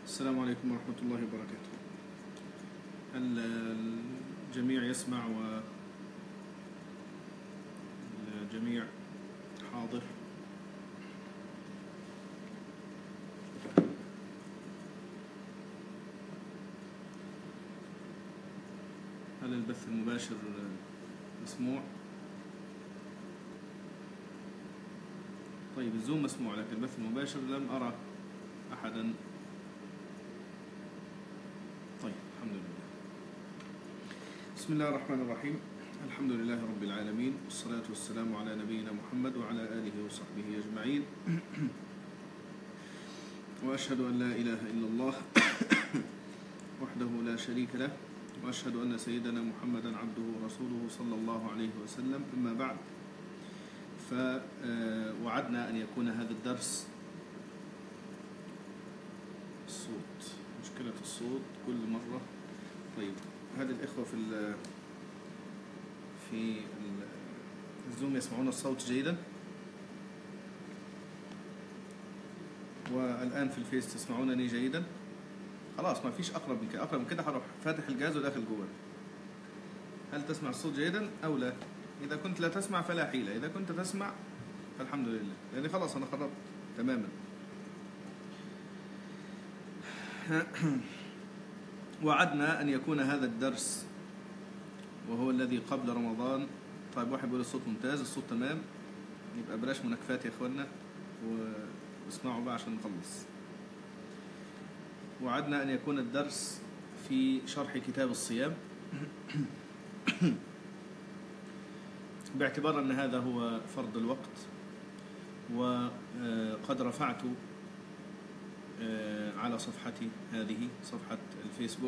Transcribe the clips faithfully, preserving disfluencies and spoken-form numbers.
السلام عليكم ورحمة الله وبركاته. هل الجميع يسمع والجميع حاضر؟ هل البث المباشر مسموع؟ طيب الزوم مسموع، لكن البث المباشر لم أرى أحدا. طيب الحمد لله. بسم الله الرحمن الرحيم. الحمد لله رب العالمين، والصلاة والسلام على نبينا محمد وعلى آله وصحبه أجمعين. وأشهد أن لا إله إلا الله وحده لا شريك له، وأشهد أن سيدنا محمدا عبده ورسوله صلى الله عليه وسلم. أما بعد، فوعدنا أن يكون هذا الدرس الصوت، مشكلة الصوت كل مرة. طيب هذه الإخوة في ال في الزوم يسمعون الصوت جيدا، والآن في الفيس تسمعونني جيدا. خلاص ما فيش أقرب من كده، أقرب من كده هروح فاتح الجهاز وداخل جوه. هل تسمع الصوت جيدا أو لا؟ إذا كنت لا تسمع فلا حيلة، إذا كنت تسمع فالحمد لله، لأن خلاص أنا قربت تماما. وعدنا أن يكون هذا الدرس وهو الذي قبل رمضان. طيب واحد بيقول الصوت ممتاز، الصوت تمام، يبقى بلاش مناكفات يا إخوانا واسمعوا بقى عشان نخلص. وعدنا أن يكون الدرس في شرح كتاب الصيام، باعتبار أن هذا هو فرض الوقت، وقد رفعت على صفحتي هذه صفحة الفيسبوك،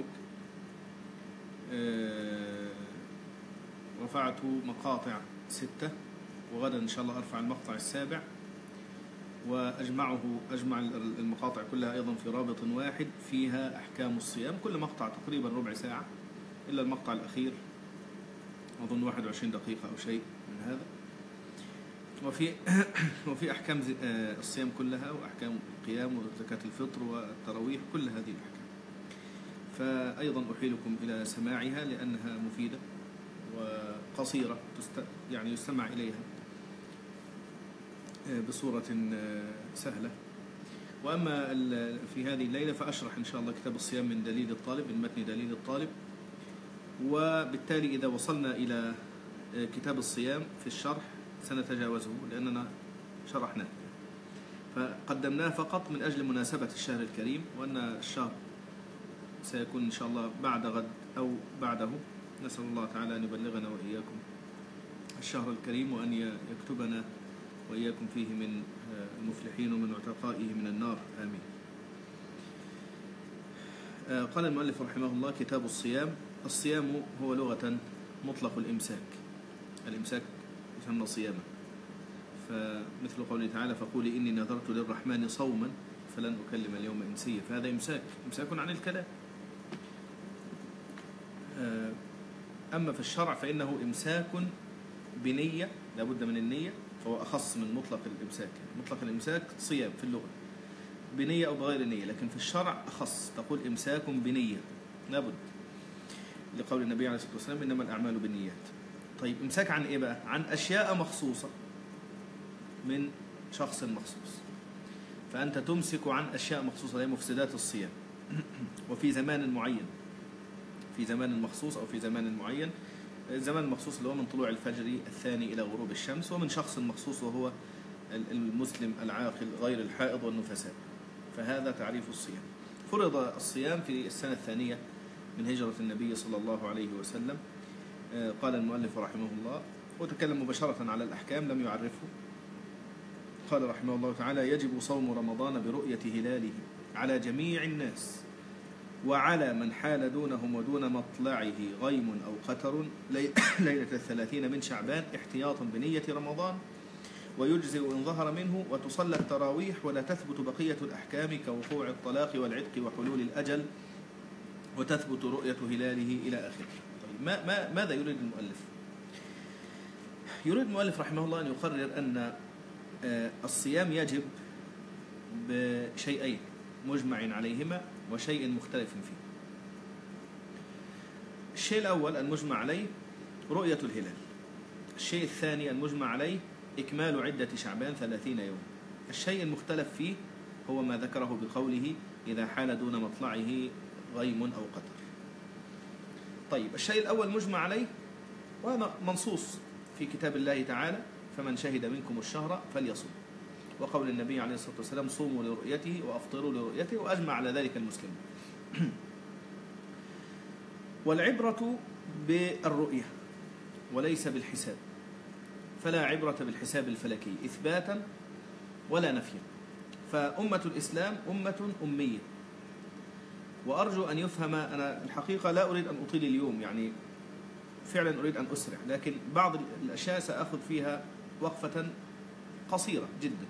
رفعت مقاطع ستة، وغدا إن شاء الله أرفع المقطع السابع، وأجمعه أجمع المقاطع كلها أيضا في رابط واحد فيها أحكام الصيام، كل مقطع تقريبا ربع ساعة إلا المقطع الأخير أظن واحد وعشرين دقيقة أو شيء من هذا. وفي وفي أحكام الصيام كلها، وأحكام القيام وزكاة الفطر والتراويح، كل هذه الأحكام. فأيضا أحيلكم إلى سماعها لأنها مفيدة وقصيرة، يعني يستمع إليها بصورة سهلة. وأما في هذه الليلة فأشرح إن شاء الله كتاب الصيام من دليل الطالب، من متن دليل الطالب. وبالتالي إذا وصلنا إلى كتاب الصيام في الشرح سنتجاوزه لأننا شرحناه، فقدمناه فقط من أجل مناسبة الشهر الكريم، وأن الشهر سيكون إن شاء الله بعد غد أو بعده. نسأل الله تعالى أن يبلغنا وإياكم الشهر الكريم، وأن يكتبنا وإياكم فيه من المفلحين ومن عتقائه من النار، آمين. قال المؤلف رحمه الله: كتاب الصيام. الصيام هو لغة مطلق الإمساك، الإمساك يسمى صياما، فمثل قوله تعالى: فقولي إني نذرت للرحمن صوما فلن أكلم اليوم إنسيا، فهذا إمساك، إمساك عن الكلام. أما في الشرع فإنه إمساك بنية، لابد من النية، فهو أخص من مطلق الإمساك. مطلق الإمساك صيام في اللغة بنية أو بغير نية، لكن في الشرع أخص، تقول إمساك بنية لابد، لقول النبي عليه الصلاة والسلام: إنما الأعمال بالنيات. طيب إمساك عن إيه بقى؟ عن أشياء مخصوصة من شخص مخصوص، فأنت تمسك عن أشياء مخصوصة هي مفسدات الصيام وفي زمان معين، في زمان مخصوص أو في زمان معين. الزمان المخصوص اللي هو من طلوع الفجر الثاني إلى غروب الشمس، ومن شخص مخصوص وهو المسلم العاقل غير الحائض والنفساء. فهذا تعريف الصيام. فرض الصيام في السنة الثانية من هجرة النبي صلى الله عليه وسلم. قال المؤلف رحمه الله، وتكلم مباشرة على الأحكام لم يعرفه. قال رحمه الله تعالى: يجب صوم رمضان برؤية هلاله على جميع الناس، وعلى من حال دونهم ودون مطلعه غيم أو قتر ليلة الثلاثين من شعبان احتياطا بنية رمضان، ويجزئ إن ظهر منه، وتصلى التراويح، ولا تثبت بقية الأحكام كوقوع الطلاق والعتق وحلول الأجل، وتثبت رؤية هلاله إلى آخره. طيب ما ما ماذا يريد المؤلف؟ يريد المؤلف رحمه الله أن يقرر أن الصيام يجب بشيئين: مجمع عليهما وشيء مختلف فيه. الشيء الأول المجمع عليه رؤية الهلال. الشيء الثاني المجمع عليه إكمال عدة شعبان ثلاثين يوم. الشيء المختلف فيه هو ما ذكره بقوله إذا حال دون مطلعه غيم أو قطر. طيب الشيء الأول مجمع عليه وهذا منصوص في كتاب الله تعالى فمن شهد منكم الشهر فليصم، وقول النبي عليه الصلاة والسلام صوموا لرؤيته وأفطروا لرؤيته، وأجمع على ذلك المسلمون. والعبرة بالرؤية وليس بالحساب، فلا عبرة بالحساب الفلكي إثباتا ولا نفيا. فأمة الإسلام أمة أمية، وأرجو أن يفهم، أنا الحقيقة لا أريد أن أطيل اليوم، يعني فعلا أريد أن أسرع، لكن بعض الأشياء سأخذ فيها وقفة قصيرة جدا.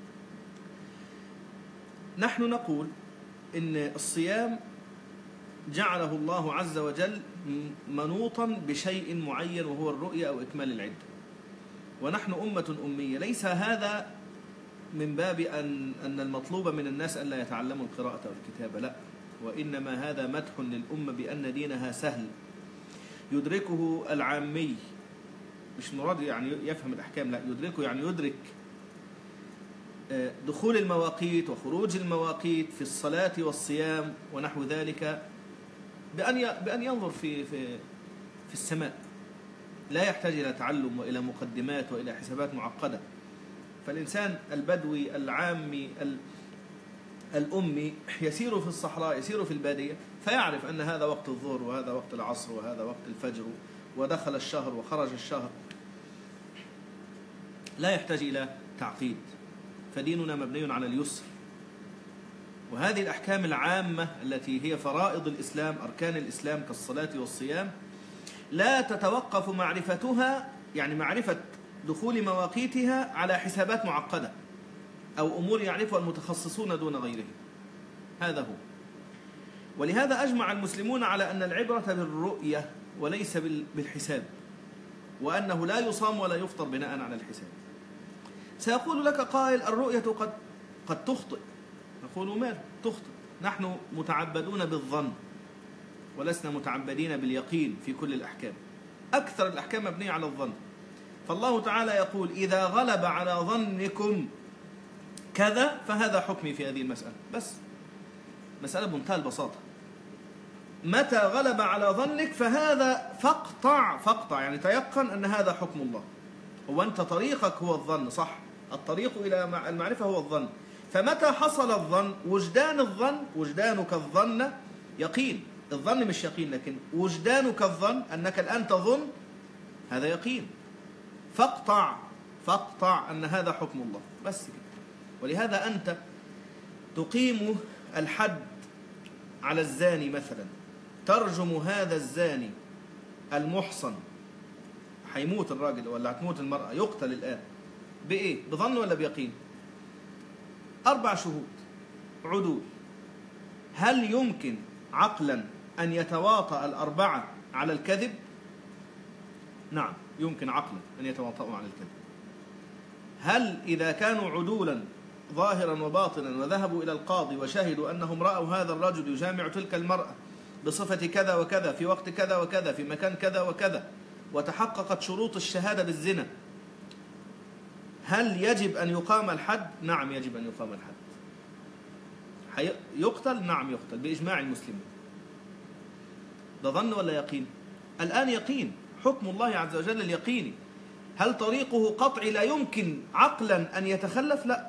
نحن نقول إن الصيام جعله الله عز وجل منوطا بشيء معين وهو الرؤية أو إكمال العدة، ونحن أمة أمية. ليس هذا من باب أن أن المطلوب من الناس ألا يتعلموا القراءة والكتابة، لا، وإنما هذا مدح للأمة بأن دينها سهل يدركه العامي، مش مراد يعني يفهم الأحكام، لا، يدركه يعني يدرك دخول المواقيت وخروج المواقيت في الصلاة والصيام ونحو ذلك بأن بأن ينظر في في في السماء، لا يحتاج إلى تعلم وإلى مقدمات وإلى حسابات معقدة. فالإنسان البدوي العامي الأمي يسير في الصحراء، يسير في البادية، فيعرف أن هذا وقت الظهر وهذا وقت العصر وهذا وقت الفجر، ودخل الشهر وخرج الشهر، لا يحتاج إلى تعقيد. فديننا مبني على اليسر، وهذه الأحكام العامة التي هي فرائض الإسلام أركان الإسلام كالصلاة والصيام لا تتوقف معرفتها، يعني معرفة دخول مواقيتها، على حسابات معقدة أو أمور يعرفها المتخصصون دون غيرهم. هذا هو. ولهذا أجمع المسلمون على أن العبرة بالرؤية وليس بالحساب، وأنه لا يصام ولا يفطر بناء على الحساب. سيقول لك قائل الرؤية قد قد تخطئ. نقول ماذا تخطئ؟ نحن متعبدون بالظن ولسنا متعبدين باليقين في كل الأحكام. أكثر الأحكام مبنية على الظن. فالله تعالى يقول إذا غلب على ظنكم كذا فهذا حكمي في هذه المسألة. بس مسألة بمنتهى البساطة. متى غلب على ظنك فهذا فاقطع فاقطع يعني تيقن أن هذا حكم الله. هو أنت طريقك هو الظن، صح؟ الطريق إلى المعرفة هو الظن. فمتى حصل الظن، وجدان الظن، وجدانك الظن يقين. الظن مش يقين، لكن وجدانك الظن أنك الآن تظن، هذا يقين. فاقطع فاقطع أن هذا حكم الله. بس كده. ولهذا أنت تقيم الحد على الزاني مثلا، ترجم هذا الزاني المحصن، حيموت الراجل ولا هتموت المرأة، يقتل الآن، بإيه؟ بظن ولا بيقين؟ أربع شهود عدول. هل يمكن عقلا أن يتواطأ الأربعة على الكذب؟ نعم، يمكن عقلا أن يتواطؤوا على الكذب. هل إذا كانوا عدولا ظاهرا وباطنا وذهبوا إلى القاضي وشهدوا أنهم رأوا هذا الرجل يجامع تلك المرأة بصفة كذا وكذا في وقت كذا وكذا في مكان كذا وكذا، وتحققت شروط الشهادة بالزنا، هل يجب أن يقام الحد؟ نعم يجب أن يقام الحد. يقتل؟ نعم يقتل بإجماع المسلمين. ده ظن ولا يقين؟ الآن يقين، حكم الله عز وجل اليقيني. هل طريقه قطعي لا يمكن عقلا أن يتخلف؟ لا،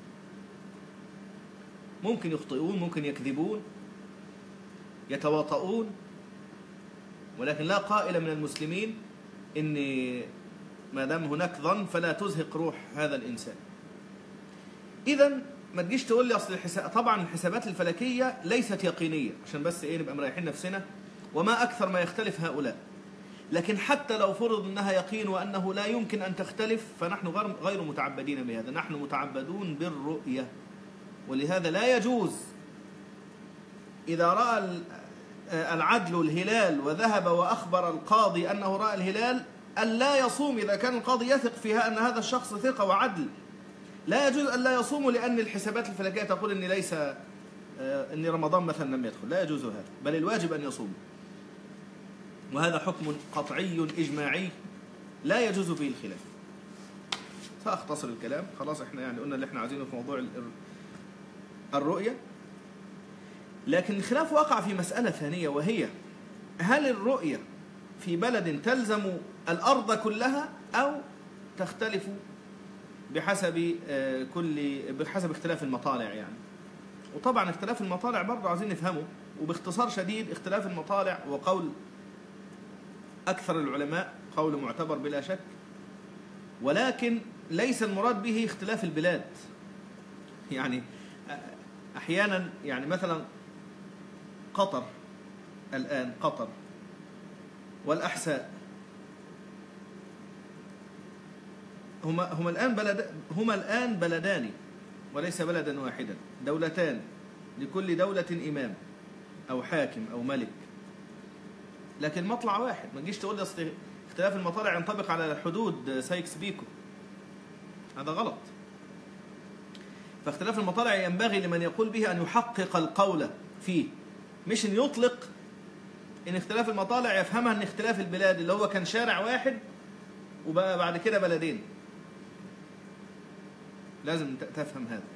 ممكن يخطئون، ممكن يكذبون، يتواطؤون، ولكن لا قائل من المسلمين إن ما دام هناك ظن فلا تزهق روح هذا الإنسان. إذن ما تجيش تقول لي أصل الحساب، طبعا الحسابات الفلكية ليست يقينية، عشان بس إيه نبقى مريحين نفسنا، وما أكثر ما يختلف هؤلاء. لكن حتى لو فرض أنها يقين وأنه لا يمكن أن تختلف، فنحن غير متعبدين بهذا، نحن متعبدون بالرؤية. ولهذا لا يجوز إذا رأى العدل الهلال وذهب وأخبر القاضي أنه رأى الهلال أن لا يصوم إذا كان القاضي يثق فيها أن هذا الشخص ثقة وعدل. لا يجوز أن لا يصوم لأن الحسابات الفلكية تقول أن ليس أن رمضان مثلا لم يدخل، لا يجوز هذا، بل الواجب أن يصوم، وهذا حكم قطعي إجماعي لا يجوز فيه الخلاف. سأختصر الكلام، خلاص احنا يعني قلنا اللي احنا عايزينه في موضوع الرؤية. لكن الخلاف وقع في مسألة ثانية، وهي هل الرؤية في بلد تلزم الأرض كلها أو تختلف بحسب كل بحسب اختلاف المطالع يعني. وطبعا اختلاف المطالع برضه عايزين نفهمه، وباختصار شديد اختلاف المطالع وقول أكثر العلماء قول معتبر بلا شك، ولكن ليس المراد به اختلاف البلاد. يعني أحيانا يعني مثلا قطر الآن، قطر والأحساء هما هما الآن بلد هما الآن بلدان وليس بلدا واحدا، دولتان لكل دولة إمام أو حاكم أو ملك، لكن مطلع واحد. ما تجيش تقول لي اختلاف المطالع ينطبق على حدود سايكس بيكو، هذا غلط. فاختلاف المطالع ينبغي لمن يقول به أن يحقق القول فيه، مش أن يطلق إن اختلاف المطالع يفهمها أن اختلاف البلاد اللي هو كان شارع واحد وبقى بعد كده بلدين. لازم تفهم هذا.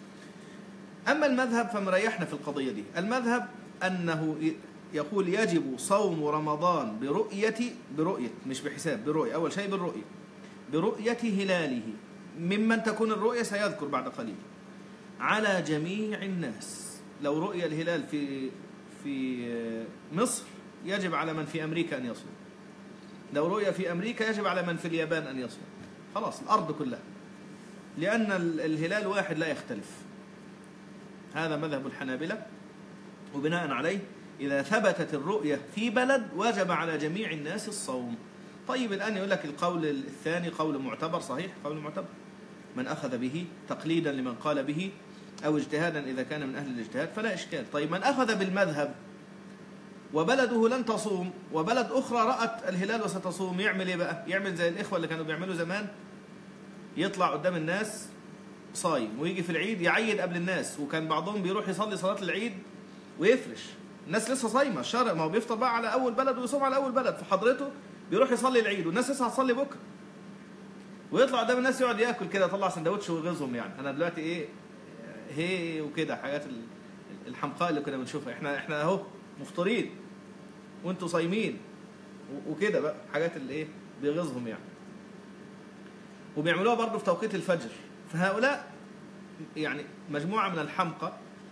أما المذهب فمريحنا في القضية دي. المذهب أنه يقول يجب صوم رمضان برؤية برؤية مش بحساب، برؤية. أول شيء بالرؤية، برؤية هلاله ممن تكون الرؤية سيذكر بعد قليل على جميع الناس. لو رؤية الهلال في في مصر يجب على من في أمريكا أن يصوم، لو رؤية في أمريكا يجب على من في اليابان أن يصوم، خلاص الأرض كلها، لأن الهلال واحد لا يختلف. هذا مذهب الحنابلة، وبناء عليه إذا ثبتت الرؤية في بلد وجب على جميع الناس الصوم. طيب الآن يقول لك القول الثاني قول معتبر، صحيح قول معتبر، من أخذ به تقليدا لمن قال به أو اجتهادا إذا كان من أهل الاجتهاد فلا إشكال. طيب من أخذ بالمذهب وبلده لن تصوم وبلد أخرى رأت الهلال وستصوم، يعمل إيه بقى؟ يعمل زي الإخوة اللي كانوا بيعملوا زمان، يطلع قدام الناس صايم ويجي في العيد يعيد قبل الناس، وكان بعضهم بيروح يصلي صلاة العيد ويفرش، الناس لسه صايمة الشرع، ما هو بيفطر بقى على أول بلد ويصوم على أول بلد، فحضرته بيروح يصلي العيد والناس لسه هتصلي بكرة، ويطلع قدام الناس يقعد ياكل كده، يطلع سندوتش ويغيظهم. يعني أنا دلوقتي إيه هي وكده حاجات الحمقاء اللي كنا بنشوفها، إحنا إحنا أهو مفطرين وأنتوا صايمين وكده بقى، حاجات اللي إيه بيغيظهم يعني. وبيعملوها برضه في توقيت الفجر. فهؤلاء يعني مجموعة من الحمقى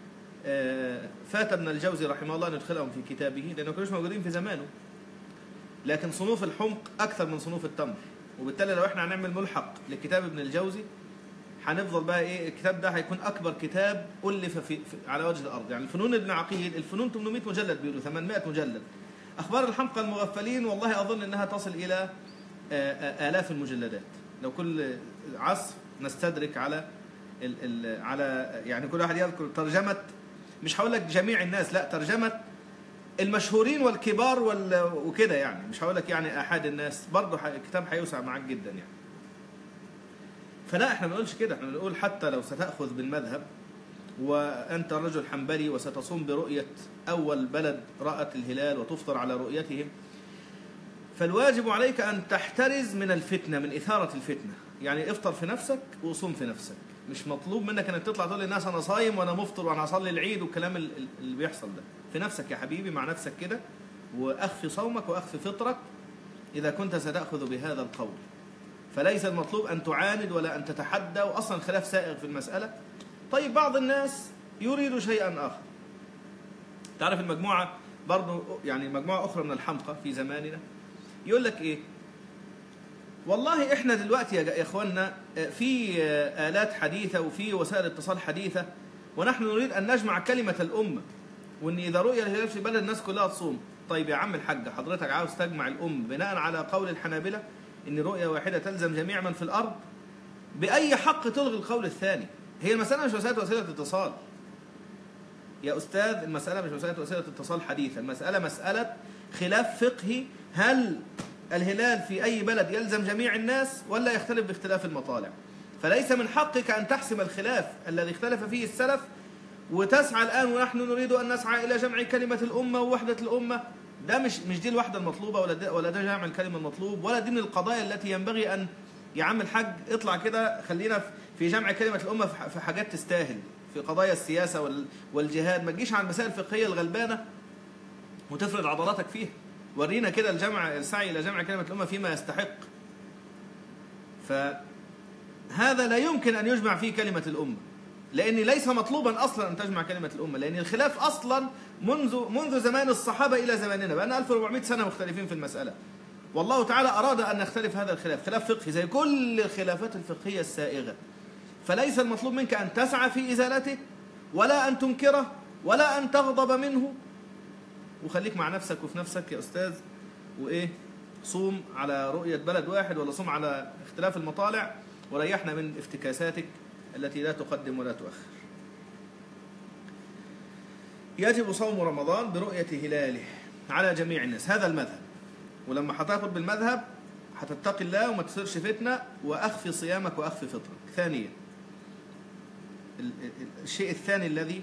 فات ابن الجوزي رحمه الله أن يدخلهم في كتابه، لأنه كانوش موجودين في زمانه، لكن صنوف الحمق أكثر من صنوف التمر. وبالتالي لو احنا هنعمل ملحق لكتاب ابن الجوزي هنفضل بقى ايه، الكتاب ده هيكون أكبر كتاب ألف في, في على وجه الأرض. يعني الفنون ابن عقيل، الفنون ثمانمائة مجلد، بيقولوا ثمانمائة مجلد. أخبار الحمقى المغفلين والله أظن أنها تصل إلى آلاف المجلدات. لو كل عصر نستدرك على ال ال على يعني كل واحد يذكر ترجمة، مش هقول لك جميع الناس، لا ترجمة المشهورين والكبار وكده، يعني مش هقول لك يعني أحد الناس، برضه الكتاب هيوسع معاك جدا يعني. فلا احنا ما بنقولش كده، احنا بنقول حتى لو ستأخذ بالمذهب وأنت رجل حنبلي وستصوم برؤية أول بلد رأت الهلال وتفطر على رؤيتهم، فالواجب عليك أن تحترز من الفتنة، من إثارة الفتنة. يعني افطر في نفسك وصوم في نفسك، مش مطلوب منك أنك تطلع تقول للناس أنا صايم وأنا مفطر وأنا هصلي العيد والكلام اللي بيحصل ده. في نفسك يا حبيبي، مع نفسك كده، وأخفي صومك وأخفي فطرك إذا كنت ستأخذ بهذا القول. فليس المطلوب أن تعاند ولا أن تتحدى، وأصلا خلاف سائغ في المسألة. طيب بعض الناس يريد شيئا آخر. تعرف المجموعة برضو يعني مجموعة أخرى من الحمقى في زماننا يقول لك إيه، والله إحنا دلوقتي يا إخواننا في آلات حديثة وفي وسائل اتصال حديثة، ونحن نريد أن نجمع كلمة الأمة، وإن إذا رؤيا الهلال في بلد الناس كلها تصوم. طيب يا عم الحاج، حضرتك عاوز تجمع الأمة بناء على قول الحنابلة إن رؤيا واحدة تلزم جميع من في الأرض، بأي حق تلغي القول الثاني؟ هي المسألة مش مسألة وسيلة اتصال يا أستاذ، المسألة مش مسألة وسيلة اتصال حديثة، المسألة مسألة خلاف فقهي، هل الهلال في أي بلد يلزم جميع الناس ولا يختلف باختلاف المطالع؟ فليس من حقك أن تحسم الخلاف الذي اختلف فيه السلف وتسعى الآن ونحن نريد أن نسعى إلى جمع كلمة الأمة ووحدة الأمة. ده مش مش دي الوحدة المطلوبة، ولا ده ولا ده جمع الكلمة المطلوب، ولا دي من القضايا التي ينبغي أن يا عم الحاج اطلع كده خلينا في جمع كلمة الأمة في حاجات تستاهل، في قضايا السياسة والجهاد. ما تجيش على المسائل الفقهية الغلبانة وتفرض عضلاتك فيها. ورينا كده الجمع السعي إلى جمع كلمة الأمة فيما يستحق. فهذا لا يمكن أن يجمع فيه كلمة الأمة، لأن ليس مطلوبا أصلا أن تجمع كلمة الأمة، لأن الخلاف أصلا منذ منذ زمان الصحابة إلى زماننا، بقى ألف وأربعمائة سنة مختلفين في المسألة. والله تعالى أراد أن نختلف هذا الخلاف، خلاف فقهي زي كل الخلافات الفقهية السائغة. فليس المطلوب منك أن تسعى في إزالته، ولا أن تنكره، ولا أن تغضب منه. وخليك مع نفسك وفي نفسك يا أستاذ، وإيه صوم على رؤية بلد واحد، ولا صوم على اختلاف المطالع، وريحنا من افتكاساتك التي لا تقدم ولا تؤخر. يجب صوم رمضان برؤية هلاله على جميع الناس، هذا المذهب. ولما هتاخد بالمذهب هتتقي الله وما تصيرش فتنة، وأخفي صيامك وأخفي فطرك. ثانيا، الشيء الثاني الذي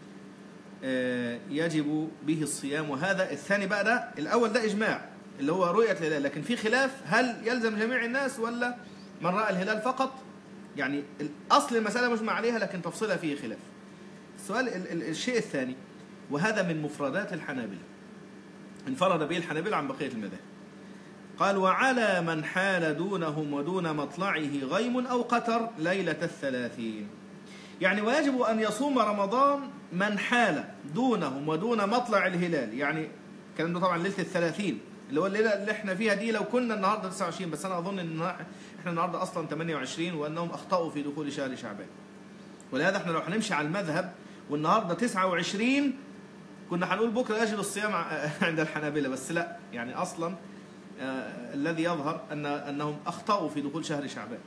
يجب به الصيام، وهذا الثاني بقى، ده الأول ده إجماع اللي هو رؤية الهلال، لكن في خلاف هل يلزم جميع الناس ولا من رأى الهلال فقط. يعني أصل المسألة مجمع عليها، لكن تفصيلها فيه خلاف. السؤال الشيء الثاني، وهذا من مفردات الحنابلة، انفرد به الحنابلة عن بقية المذاهب. قال: وعلى من حال دونهم ودون مطلعه غيم أو قتر ليلة الثلاثين. يعني ويجب أن يصوم رمضان من حال دونهم ودون مطلع الهلال. يعني الكلام ده طبعا ليلة الثلاثين، اللي هو الليلة اللي احنا فيها دي. لو كنا النهاردة تسعة وعشرين، بس أنا أظن أن احنا النهاردة أصلا ثمانية وعشرين، وأنهم أخطأوا في دخول شهر شعبان. ولهذا احنا لو هنمشي على المذهب والنهاردة تسعة وعشرين، كنا هنقول بكرة يجب الصيام عند الحنابلة، بس لا، يعني أصلا آه الذي يظهر أن أنهم أخطأوا في دخول شهر شعبان،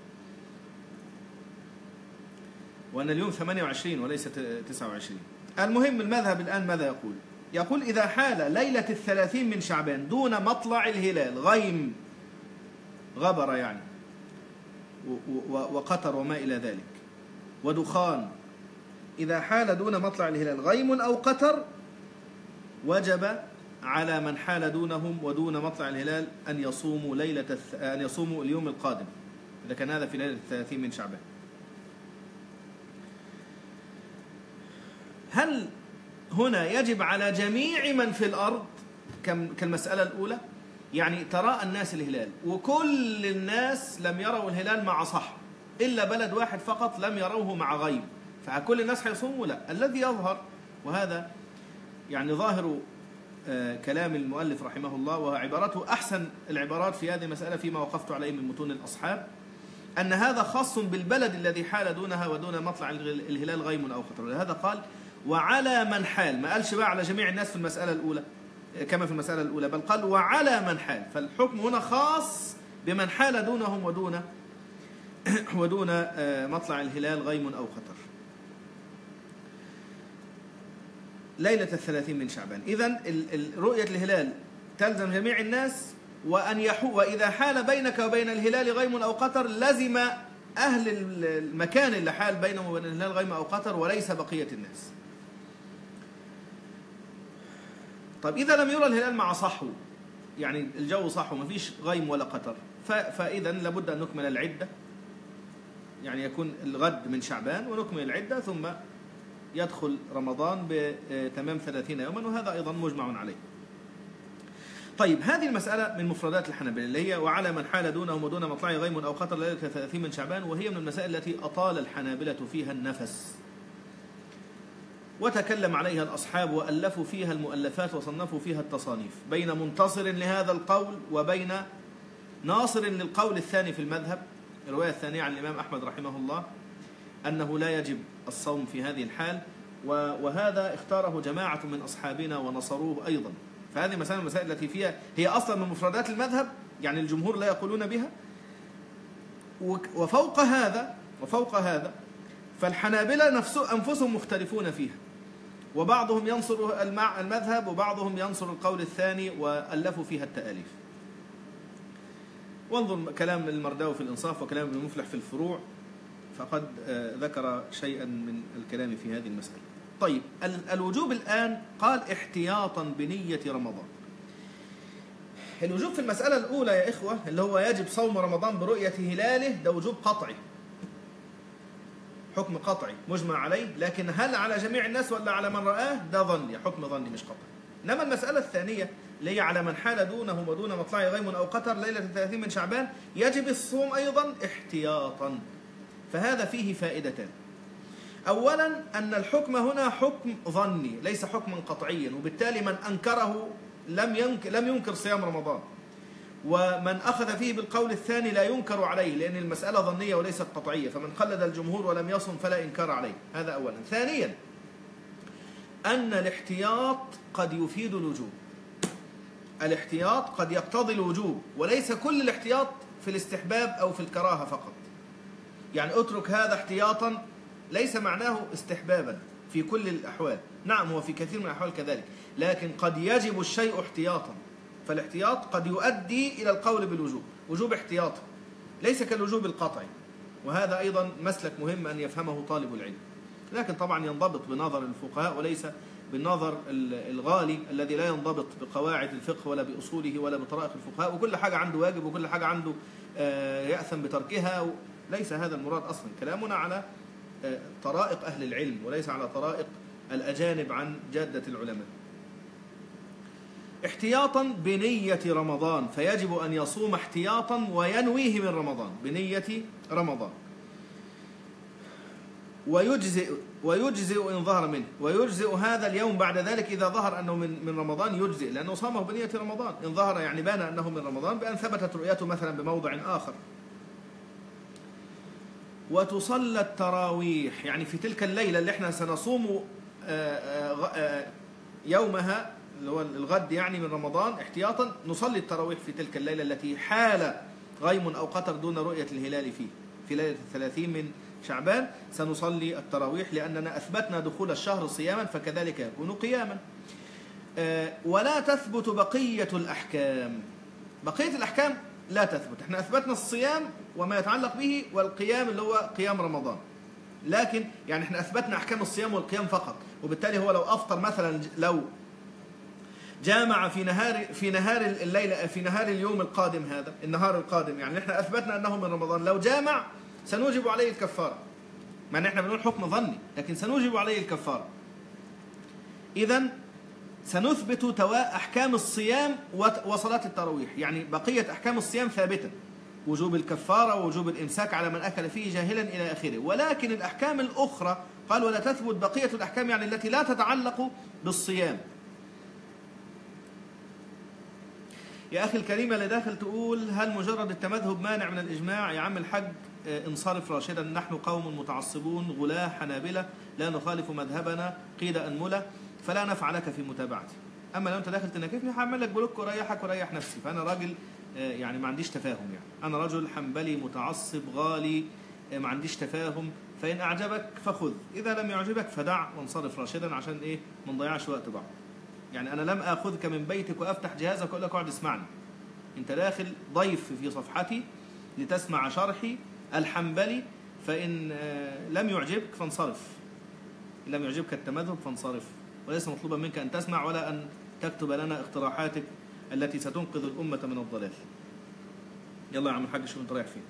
وأن اليوم ثمانية وعشرين وليس تسعة وعشرين. المهم المذهب الآن ماذا يقول؟ يقول: إذا حال ليلة الثلاثين من شعبان دون مطلع الهلال غيم، غبر يعني، وقطر وما إلى ذلك، ودخان، إذا حال دون مطلع الهلال غيم أو قطر، وجب على من حال دونهم ودون مطلع الهلال أن يصوموا ليلة الث... أن يصوموا اليوم القادم، إذا كان هذا في ليلة الثلاثين من شعبان. هل هنا يجب على جميع من في الأرض كالمسألة الأولى؟ يعني تراءى الناس الهلال وكل الناس لم يروا الهلال مع صح، إلا بلد واحد فقط لم يروه مع غيم، فكل الناس هيصوموا؟ لا. الذي يظهر، وهذا يعني ظاهر كلام المؤلف رحمه الله، وعبارته أحسن العبارات في هذه المسألة فيما وقفت عليه من متون الأصحاب، أن هذا خاص بالبلد الذي حال دونها ودون مطلع الهلال غيم أو خطر. لهذا قال: وعلى من حال، ما قالش بقى على جميع الناس في المسألة الأولى كما في المسألة الأولى، بل قال: وعلى من حال. فالحكم هنا خاص بمن حال دونهم ودون ودون مطلع الهلال غيم أو خطر ليلة الثلاثين من شعبان. إذن رؤية الهلال تلزم جميع الناس، وأن يحو وإذا حال بينك وبين الهلال غيم أو قطر لزم أهل المكان اللي حال بينهم وبين الهلال غيم أو قطر، وليس بقية الناس. طيب إذا لم يرى الهلال مع صحو، يعني الجو صحو ما فيش غيم ولا قطر، فإذا لابد أن نكمل العدة، يعني يكون الغد من شعبان ونكمل العدة، ثم يدخل رمضان بتمام ثلاثين يوما، وهذا أيضا مجمع عليه. طيب هذه المسألة من مفردات الحنابلة اللي هي: وعلى من حال دونهم ودون مطلع غيم أو قطر ليلة ثلاثين من شعبان، وهي من المسائل التي أطال الحنابلة فيها النفس، وتكلم عليها الأصحاب وألفوا فيها المؤلفات وصنفوا فيها التصانيف، بين منتصر لهذا القول وبين ناصر للقول الثاني في المذهب. الرواية الثانية عن الإمام أحمد رحمه الله أنه لا يجب الصوم في هذه الحال، وهذا اختاره جماعة من أصحابنا ونصروه أيضا. فهذه مسائل المسائل التي فيها هي أصلا من مفردات المذهب، يعني الجمهور لا يقولون بها. وفوق هذا وفوق هذا فالحنابلة أنفسهم مختلفون فيها، وبعضهم ينصر المذهب وبعضهم ينصر القول الثاني، وألفوا فيها التأليف. وانظر كلام المرداوي في الإنصاف وكلام ابن مفلح في الفروع، فقد ذكر شيئا من الكلام في هذه المسألة. طيب الوجوب الآن قال احتياطا بنية رمضان. الوجوب في المسألة الأولى يا إخوة اللي هو يجب صوم رمضان برؤية هلاله، ده وجوب قطعي، حكم قطعي مجمع عليه، لكن هل على جميع الناس ولا على من رآه؟ ده ظني، حكم ظني مش قطعي. إنما المسألة الثانية اللي هي على من حال دونه ودون مطلع غيم أو قطر ليلة الثلاثين من شعبان يجب الصوم أيضا احتياطا. فهذا فيه فائدتان. أولا أن الحكم هنا حكم ظني ليس حكما قطعيا، وبالتالي من أنكره لم ينكر, لم ينكر صيام رمضان، ومن أخذ فيه بالقول الثاني لا ينكر عليه لأن المسألة ظنية وليست قطعية، فمن قلد الجمهور ولم يصم فلا إنكار عليه. هذا أولا. ثانيا أن الاحتياط قد يفيد الوجوب، الاحتياط قد يقتضي الوجوب، وليس كل الاحتياط في الاستحباب أو في الكراهة فقط. يعني اترك هذا احتياطا ليس معناه استحبابا في كل الأحوال، نعم هو في كثير من الأحوال كذلك، لكن قد يجب الشيء احتياطا، فالاحتياط قد يؤدي إلى القول بالوجوب، وجوب احتياطا ليس كالوجوب القطعي، وهذا أيضا مسلك مهم أن يفهمه طالب العلم، لكن طبعا ينضبط بنظر الفقهاء وليس بالنظر الغالي الذي لا ينضبط بقواعد الفقه ولا بأصوله ولا بطرائق الفقهاء، وكل حاجة عنده واجب وكل حاجة عنده يأثم بتركها. ليس هذا المراد أصلا، كلامنا على طرائق أهل العلم وليس على طرائق الأجانب عن جادة العلماء. احتياطا بنية رمضان، فيجب أن يصوم احتياطا وينويه من رمضان بنية رمضان. ويجزئ ويجزئ إن ظهر منه، ويجزئ هذا اليوم بعد ذلك إذا ظهر أنه من من رمضان يجزئ، لأنه صامه بنية رمضان. إن ظهر يعني بان أنه من رمضان بأن ثبتت رؤيته مثلا بموضع آخر. وتصلى التراويح، يعني في تلك الليلة اللي احنا سنصوم يومها اللي هو الغد يعني من رمضان احتياطا، نصلي التراويح في تلك الليلة التي حال غيم أو قطر دون رؤية الهلال فيه، في ليلة الثلاثين من شعبان سنصلي التراويح لأننا أثبتنا دخول الشهر صياما فكذلك يكون قياما. ولا تثبت بقية الأحكام، بقية الأحكام لا تثبت، احنا أثبتنا الصيام وما يتعلق به والقيام اللي هو قيام رمضان، لكن يعني احنا أثبتنا أحكام الصيام والقيام فقط، وبالتالي هو لو أفطر مثلا، لو جامع في نهار في نهار الليلة في نهار اليوم القادم، هذا النهار القادم يعني احنا أثبتنا أنه من رمضان، لو جامع سنوجب عليه الكفارة، مع ان احنا بنقول حكم ظني لكن سنوجب عليه الكفارة. إذن سنثبت تواء أحكام الصيام وصلاة التراويح، يعني بقية أحكام الصيام ثابتة، وجوب الكفارة ووجوب الإمساك على من أكل فيه جاهلا إلى آخره، ولكن الأحكام الأخرى قال ولا تثبت بقية الأحكام، يعني التي لا تتعلق بالصيام. يا أخي الكريم اللي داخل تقول هل مجرد التمذهب مانع من الإجماع؟ يا عم الحج انصرف راشدا، نحن قوم متعصبون غلاة حنابلة لا نخالف مذهبنا قيد أنملة، فلا نفعلك في متابعتي. أما لو أنت داخل تناكفني هعمل لك بلوك وريحك وريح نفسي، فأنا راجل يعني ما عنديش تفاهم، يعني أنا رجل حنبلي متعصب غالي ما عنديش تفاهم، فإن أعجبك فخذ، إذا لم يعجبك فدع وانصرف راشدا، عشان إيه ما نضيعش وقت بعض. يعني أنا لم آخذك من بيتك وأفتح جهازك وأقول لك اقعد اسمعني، أنت داخل ضيف في صفحتي لتسمع شرحي الحنبلي، فإن لم يعجبك فانصرف، إن لم يعجبك التمذهب فانصرف، وليس مطلوبا منك أن تسمع ولا أن تكتب لنا اقتراحاتك التي ستنقذ الأمة من الضلال. يلا يا عم الحاج شوف أنت رايح فين.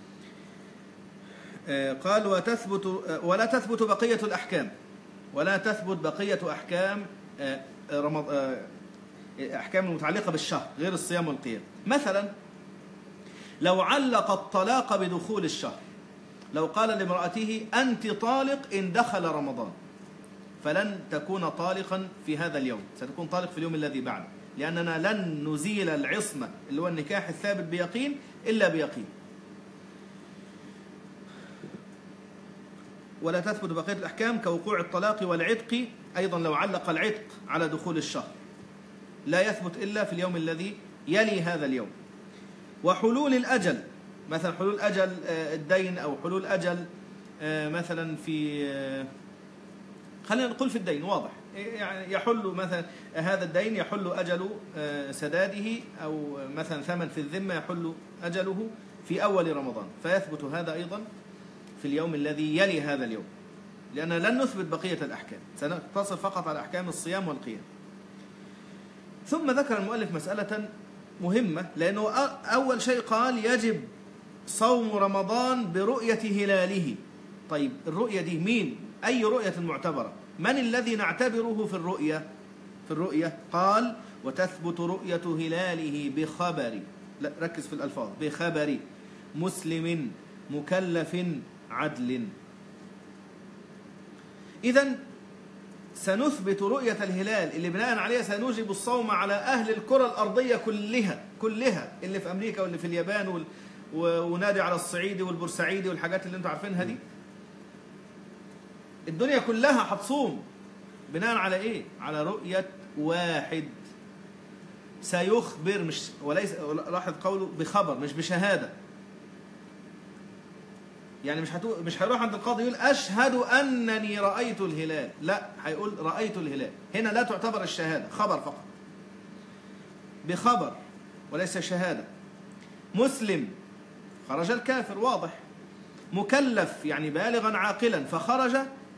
قال وتثبت ولا تثبت بقية الأحكام، ولا تثبت بقية أحكام رمضان، أحكام المتعلقة بالشهر غير الصيام والقيام. مثلا لو علق الطلاق بدخول الشهر، لو قال لامرأته أنت طالق إن دخل رمضان، فلن تكون طالقا في هذا اليوم، ستكون طالق في اليوم الذي بعده، لأننا لن نزيل العصمة اللي هو النكاح الثابت بيقين إلا بيقين. ولا تثبت بقية الأحكام كوقوع الطلاق والعتق، أيضا لو علق العتق على دخول الشهر لا يثبت إلا في اليوم الذي يلي هذا اليوم. وحلول الأجل، مثلا حلول أجل الدين أو حلول أجل مثلا في، خلينا نقول في الدين واضح، يعني يحل مثلا هذا الدين يحل أجل سداده، أو مثلا ثمن في الذمة يحل أجله في أول رمضان، فيثبت هذا أيضا في اليوم الذي يلي هذا اليوم. لأننا لن نثبت بقية الأحكام، سنقتصر فقط على أحكام الصيام والقيام. ثم ذكر المؤلف مسألة مهمة، لأنه أول شيء قال يجب صوم رمضان برؤية هلاله. طيب الرؤية دي مين؟ أي رؤية معتبرة؟ من الذي نعتبره في الرؤية؟ في الرؤية قال وتثبت رؤية هلاله بخبر، لا ركز في الألفاظ، بخبر مسلم مكلف عدل. إذن سنثبت رؤية الهلال اللي بناء عليها سنوجب الصوم على أهل الكرة الأرضية كلها كلها، اللي في أمريكا واللي في اليابان وال... ونادي على الصعيدي والبورسعيدي والحاجات اللي انتوا عارفينها دي. الدنيا كلها هتصوم بناء على ايه؟ على رؤية واحد سيخبر، مش وليس، لاحظ قوله بخبر مش بشهادة. يعني مش هتو... مش هيروح عند القاضي يقول أشهد أنني رأيت الهلال، لا، هيقول رأيت الهلال. هنا لا تعتبر الشهادة، خبر فقط، بخبر وليس شهادة. مسلم، خرج الكافر واضح. مكلف يعني بالغا عاقلا، فخرج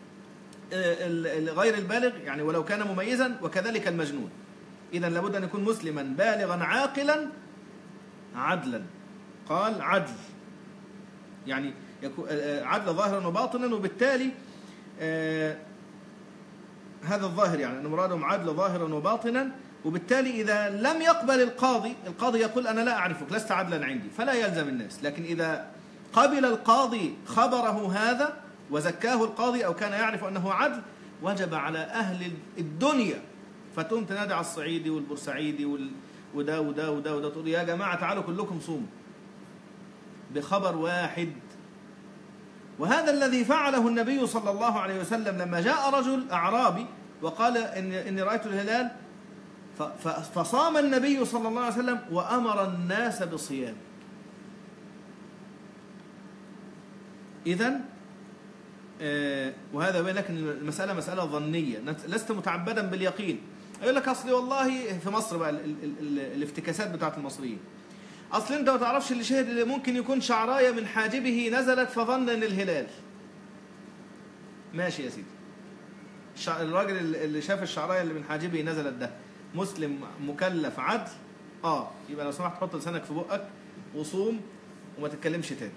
غير البالغ يعني ولو كان مميزا، وكذلك المجنون. إذن لابد أن يكون مسلما بالغا عاقلا عدلا. قال عدل يعني عدل ظاهرا وباطنا، وبالتالي آه هذا الظاهر يعني أن مرادهم عدل ظاهرا وباطنا. وبالتالي إذا لم يقبل القاضي، القاضي يقول أنا لا أعرفك لست عدلا عندي، فلا يلزم الناس. لكن إذا قبل القاضي خبره هذا وزكاه القاضي أو كان يعرف أنه عدل، وجب على أهل الدنيا، فتقوم تنادي على الصعيدي والبورسعيدي ودا ودا ودا ودا تقول يا جماعة تعالوا كلكم صوموا بخبر واحد. وهذا الذي فعله النبي صلى الله عليه وسلم لما جاء رجل أعرابي وقال إن إني رأيت الهلال، فصام النبي صلى الله عليه وسلم وأمر الناس بصيام. إذن آه وهذا يبين لك أن المسألة مسألة ظنية، لست متعبدا باليقين. يقول لك أصلي والله في مصر بقى ال ال ال الافتكاسات بتاعت المصريين، أصل أنت ما تعرفش اللي شهد اللي ممكن يكون شعراية من حاجبه نزلت فظن أن الهلال. ماشي يا سيدي، الراجل اللي شاف الشعراية اللي من حاجبه نزلت ده مسلم مكلف عدل، اه يبقى لو سمحت حط لسانك في بقك وصوم وما تتكلمش تاني.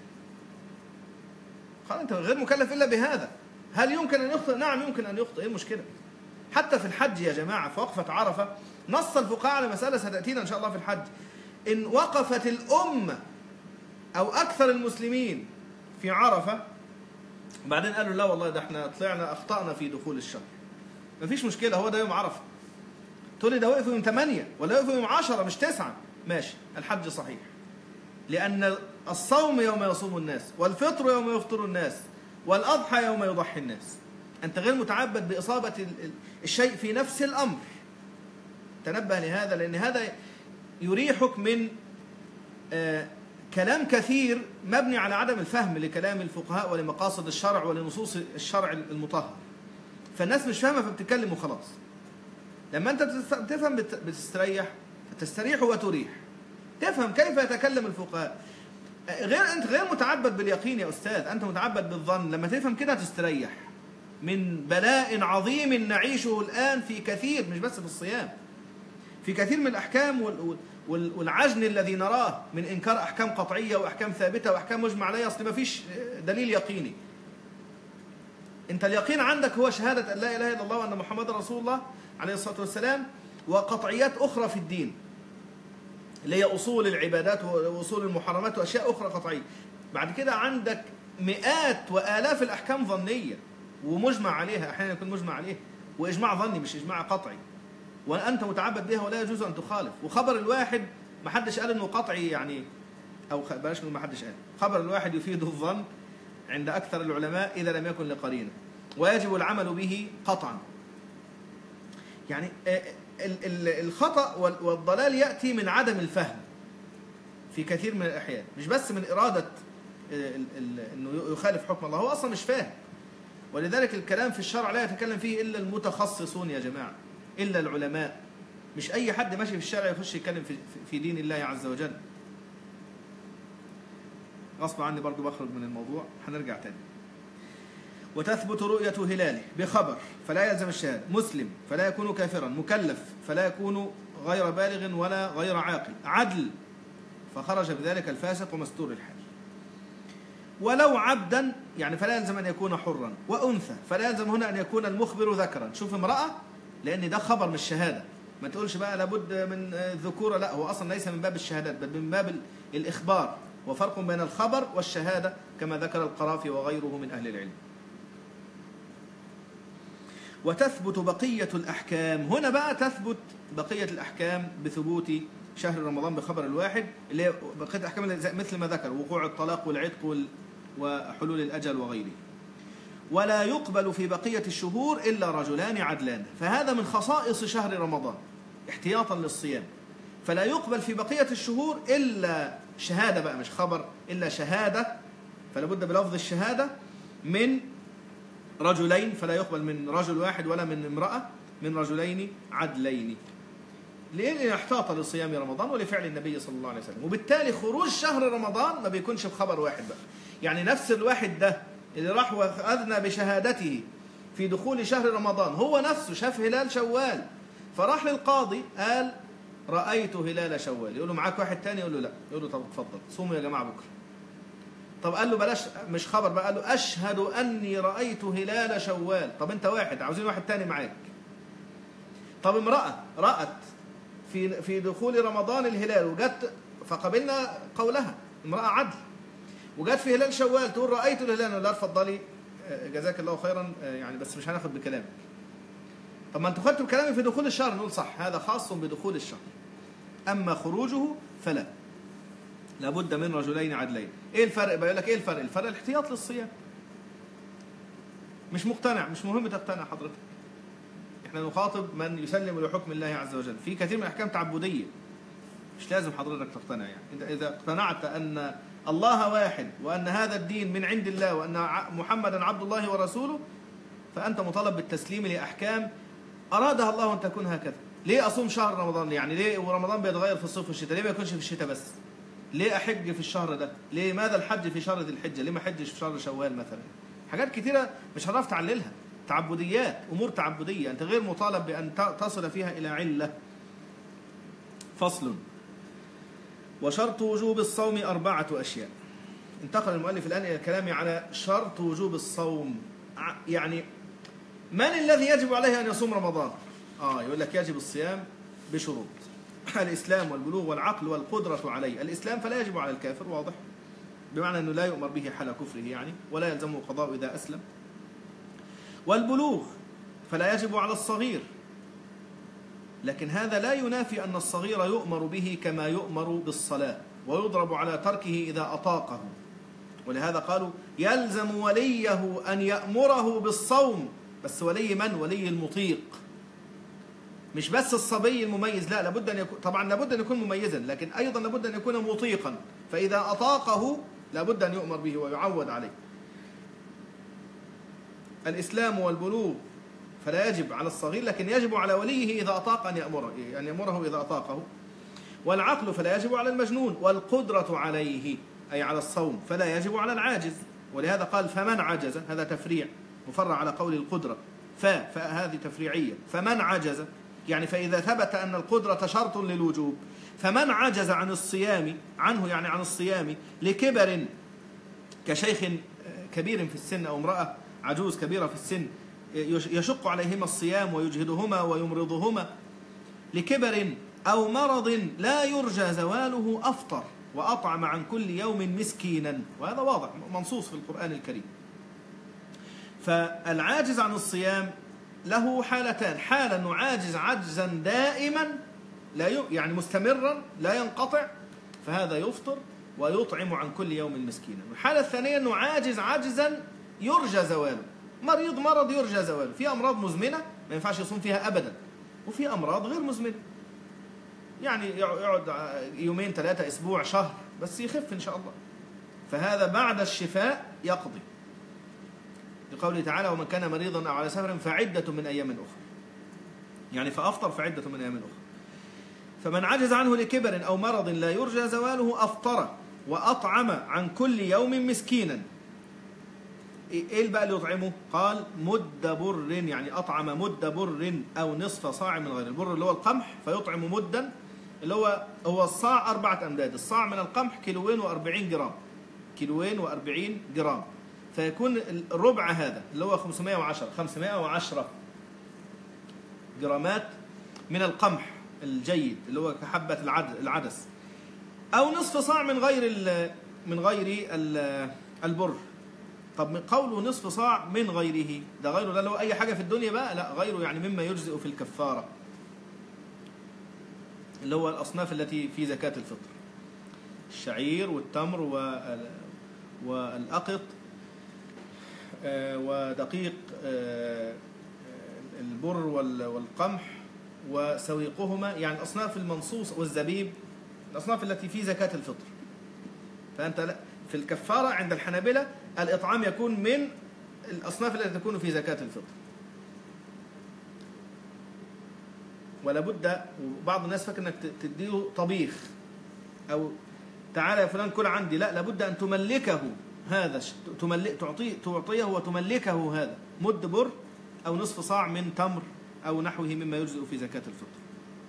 خلاص انت غير مكلف الا بهذا. هل يمكن ان يخطئ؟ نعم يمكن ان يخطئ، ايه المشكله؟ حتى في الحج يا جماعه في وقفه عرفه نص الفقهاء على مساله ستاتينا ان شاء الله في الحج، ان وقفت الامه او اكثر المسلمين في عرفه وبعدين قالوا لا والله ده احنا طلعنا اخطانا في دخول الشهر، مفيش مشكله، هو ده يوم عرفه. تقول لي ده وقفوا يوم ثمانية ولا وقفوا يوم عشرة مش تسعة، ماشي، الحج صحيح، لأن الصوم يوم يصوم الناس، والفطر يوم يفطر الناس، والأضحى يوم يضحي الناس. أنت غير متعبد بإصابة الشيء في نفس الأمر. تنبه لهذا، لأن هذا يريحك من آه كلام كثير مبني على عدم الفهم لكلام الفقهاء ولمقاصد الشرع ولنصوص الشرع المطهر، فالناس مش فاهمة فبتتكلم وخلاص. لما أنت تفهم بتستريح، تستريح وتريح، تفهم كيف يتكلم الفقهاء. غير أنت غير متعبد باليقين يا أستاذ، أنت متعبد بالظن. لما تفهم كده تستريح من بلاء عظيم نعيشه الآن في كثير، مش بس في الصيام، في كثير من الأحكام والعجن الذي نراه من إنكار أحكام قطعية وأحكام ثابتة وأحكام مجمع عليها، أصل ما فيش دليل يقيني. أنت اليقين عندك هو شهادة أن لا إله إلا الله وأن محمد رسول الله عليه الصلاة والسلام، وقطعيات أخرى في الدين اللي هي أصول العبادات وأصول المحرمات وأشياء أخرى قطعية. بعد كده عندك مئات وآلاف الأحكام ظنية ومجمع عليها، أحيانا يكون مجمع عليها وإجماع ظني مش إجماع قطعي، وأنت متعبد بها ولا يجوز أن تخالف. وخبر الواحد ما حدش قال إنه قطعي يعني، أو بلاش ما حدش قال، خبر الواحد يفيد الظن عند أكثر العلماء إذا لم يكن لقرينة، ويجب العمل به قطعا. يعني الخطأ والضلال يأتي من عدم الفهم في كثير من الأحيان، مش بس من إرادة أنه يخالف حكم الله، هو أصلا مش فاهم. ولذلك الكلام في الشرع لا يتكلم فيه إلا المتخصصون يا جماعة، إلا العلماء، مش أي حد ماشي في الشارع يخش يتكلم في دين الله عز وجل. غصب عني برضو بخرج من الموضوع، هنرجع تاني. وتثبت رؤية هلاله بخبر فلا يلزم الشهادة، مسلم فلا يكون كافرا، مكلف فلا يكون غير بالغ ولا غير عاقل، عدل فخرج بذلك الفاسق ومستور الحال. ولو عبدا يعني فلا يلزم أن يكون حرا، وأنثى فلا يلزم هنا أن يكون المخبر ذكرا. شوف امرأة لأن ده خبر من الشهادة، ما تقولش بقى لابد من الذكورة، لا هو أصلا ليس من باب الشهادات بل من باب الإخبار، وفرق بين الخبر والشهادة كما ذكر القرافي وغيره من أهل العلم. وتثبت بقية الأحكام، هنا بقى تثبت بقية الأحكام بثبوت شهر رمضان بخبر الواحد، اللي هي بقية الأحكام مثل ما ذكر وقوع الطلاق والعتق وحلول الأجل وغيره. ولا يقبل في بقية الشهور إلا رجلان عدلان، فهذا من خصائص شهر رمضان احتياطا للصيام، فلا يقبل في بقية الشهور إلا شهادة بقى مش خبر، إلا شهادة، فلا بد بلفظ الشهادة من رجلين، فلا يقبل من رجل واحد ولا من امرأة، من رجلين عدلين، ليه؟ احتاط لصيام رمضان ولفعل النبي صلى الله عليه وسلم. وبالتالي خروج شهر رمضان ما بيكونش بخبر واحد بقى، يعني نفس الواحد ده اللي راح وأذنى بشهادته في دخول شهر رمضان هو نفسه شاف هلال شوال فراح للقاضي قال رأيت هلال شوال، يقول له معاك واحد تاني؟ يقول له لا، يقول له طب اتفضل صوموا يا جماعة بكرة. طب قال له بلاش مش خبر بقى، قال له أشهد أني رأيت هلال شوال. طب أنت واحد عاوزين واحد تاني معاك. طب امرأة رأت في في دخول رمضان الهلال وجت فقبلنا قولها امرأة عدل، وجت في هلال شوال تقول رأيت الهلال، لا اتفضلي جزاك الله خيرا يعني بس مش هناخد بكلامك. طب ما انتوا خدتوا بكلامي في دخول الشهر، نقول صح هذا خاص بدخول الشهر، أما خروجه فلا، لابد من رجلين عدلين. ايه الفرق بقى؟ يقول لك ايه الفرق؟ الفرق الاحتياط للصيام. مش مقتنع، مش مهم تقتنع حضرتك، احنا نخاطب من يسلم لحكم الله عز وجل في كثير من الاحكام تعبديه، مش لازم حضرتك تقتنع. يعني اذا اقتنعت ان الله واحد وان هذا الدين من عند الله وان محمدا عبد الله ورسوله فانت مطالب بالتسليم لاحكام ارادها الله ان تكون هكذا. ليه اصوم شهر رمضان؟ يعني ليه ورمضان بيتغير في الصيف والشتاء؟ ليه ما يكونش في الشتاء بس؟ ليه احج في الشهر ده؟ ليه ماذا الحج في شهر ذي الحجه؟ ليه ما احجش في شهر شوال مثلا؟ حاجات كثيره مش هنعرف تعللها، تعبديات، امور تعبديه انت غير مطالب بان تصل فيها الى عله. فصل. وشرط وجوب الصوم أربعة أشياء. انتقل المؤلف الآن إلى الكلام على شرط وجوب الصوم، يعني من الذي يجب عليه أن يصوم رمضان؟ آه يقول لك يجب الصيام بشروط: الإسلام والبلوغ والعقل والقدرة عليه. الإسلام فلا يجب على الكافر، واضح، بمعنى أنه لا يؤمر به حال كفره يعني، ولا يلزمه قضاء إذا أسلم. والبلوغ فلا يجب على الصغير، لكن هذا لا ينافي أن الصغير يؤمر به كما يؤمر بالصلاة، ويضرب على تركه إذا أطاقه. ولهذا قالوا يلزم وليه أن يأمره بالصوم، بس ولي من؟ ولي المطيق، مش بس الصبي المميز، لا لابد أن يكون، طبعا لابد أن يكون مميزا، لكن أيضا لابد أن يكون مطيقا، فإذا أطاقه لابد أن يؤمر به ويعود عليه. الإسلام والبلوغ فلا يجب على الصغير، لكن يجب على وليه إذا أطاق أن يأمره أن يأمره إذا أطاقه. والعقل فلا يجب على المجنون، والقدرة عليه أي على الصوم فلا يجب على العاجز. ولهذا قال فمن عجز، هذا تفريع مفرع على قول القدرة، فا فهذه تفريعية، فمن عجز يعني فإذا ثبت أن القدرة شرط للوجوب، فمن عجز عن الصيام عنه يعني عن الصيام لكبر كشيخ كبير في السن أو امرأة عجوز كبيرة في السن يشق عليهما الصيام ويجهدهما ويمرضهما، لكبر أو مرض لا يرجى زواله أفطر وأطعم عن كل يوم مسكينا، وهذا واضح منصوص في القرآن الكريم. فالعاجز عن الصيام له حالتان: حالة أنه عاجز عجزا دائما لا ي... يعني مستمرا لا ينقطع، فهذا يفطر ويطعم عن كل يوم مسكينا. والحالة الثانية أنه عاجز عجزا يرجى زواله، مريض مرض يرجى زواله، في أمراض مزمنة ما ينفعش يصوم فيها أبدا، وفي أمراض غير مزمنة يعني يقعد يومين ثلاثة أسبوع شهر بس يخف إن شاء الله، فهذا بعد الشفاء يقضي، لقوله تعالى ومن كان مريضا أو على سفر فعدة من أيام أخرى، يعني فأفطر فعدة من أيام أخرى. فمن عجز عنه لكبر أو مرض لا يرجى زواله أفطر وأطعم عن كل يوم مسكينا. إيه بقى اللي يطعمه؟ قال مد بر، يعني أطعم مد بر أو نصف صاع من غير البر اللي هو القمح، فيطعم مدا اللي هو هو الصاع أربعة أمداد. الصاع من القمح كيلوين وأربعين جرام، كيلوين وأربعين جرام، فيكون الربع هذا اللي هو خمسمائة وعشرة خمسمائة وعشرة جرامات من القمح الجيد اللي هو كحبة العدس، أو نصف صاع من غير من غير البر. طب من قوله نصف صاع من غيره، ده غيره ده اللي هو أي حاجة في الدنيا بقى؟ لا، غيره يعني مما يجزئ في الكفارة، اللي هو الأصناف التي في زكاة الفطر: الشعير والتمر والأقط ودقيق البر والقمح وسويقهما، يعني الأصناف المنصوص، والزبيب، الأصناف التي في زكاة الفطر. فأنت في الكفارة عند الحنابلة الإطعام يكون من الأصناف التي تكون في زكاة الفطر. ولا بد، وبعض الناس فاكر انك تديه طبيخ او تعالى يا فلان كل عندي، لا، لابد ان تملكه هذا، تملك تعطيه تعطيه وتملكه هذا مد بر او نصف صاع من تمر او نحوه مما يجزئ في زكاة الفطر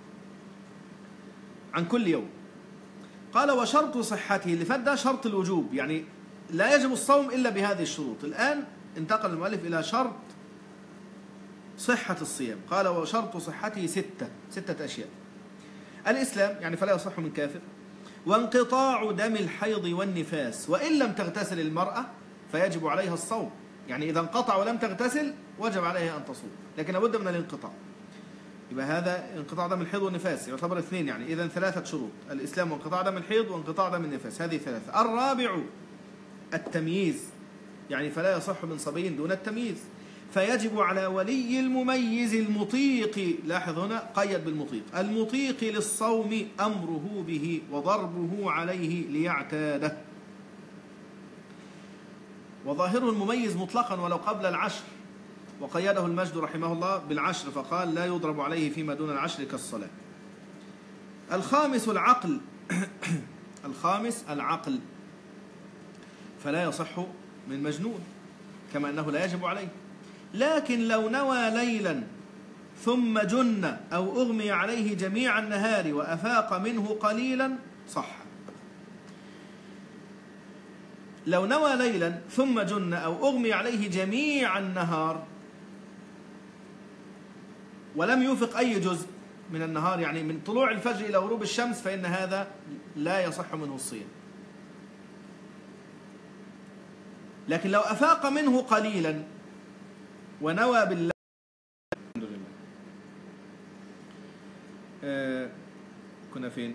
عن كل يوم. قال وشرط صحته، اللي فات ده شرط الوجوب، يعني لا يجب الصوم الا بهذه الشروط. الان انتقل المؤلف الى شرط صحة الصيام. قال وشرط صحته ستة ستة أشياء: الإسلام، يعني فلا يصح من كافر، وانقطاع دم الحيض والنفاس، وإن لم تغتسل المرأة فيجب عليها الصوم، يعني إذا انقطع ولم تغتسل وجب عليها أن تصوم، لكن لابد من الانقطاع. يبقى هذا انقطاع دم الحيض والنفاس يعتبر اثنين، يعني إذن ثلاثة شروط: الإسلام وانقطاع دم الحيض وانقطاع دم النفاس، هذه ثلاثة. الرابع التمييز، يعني فلا يصح من صبي دون التمييز، فيجب على ولي المميز المطيق، لاحظ هنا قيد بالمطيق، المطيق للصوم أمره به وضربه عليه ليعتاده. وظاهره المميز مطلقا ولو قبل العشر، وقيده المجد رحمه الله بالعشر فقال لا يضرب عليه فيما دون العشر كالصلاة. الخامس العقل الخامس العقل، فلا يصح من مجنون كما أنه لا يجب عليه، لكن لو نوى ليلا ثم جن أو أغمي عليه جميع النهار وأفاق منه قليلا صح. لو نوى ليلا ثم جن أو أغمي عليه جميع النهار ولم يوفق أي جزء من النهار، يعني من طلوع الفجر إلى غروب الشمس، فإن هذا لا يصح منه الصيام. لكن لو أفاق منه قليلا ونوى بالله، الحمد لله. آه كنا فين؟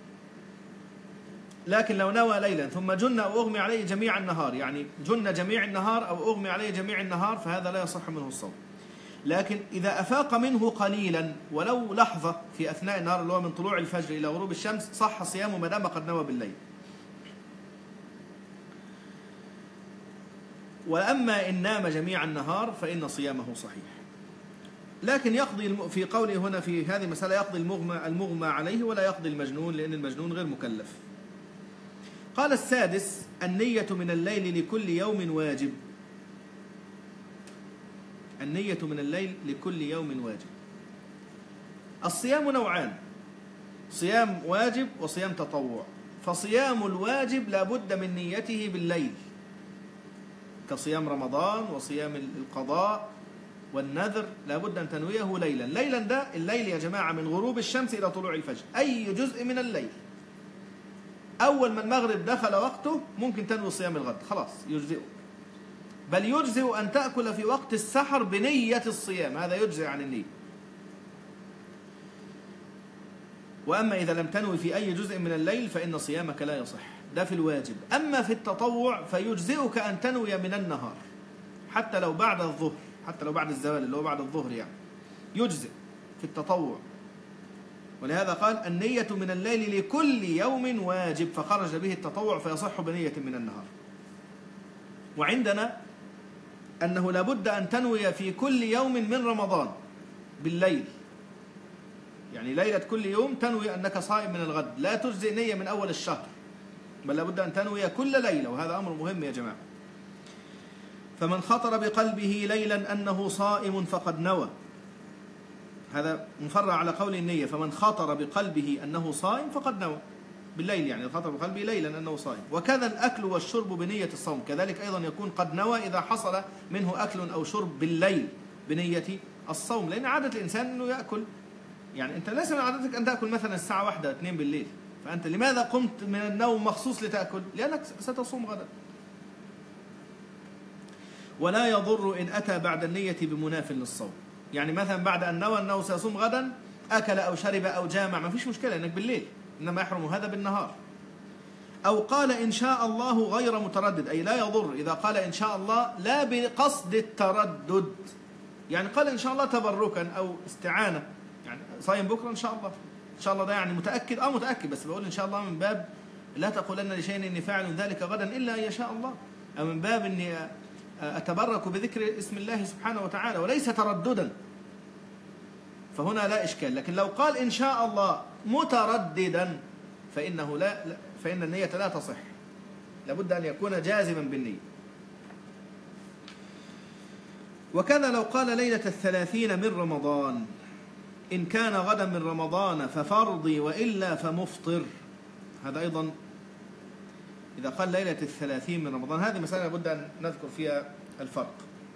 لكن لو نوى ليلا ثم جن أو أغمي عليه جميع النهار، يعني جن جميع النهار أو أغمي عليه جميع النهار، فهذا لا يصح منه الصوم. لكن إذا أفاق منه قليلا ولو لحظة في أثناء النهار اللي هو من طلوع الفجر إلى غروب الشمس صح صيامه ما دام قد نوى بالليل. وأما إن نام جميع النهار فإن صيامه صحيح. لكن يقضي في قوله هنا في هذه المسألة يقضي المغمى, المغمى عليه ولا يقضي المجنون، لأن المجنون غير مكلف. قال السادس النية من الليل لكل يوم واجب. النية من الليل لكل يوم واجب. الصيام نوعان: صيام واجب وصيام تطوع. فصيام الواجب لا بد من نيته بالليل، كصيام رمضان وصيام القضاء والنذر، لا بد أن تنويه ليلا. ليلا ده الليل يا جماعة من غروب الشمس إلى طلوع الفجر، أي جزء من الليل. أول ما المغرب دخل وقته ممكن تنوي صيام الغد، خلاص يجزئ. بل يجزئ أن تأكل في وقت السحر بنية الصيام، هذا يجزئ عن النية. وأما إذا لم تنوي في أي جزء من الليل فإن صيامك لا يصح، ده في الواجب. أما في التطوع فيجزئك أن تنوي من النهار، حتى لو بعد الظهر، حتى لو بعد الزوال اللي هو بعد الظهر، يعني يجزئ في التطوع. ولهذا قال النية من الليل لكل يوم واجب، فخرج به التطوع فيصح بنية من النهار. وعندنا أنه لابد أن تنوي في كل يوم من رمضان بالليل، يعني ليلة كل يوم تنوي أنك صائم من الغد، لا تجزئ نية من أول الشهر، بل لابد أن تنوي كل ليلة، وهذا أمر مهم يا جماعة. فمن خطر بقلبه ليلا أنه صائم فقد نوى. هذا مفرع على قول النية. فمن خطر بقلبه أنه صائم فقد نوى بالليل، يعني خطر بقلبه ليلا أنه صائم. وكذا الأكل والشرب بنية الصوم، كذلك أيضا يكون قد نوى إذا حصل منه أكل أو شرب بالليل بنية الصوم، لأن عادة الإنسان أنه يأكل، يعني أنت ليس من عادتك أن تأكل مثلا الساعة واحدة اثنين بالليل، فأنت لماذا قمت من النوم مخصوص لتأكل؟ لأنك ستصوم غدا. ولا يضر إن أتى بعد النية بمناف للصوم، يعني مثلا بعد أن نوى أنه سيصوم غدا أكل أو شرب أو جامع، ما فيش مشكلة إنك بالليل، إنما يحرم هذا بالنهار. أو قال إن شاء الله غير متردد، أي لا يضر إذا قال إن شاء الله لا بقصد التردد، يعني قال إن شاء الله تبركا أو استعانة، يعني صايم بكرة إن شاء الله، إن شاء الله ده يعني متأكد أو متأكد، بس بقول إن شاء الله من باب لا تقولن لشيء إني فاعل ذلك غدا إلا أن يشاء الله، أو من باب إني أتبرك بذكر اسم الله سبحانه وتعالى وليس ترددا، فهنا لا إشكال. لكن لو قال إن شاء الله مترددا فإنه لا, لا فإن النية لا تصح، لابد أن يكون جازما بالنية. وكذا لو قال ليلة الثلاثين من رمضان إن كان غدا من رمضان ففرضي وإلا فمفطر، هذا أيضا إذا قال ليلة الثلاثين من رمضان، هذه مسألة لابد أن نذكر فيها الفرق.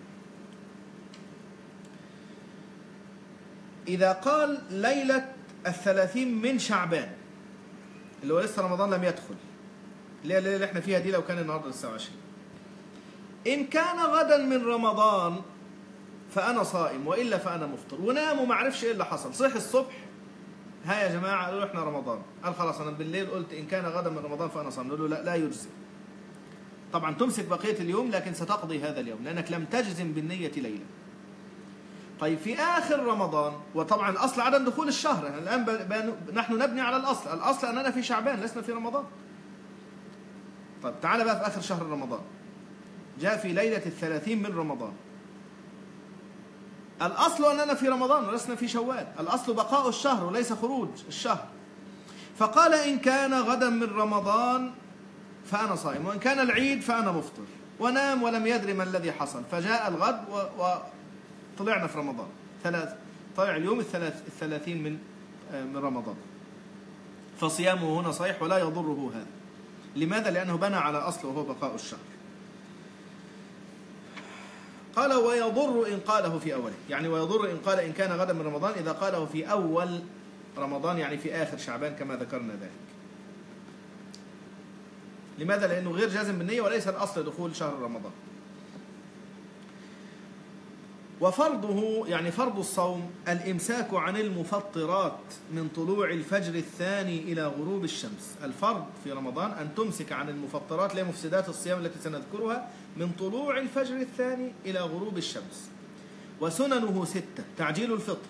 إذا قال ليلة الثلاثين من شعبان اللي هو لسه رمضان لم يدخل، اللي هي الليلة اللي احنا فيها دي لو كان النهارده الساعة عشرين، إن كان غدا من رمضان فأنا صائم وإلا فأنا مفطر، ونام وما عرفش إيه اللي حصل، صح الصبح ها يا جماعة قالوا احنا رمضان، قال خلاص أنا بالليل قلت إن كان غدا من رمضان فأنا صائم، نقول له لا لا يجزي، طبعا تمسك بقية اليوم لكن ستقضي هذا اليوم لأنك لم تجزم بالنية ليلة. طيب في آخر رمضان، وطبعا الأصل عدم دخول الشهر، الآن نحن نبني على الأصل، الأصل أننا في شعبان لسنا في رمضان. طيب تعال بقى في آخر شهر رمضان، جاء في ليلة الثلاثين من رمضان، الأصل أننا في رمضان ولسنا في شوال، الأصل بقاء الشهر وليس خروج الشهر، فقال إن كان غدا من رمضان فأنا صائم وإن كان العيد فأنا مفطر، ونام ولم يدري ما الذي حصل، فجاء الغد وطلعنا في رمضان، ثلاث طلع اليوم الثلاث الثلاثين من من رمضان، فصيامه هنا صحيح ولا يضره هذا. لماذا؟ لأنه بنى على أصل وهو بقاء الشهر. قال ويضر إن قاله في أوله، يعني ويضر إن قال إن كان غدا من رمضان إذا قاله في أول رمضان، يعني في آخر شعبان كما ذكرنا ذلك. لماذا؟ لأنه غير جازم بالنية وليس الأصل دخول شهر رمضان. وفرضه يعني فرض الصوم الإمساك عن المفطرات من طلوع الفجر الثاني إلى غروب الشمس. الفرض في رمضان أن تمسك عن المفطرات لمفسدات الصيام التي سنذكرها من طلوع الفجر الثاني إلى غروب الشمس. وسننه ستة: تعجيل الفطر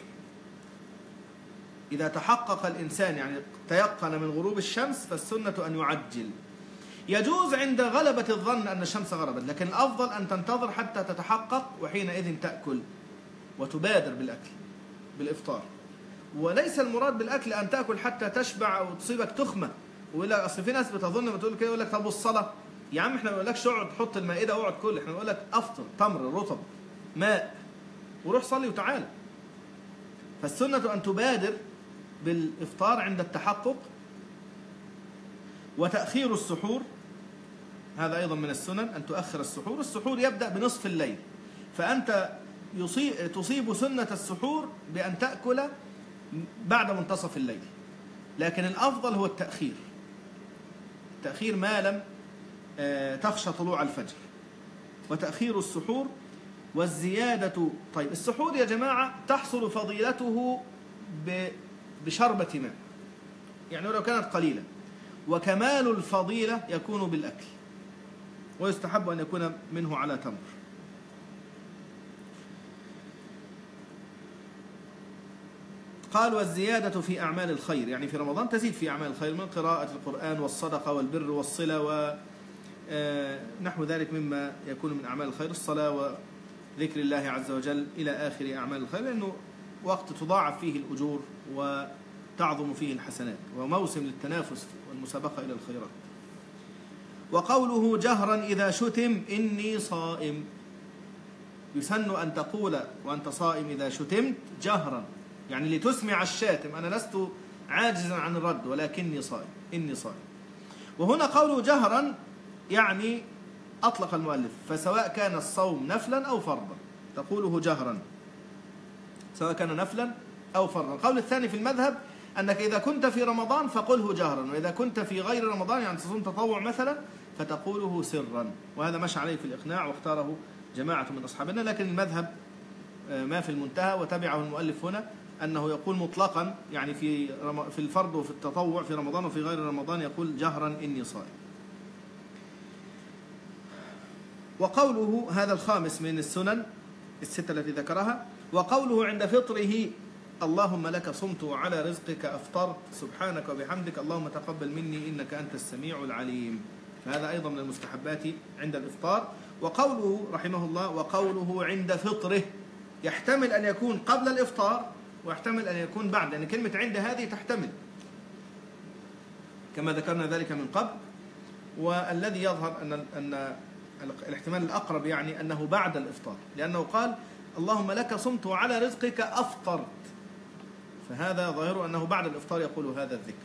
إذا تحقق الإنسان، يعني تيقن من غروب الشمس فالسنة أن يعجل. يجوز عند غلبة الظن أن الشمس غربت، لكن الأفضل أن تنتظر حتى تتحقق وحينئذ تأكل وتبادر بالأكل بالإفطار. وليس المراد بالأكل أن تأكل حتى تشبع أو تصيبك تخمة، ولا أصل في ناس بتظن بتقول كده يقول لك طب والصلاة؟ يا عم احنا ما بنقولكش اقعد حط المائدة واقعد كل، احنا بنقول لك أفطر تمر رطب ماء وروح صلي وتعال. فالسنة أن تبادر بالإفطار عند التحقق. وتأخير السحور هذا أيضا من السنن، أن تؤخر السحور. السحور يبدأ بنصف الليل، فأنت يصيب تصيب سنة السحور بأن تأكل بعد منتصف الليل، لكن الأفضل هو التأخير، تأخير ما لم تخشى طلوع الفجر. وتأخير السحور والزيادة. طيب السحور يا جماعة تحصل فضيلته بشربة ماء، يعني لو كانت قليلة، وكمال الفضيلة يكون بالأكل، ويستحب أن يكون منه على تمر. قال والزيادة في أعمال الخير، يعني في رمضان تزيد في أعمال الخير من قراءة القرآن والصدقة والبر والصلة ونحو ذلك مما يكون من أعمال الخير، الصلاة وذكر الله عز وجل إلى آخر أعمال الخير، لأنه وقت تضاعف فيه الأجور وتعظم فيه الحسنات، وموسم للتنافس والمسابقة إلى الخيرات. وقوله جهرا إذا شتم إني صائم، يسن أن تقول وأنت صائم إذا شتمت جهرا، يعني لتسمع الشاتم أنا لست عاجزا عن الرد ولكني صائم، إني صائم. وهنا قوله جهرا يعني أطلق المؤلف، فسواء كان الصوم نفلا أو فرضا تقوله جهرا، سواء كان نفلا أو فرضا. القول الثاني في المذهب أنك إذا كنت في رمضان فقله جهرا، وإذا كنت في غير رمضان يعني تصوم تطوع مثلا فتقوله سرا، وهذا مشى عليه في الإقناع واختاره جماعة من أصحابنا، لكن المذهب ما في المنتهى وتبعه المؤلف هنا أنه يقول مطلقا، يعني في في الفرض وفي التطوع في رمضان وفي غير رمضان يقول جهرا إني صائم. وقوله هذا الخامس من السنن الستة التي ذكرها، وقوله عند فطره اللهم لك صمت وعلى رزقك أفطرت سبحانك وبحمدك اللهم تقبل مني إنك أنت السميع العليم، فهذا أيضا من المستحبات عند الإفطار. وقوله رحمه الله وقوله عند فطره يحتمل أن يكون قبل الإفطار ويحتمل أن يكون بعد، لأن كلمة عند هذه تحتمل كما ذكرنا ذلك من قبل، والذي يظهر أن أن الاحتمال الأقرب يعني أنه بعد الإفطار، لأنه قال اللهم لك صمت وعلى رزقك أفطرت، فهذا ظاهر أنه بعد الإفطار يقول هذا الذكر.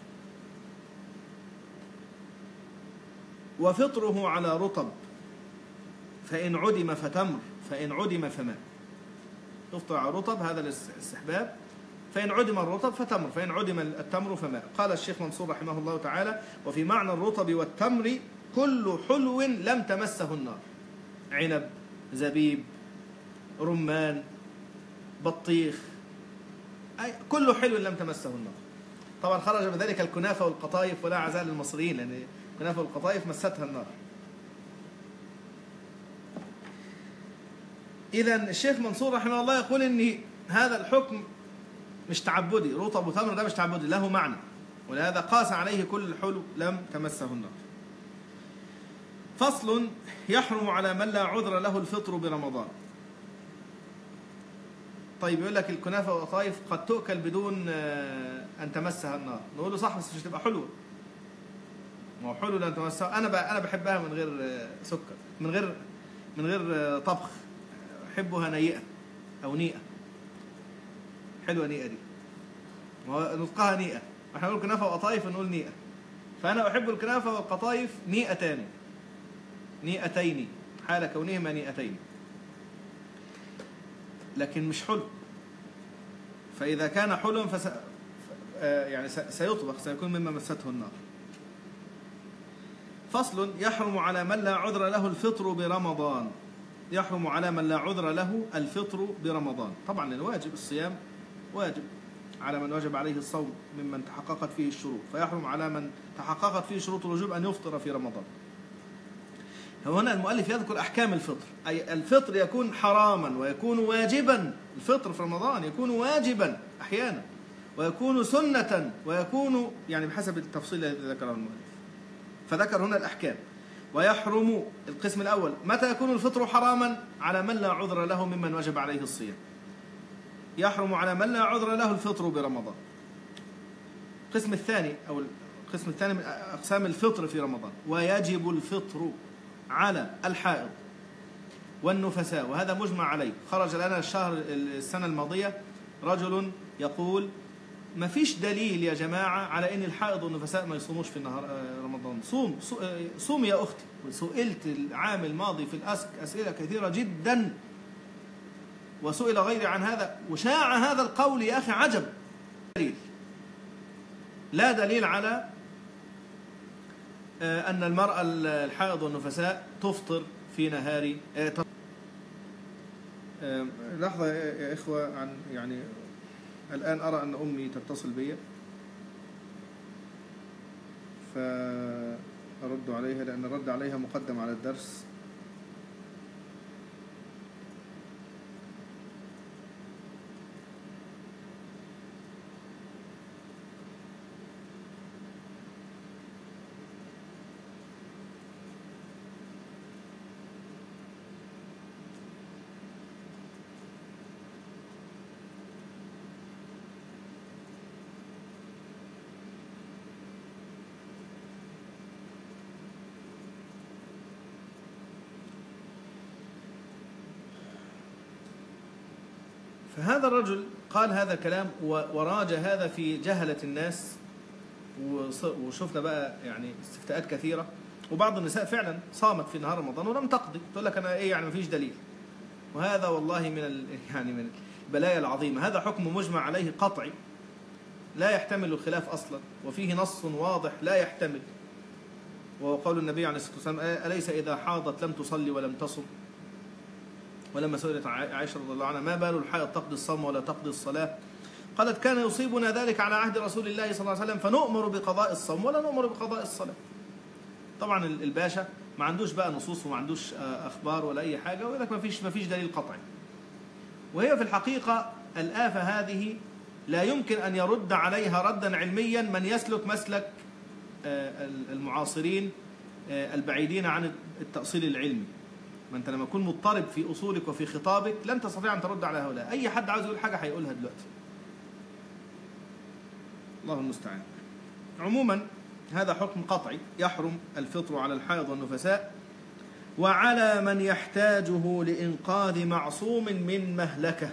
وفطره على رطب فإن عدم فتمر فإن عدم فماء، يفطر على رطب هذا الاستحباب، فإن عدم الرطب فتمر فإن عدم التمر فماء. قال الشيخ منصور رحمه الله تعالى وفي معنى الرطب والتمر كل حلو لم تمسه النار، عنب زبيب رمان بطيخ، أي كل حلو لم تمسه النار. طبعا خرج بذلك الكنافة والقطايف ولا عزاء للمصريين، لأن الكنافة والقطايف مستها النار. إذن الشيخ منصور رحمه الله يقول إن هذا الحكم مش تعبدي، رطب وتمر ده مش تعبدي، له معنى، ولهذا قاس عليه كل حلو لم تمسه النار. فصل يحرم على من لا عذر له الفطر برمضان. طيب يقول لك الكنافة والقطايف قد تؤكل بدون أن تمسها النار، نقول له صح بس مش تبقى حلوة، ما هو حلو لأن تمسها. أنا أنا بحبها من غير سكر، من غير من غير طبخ، أحبها نيئة أو نيئة، حلوة نيئة دي، نطقها نيئة، احنا نقول كنافة وقطايف نقول نيئة، فأنا أحب الكنافة والقطايف نيئتان نيئتين حال كونهما نيئتين، لكن مش حلو. فإذا كان حلوا فس... يعني سيطبخ، سيكون مما مسته النار. فصل يحرم على من لا عذر له الفطر برمضان. يحرم على من لا عذر له الفطر برمضان، طبعا الواجب الصيام واجب على من وجب عليه الصوم ممن تحققت فيه الشروط، فيحرم على من تحققت فيه شروط الوجوب أن يفطر في رمضان. هنا المؤلف يذكر أحكام الفطر، أي الفطر يكون حراما ويكون واجبا، الفطر في رمضان يكون واجبا أحيانا ويكون سنة ويكون يعني بحسب التفصيل الذي ذكره المؤلف، فذكر هنا الأحكام. ويحرم القسم الأول متى يكون الفطر حراما؟ على من لا عذر له ممن وجب عليه الصيام، يحرم على من لا عذر له الفطر برمضان. القسم الثاني أو القسم الثاني من أقسام الفطر في رمضان، ويجب الفطر على الحائض والنفساء، وهذا مجمع عليه. خرج لنا الشهر السنة الماضية رجل يقول ما فيش دليل يا جماعة على أن الحائض والنفساء ما يصوموش في نهار رمضان، صوم صوم يا أختي. وسئلت العام الماضي في الأسك أسئلة كثيرة جدا وسئل غيري عن هذا، وشاع هذا القول يا أخي عجب. دليل لا دليل على أن المرأة الحائض والنفساء تفطر في نهار. لحظة يا إخوة، عن يعني الآن أرى أن أمي تتصل بي فأرد عليها، لأن الرد عليها مقدم على الدرس. فهذا الرجل قال هذا الكلام وراج هذا في جهلة الناس، وشفنا بقى يعني استفتاءات كثيرة، وبعض النساء فعلا صامت في نهار رمضان ولم تقضي، تقول لك أنا إيه يعني مفيش دليل. وهذا والله من ال يعني من البلايا العظيمة. هذا حكم مجمع عليه قطعي لا يحتمل الخلاف أصلا، وفيه نص واضح لا يحتمل، وهو قول النبي عليه الصلاة والسلام: أليس إذا حاضت لم تصلي ولم تصم؟ ولما سئلت عائشة رضي الله عنها: ما بال الحائض تقضي الصوم ولا تقضي الصلاة؟ قالت: كان يصيبنا ذلك على عهد رسول الله صلى الله عليه وسلم فنؤمر بقضاء الصوم ولا نؤمر بقضاء الصلاة. طبعا الباشا ما عندوش بقى نصوص وما عندوش أخبار ولا أي حاجة، ويقول لك ما فيش ما فيش دليل قطعي. وهي في الحقيقة الآفة هذه لا يمكن أن يرد عليها ردا علميا من يسلك مسلك المعاصرين البعيدين عن التأصيل العلمي. ما أنت لما تكون مضطرب في أصولك وفي خطابك لن تستطيع أن ترد على هؤلاء. أي حد عاوز يقول حاجة هيقولها دلوقتي. الله المستعان. عموما هذا حكم قطعي، يحرم الفطر على الحائض والنفساء وعلى من يحتاجه لإنقاذ معصوم من مهلكة.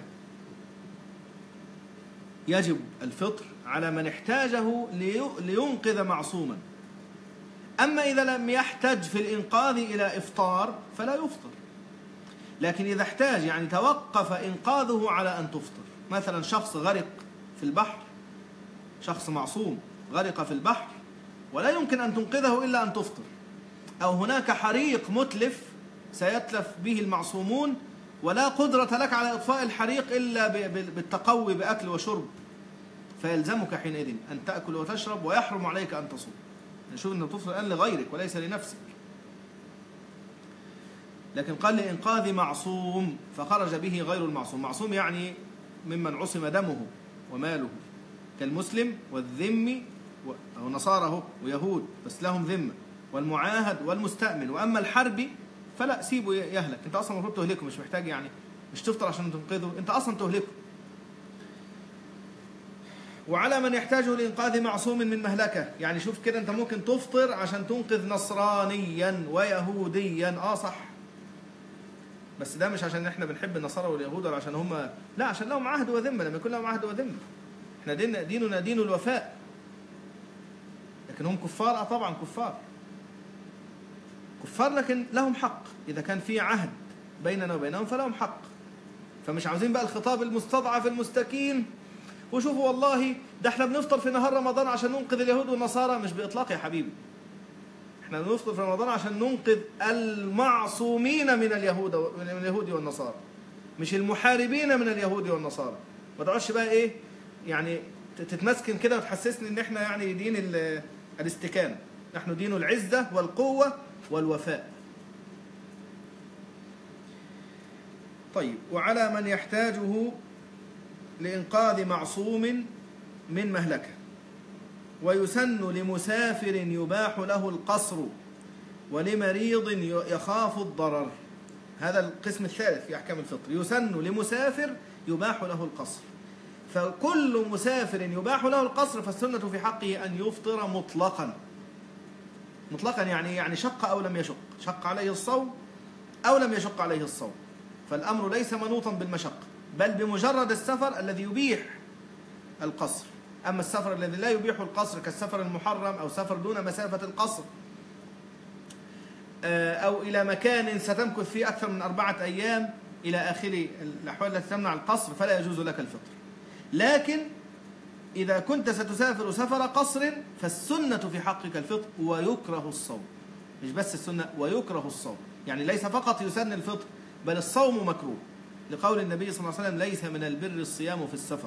يجب الفطر على من احتاجه لينقذ معصوما. أما إذا لم يحتج في الإنقاذ إلى إفطار فلا يفطر. لكن إذا احتاج يعني توقف إنقاذه على أن تفطر، مثلا شخص غرق في البحر، شخص معصوم غرق في البحر ولا يمكن أن تنقذه إلا أن تفطر، أو هناك حريق متلف سيتلف به المعصومون ولا قدرة لك على إطفاء الحريق إلا بالتقوي بأكل وشرب، فيلزمك حينئذ أن تأكل وتشرب ويحرم عليك أن تصوم. نشوف أن تفطر الآن لغيرك وليس لنفسك. لكن قال لإنقاذ معصوم فخرج به غير المعصوم. معصوم يعني ممن عصم دمه وماله، كالمسلم والذمي ونصاره ويهود بس لهم ذمة، والمعاهد والمستأمن. وأما الحربي فلا، سيبه يهلك. أنت أصلا المفروض تهلكه، مش محتاج يعني مش تفطر عشان تنقذه، أنت أصلا تهلكه. وعلى من يحتاجه لإنقاذ معصوم من مهلكة، يعني شوف كده أنت ممكن تفطر عشان تنقذ نصرانيا ويهوديا، آه صح، بس ده مش عشان احنا بنحب النصارى واليهود ولا عشان هم، لا، عشان لهم عهد وذمة. لما يكون لهم عهد وذمة، احنا دين ديننا دين الوفاء. لكن هم كفار، اه طبعا كفار كفار لكن لهم حق. إذا كان في عهد بيننا وبينهم فلهم حق. فمش عاوزين بقى الخطاب المستضعف المستكين، وشوفوا والله ده احنا بنفطر في نهار رمضان عشان ننقذ اليهود والنصارى. مش بإطلاق يا حبيبي، احنا بنفطر في رمضان عشان ننقذ المعصومين من اليهود من اليهود والنصارى، مش المحاربين من اليهود والنصارى. ما تقعدش بقى ايه يعني تتمسكن كده وتحسسني ان احنا يعني دين الاستكانة. نحن دين العزة والقوة والوفاء. طيب، وعلى من يحتاجه لإنقاذ معصوم من مهلكة. ويسن لمسافر يباح له القصر ولمريض يخاف الضرر. هذا القسم الثالث في أحكام الفطر. يسن لمسافر يباح له القصر، فكل مسافر يباح له القصر فالسنة في حقه أن يفطر مطلقا. مطلقا يعني يعني شق أو لم يشق، شق عليه الصوم أو لم يشق عليه الصوم، فالأمر ليس منوطا بالمشقة بل بمجرد السفر الذي يبيح القصر. أما السفر الذي لا يبيح القصر كالسفر المحرم أو سفر دون مسافة القصر أو إلى مكان ستمكث فيه أكثر من أربعة أيام إلى آخر الأحوال التي تمنع القصر فلا يجوز لك الفطر. لكن إذا كنت ستسافر سفر قصر فالسنة في حقك الفطر ويكره الصوم. مش بس السنة، ويكره الصوم، يعني ليس فقط يسن الفطر بل الصوم مكروه، لقول النبي صلى الله عليه وسلم: ليس من البر الصيام في السفر.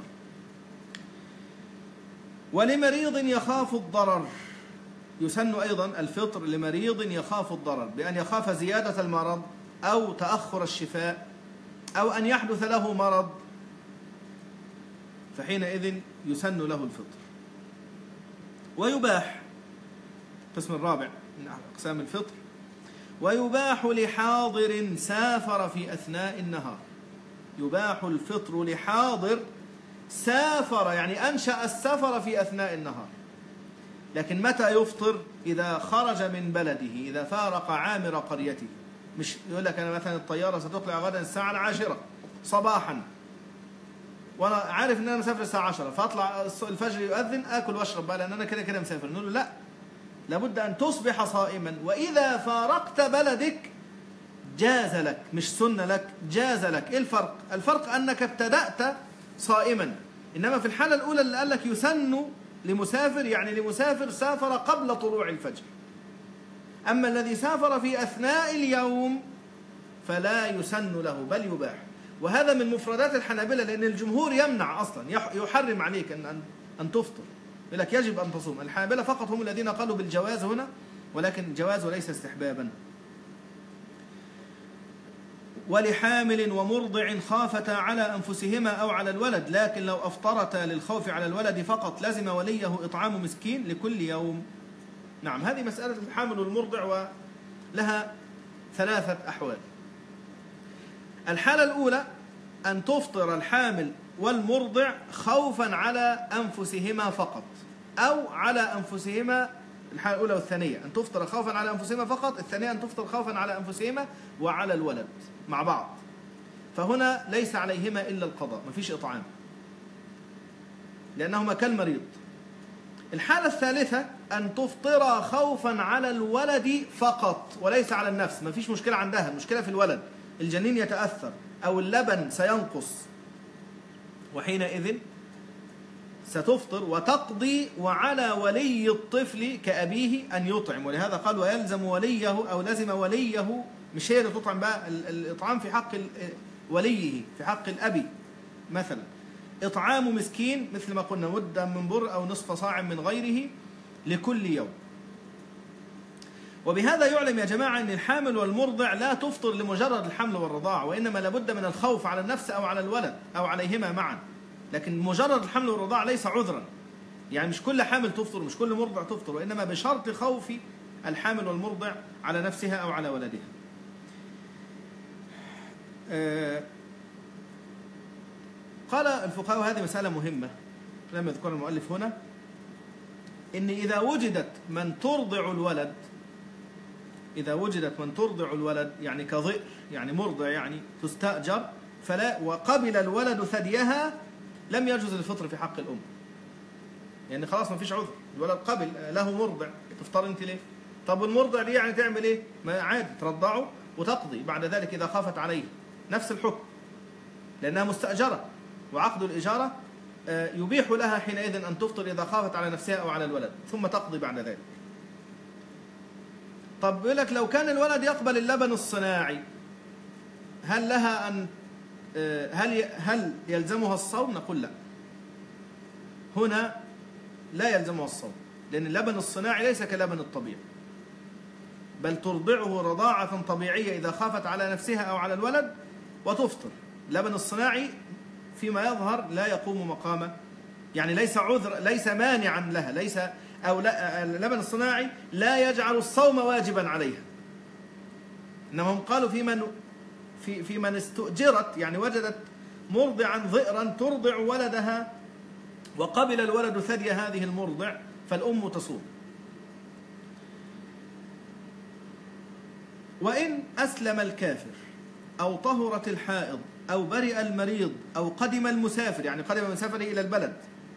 ولمريض يخاف الضرر، يسن أيضا الفطر لمريض يخاف الضرر بأن يخاف زيادة المرض أو تأخر الشفاء أو أن يحدث له مرض، فحينئذ يسن له الفطر. ويباح، القسم الرابع من أقسام الفطر، ويباح لحاضر سافر في أثناء النهار. يباح الفطر لحاضر سافر، يعني أنشأ السفر في أثناء النهار. لكن متى يفطر؟ إذا خرج من بلده، إذا فارق عامر قريته. مش يقول لك أنا مثلا الطيارة ستطلع غدا الساعة العاشرة صباحا، وانا عارف ان انا مسافر الساعه عشرة، فاطلع الفجر يؤذن اكل واشرب بقى لان انا كده كده مسافر. نقول له لا، لابد ان تصبح صائما، واذا فارقت بلدك جاز لك، مش سنه لك، جاز لك. ايه الفرق؟ الفرق انك ابتدأت صائما، انما في الحاله الاولى اللي قال لك يسن لمسافر، يعني لمسافر سافر قبل طلوع الفجر. اما الذي سافر في اثناء اليوم فلا يسن له بل يباح. وهذا من مفردات الحنابلة، لأن الجمهور يمنع أصلا، يحرم عليك أن أن تفطر، يقول لك يجب أن تصوم. الحنابلة فقط هم الذين قالوا بالجواز هنا، ولكن جواز وليس استحبابا. ولحامل ومرضع خافتا على أنفسهما أو على الولد، لكن لو أفطرتا للخوف على الولد فقط لزم وليه إطعام مسكين لكل يوم. نعم، هذه مسألة الحامل والمرضع ولها ثلاثة أحوال. الحالة الأولى أن تفطر الحامل والمرضع خوفا على أنفسهما فقط، أو على أنفسهما. الحالة الأولى والثانية أن تفطر خوفا على أنفسهما فقط، الثانية أن تفطر خوفا على أنفسهما وعلى الولد مع بعض، فهنا ليس عليهما إلا القضاء، ما فيش إطعام لأنهما كالمريض. الحالة الثالثة أن تفطر خوفا على الولد فقط وليس على النفس، ما فيش مشكلة عندها، المشكلة في الولد، الجنين يتأثر أو اللبن سينقص، وحينئذ ستفطر وتقضي، وعلى ولي الطفل كأبيه أن يطعم. ولهذا قال ويلزم وليه أو لزم وليه، مش هي اللي تطعم بقى، الإطعام في حق وليه، في حق الأب مثلا. إطعام مسكين مثل ما قلنا، مدة من بر أو نصف صاع من غيره لكل يوم. وبهذا يعلم يا جماعة أن الحامل والمرضع لا تفطر لمجرد الحمل والرضاعة، وإنما لابد من الخوف على النفس أو على الولد أو عليهما معا. لكن مجرد الحمل والرضاعة ليس عذرا، يعني مش كل حامل تفطر، مش كل مرضع تفطر، وإنما بشرط خوف الحامل والمرضع على نفسها أو على ولدها. آه قال الفقهاء، هذه مسألة مهمة لم يذكر المؤلف هنا، إن إذا وجدت من ترضع الولد، إذا وجدت من ترضع الولد يعني كظئر، يعني مرضع، يعني تستأجر، فلا وقبل الولد ثديها لم يجوز الفطر في حق الأم، يعني خلاص ما فيش عذر، الولد قبل له مرضع، تفطر أنت ليه؟ طب المرضع دي يعني تعمل إيه؟ ما عادي ترضعه وتقضي بعد ذلك إذا خافت عليه، نفس الحكم، لأنها مستأجرة، وعقد الإجارة يبيح لها حينئذ أن تفطر إذا خافت على نفسها أو على الولد، ثم تقضي بعد ذلك. طب يقول لك لو كان الولد يقبل اللبن الصناعي، هل لها أن هل هل يلزمها الصوم؟ نقول لا، هنا لا يلزمها الصوم، لأن اللبن الصناعي ليس كلبن الطبيعي، بل ترضعه رضاعة طبيعية إذا خافت على نفسها أو على الولد وتفطر. اللبن الصناعي فيما يظهر لا يقوم مقامه، يعني ليس عذر، ليس مانعا لها، ليس أو لا، اللبن الصناعي لا يجعل الصوم واجبا عليها، إنما هم قالوا في من في في من استؤجرت، يعني وجدت مرضعا ضئرا ترضع ولدها وقبل الولد ثدي هذه المرضع، فالأم تصوم. وإن أسلم الكافر أو طهرت الحائض أو برئ المريض أو قدم المسافر، يعني قدم من سفره إلى البلد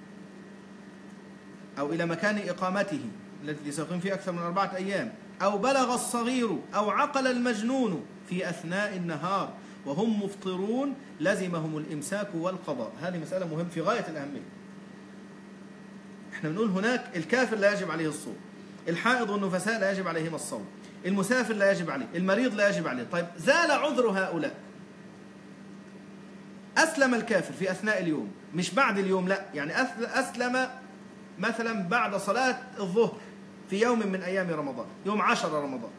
أو إلى مكان إقامته التي سيقيم فيه أكثر من أربعة أيام، أو بلغ الصغير أو عقل المجنون في أثناء النهار وهم مفطرون لزمهم الإمساك والقضاء. هذه مسألة مهمة في غاية الأهمية. احنا بنقول هناك الكافر لا يجب عليه الصوم، الحائض والنفساء لا يجب عليهما الصوم، المسافر لا يجب عليه، المريض لا يجب عليه. طيب زال عذر هؤلاء، أسلم الكافر في أثناء اليوم، مش بعد اليوم، لا، يعني أسلم مثلا بعد صلاة الظهر في يوم من أيام رمضان، يوم عشر رمضان،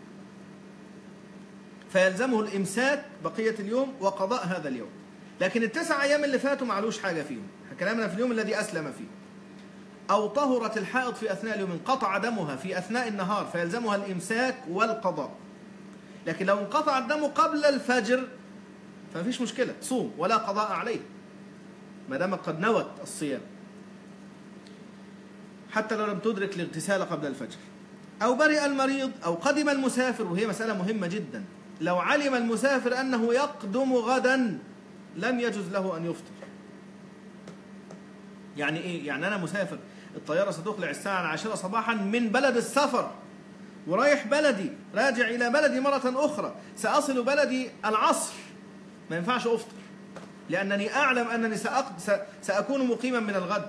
فيلزمه الإمساك بقية اليوم وقضاء هذا اليوم. لكن التسع أيام اللي فاتوا معلوش حاجة فيهم، كلامنا في اليوم الذي أسلم فيه. أو طهرت الحائض في أثناء اليوم، انقطع دمها في أثناء النهار، فيلزمها الإمساك والقضاء. لكن لو انقطع الدم قبل الفجر فمفيش مشكلة، صوم ولا قضاء عليه ما دام قد نوت الصيام، حتى لو لم تدرك الاغتسال قبل الفجر. أو برئ المريض أو قدم المسافر، وهي مسألة مهمة جدا، لو علم المسافر أنه يقدم غدا لم يجوز له أن يفطر، يعني إيه؟ يعني أنا مسافر، الطيارة ستقلع الساعة العاشرة صباحا من بلد السفر ورايح بلدي، راجع إلى بلدي مرة أخرى، سأصل بلدي العصر، ما ينفعش أفطر لأنني أعلم أنني سأكون مقيما من الغد.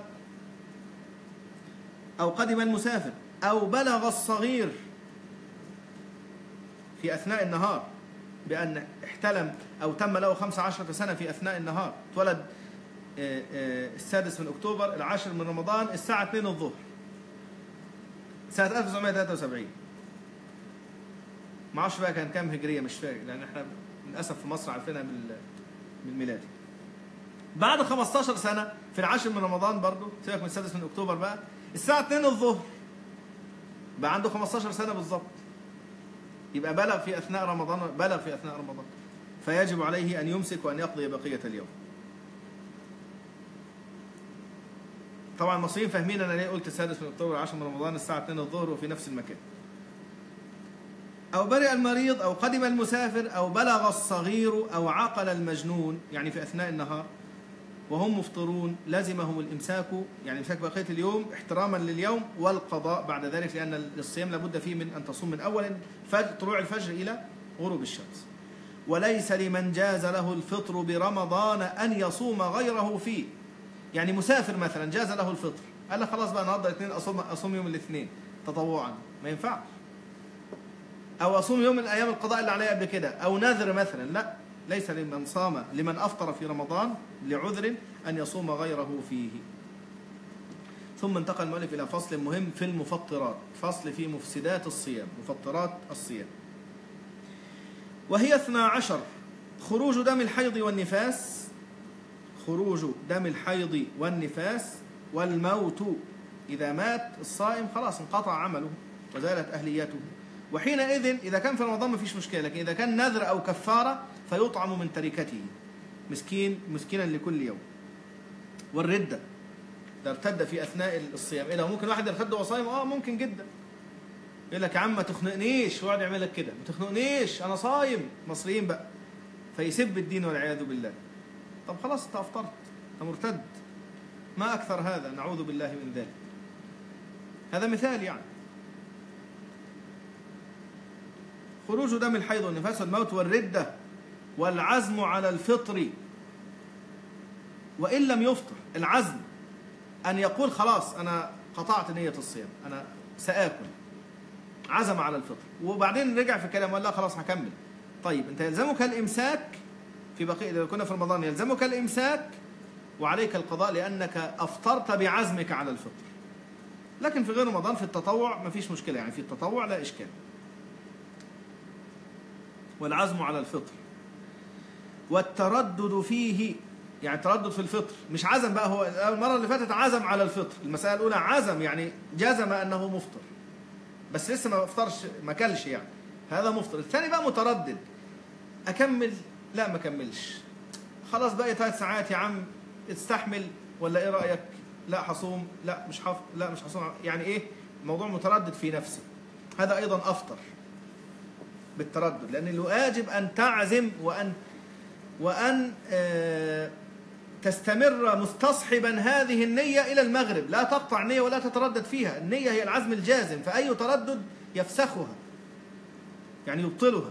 أو قدم المسافر أو بلغ الصغير في أثناء النهار بأن احتلم أو تم له خمس عشرة سنة في أثناء النهار، اتولد السادس من أكتوبر العاشر من رمضان الساعة اثنين الظهر سنة ألف وتسعمائة وثلاثة وسبعين، ما اعرفش بقى كان كام هجرية، مش فاكر لأن احنا للأسف في مصر عارفينها بالميلادي. بعد خمسة عشر سنة في العاشر من رمضان برضه، سيبك من السادس من أكتوبر بقى، الساعة اثنين الظهر بقى عنده خمسة عشر سنة بالظبط، يبقى بلغ في أثناء رمضان، بلغ في أثناء رمضان، فيجب عليه أن يمسك وأن يقضي بقية اليوم. طبعا المصريين فاهمين أنا ليه قلت السادس من أكتوبر العاشر من رمضان الساعة اثنين الظهر وفي نفس المكان. أو برئ المريض أو قدم المسافر أو بلغ الصغير أو عقل المجنون، يعني في أثناء النهار وهم مفطرون لزمهم الإمساك، يعني إمساك بقية اليوم احتراما لليوم، والقضاء بعد ذلك، لأن الصيام لابد فيه من أن تصوم من أول فجر طلوع الفجر إلى غروب الشمس. وليس لمن جاز له الفطر برمضان أن يصوم غيره فيه، يعني مسافر مثلا جاز له الفطر، قال لك خلاص بقى النهارده الاثنين أصوم أصوم يوم الاثنين تطوعا، ما ينفعش. أو أصوم يوم من أيام القضاء اللي عليه قبل كده، أو نذر مثلا، لا، ليس لمن صام لمن أفطر في رمضان لعذر أن يصوم غيره فيه. ثم انتقل المؤلف إلى فصل مهم في المفطرات، فصل في مفسدات الصيام، مفطرات الصيام، وهي اثنا عشر: خروج دم الحيض والنفاس، خروج دم الحيض والنفاس، والموت، إذا مات الصائم خلاص انقطع عمله وزالت أهليته، وحينئذ إذا كان في رمضان ما فيش مشكلة، لكن إذا كان نذر أو كفارة فيطعم من تركته مسكين مسكينا لكل يوم. والردة، ده ارتد في أثناء الصيام، إيه ده ممكن واحد يرتد وهو صايم؟ آه ممكن جدا، يقول لك يا عم ما تخنقنيش، ويقعد يعمل لك كده، ما تخنقنيش أنا صايم، مصريين بقى، فيسب الدين والعياذ بالله. طب خلاص أنت أفطرت، أنت مرتد، ما أكثر هذا، نعوذ بالله من ذلك. هذا مثال يعني. خروج دم الحيض والنفاس والموت والردة والعزم على الفطر وإن لم يفطر. العزم أن يقول خلاص أنا قطعت نية الصيام، أنا سآكل، عزم على الفطر، وبعدين رجع في كلام ولا خلاص هكمل. طيب أنت يلزمك الإمساك في بقية، إذا كنا في رمضان يلزمك الإمساك وعليك القضاء لأنك أفطرت بعزمك على الفطر. لكن في غير رمضان في التطوع ما فيش مشكلة، يعني في التطوع لا إشكال. والعزم على الفطر والتردد فيه، يعني تردد في الفطر، مش عزم بقى، هو المرة اللي فاتت عزم على الفطر، المسألة الأولى عزم يعني جزم أنه مفطر بس لسه ما افطرش، ما كلش، يعني هذا مفطر. الثاني بقى متردد، أكمل لا ما كملش، خلاص بقى ثلاث ساعات يا عم استحمل ولا إيه رأيك؟ لا حصوم، لا مش حف... لا مش حصوم، يعني إيه موضوع متردد في نفسه، هذا أيضا أفطر بالتردد، لأن الواجب أن تعزم وأن وأن آه تستمر مستصحبا هذه النية إلى المغرب، لا تقطع النية ولا تتردد فيها. النية هي العزم الجازم، فأي تردد يفسخها يعني يبطلها.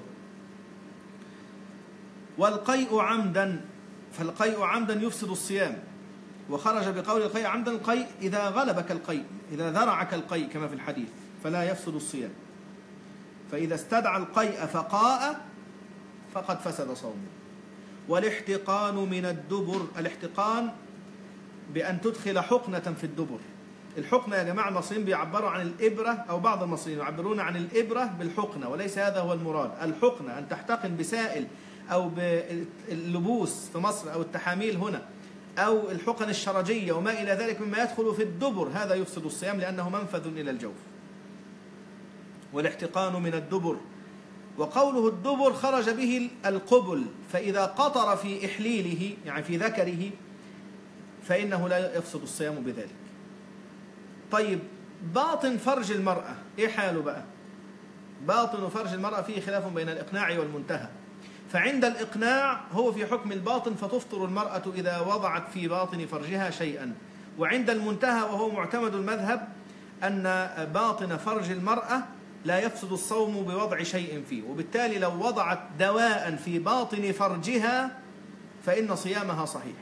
والقيء عمدا، فالقيء عمدا يفسد الصيام، وخرج بقول القيء عمدا القيء إذا غلبك القيء، إذا ذرعك القيء كما في الحديث، فلا يفسد الصيام. فإذا استدعى القيء فقاء فقد فسد صومه. والاحتقان من الدبر، الاحتقان بأن تدخل حقنة في الدبر. الحقنة يا جماعة المصريين بيعبروا عن الإبرة، أو بعض المصريين يعبرون عن الإبرة بالحقنة، وليس هذا هو المراد. الحقنة أن تحتقن بسائل أو باللبوس في مصر أو التحاميل هنا، أو الحقن الشرجية وما إلى ذلك مما يدخل في الدبر، هذا يفسد الصيام لأنه منفذ إلى الجوف. والاحتقان من الدبر، وقوله الدبر خرج به القبل، فإذا قطر في إحليله يعني في ذكره فإنه لا يفسد الصيام بذلك. طيب باطن فرج المرأة إيه حاله بقى؟ باطن فرج المرأة فيه خلاف بين الإقناع والمنتهى، فعند الإقناع هو في حكم الباطن، فتفطر المرأة إذا وضعت في باطن فرجها شيئا، وعند المنتهى وهو معتمد المذهب أن باطن فرج المرأة لا يفسد الصوم بوضع شيء فيه، وبالتالي لو وضعت دواء في باطن فرجها فإن صيامها صحيح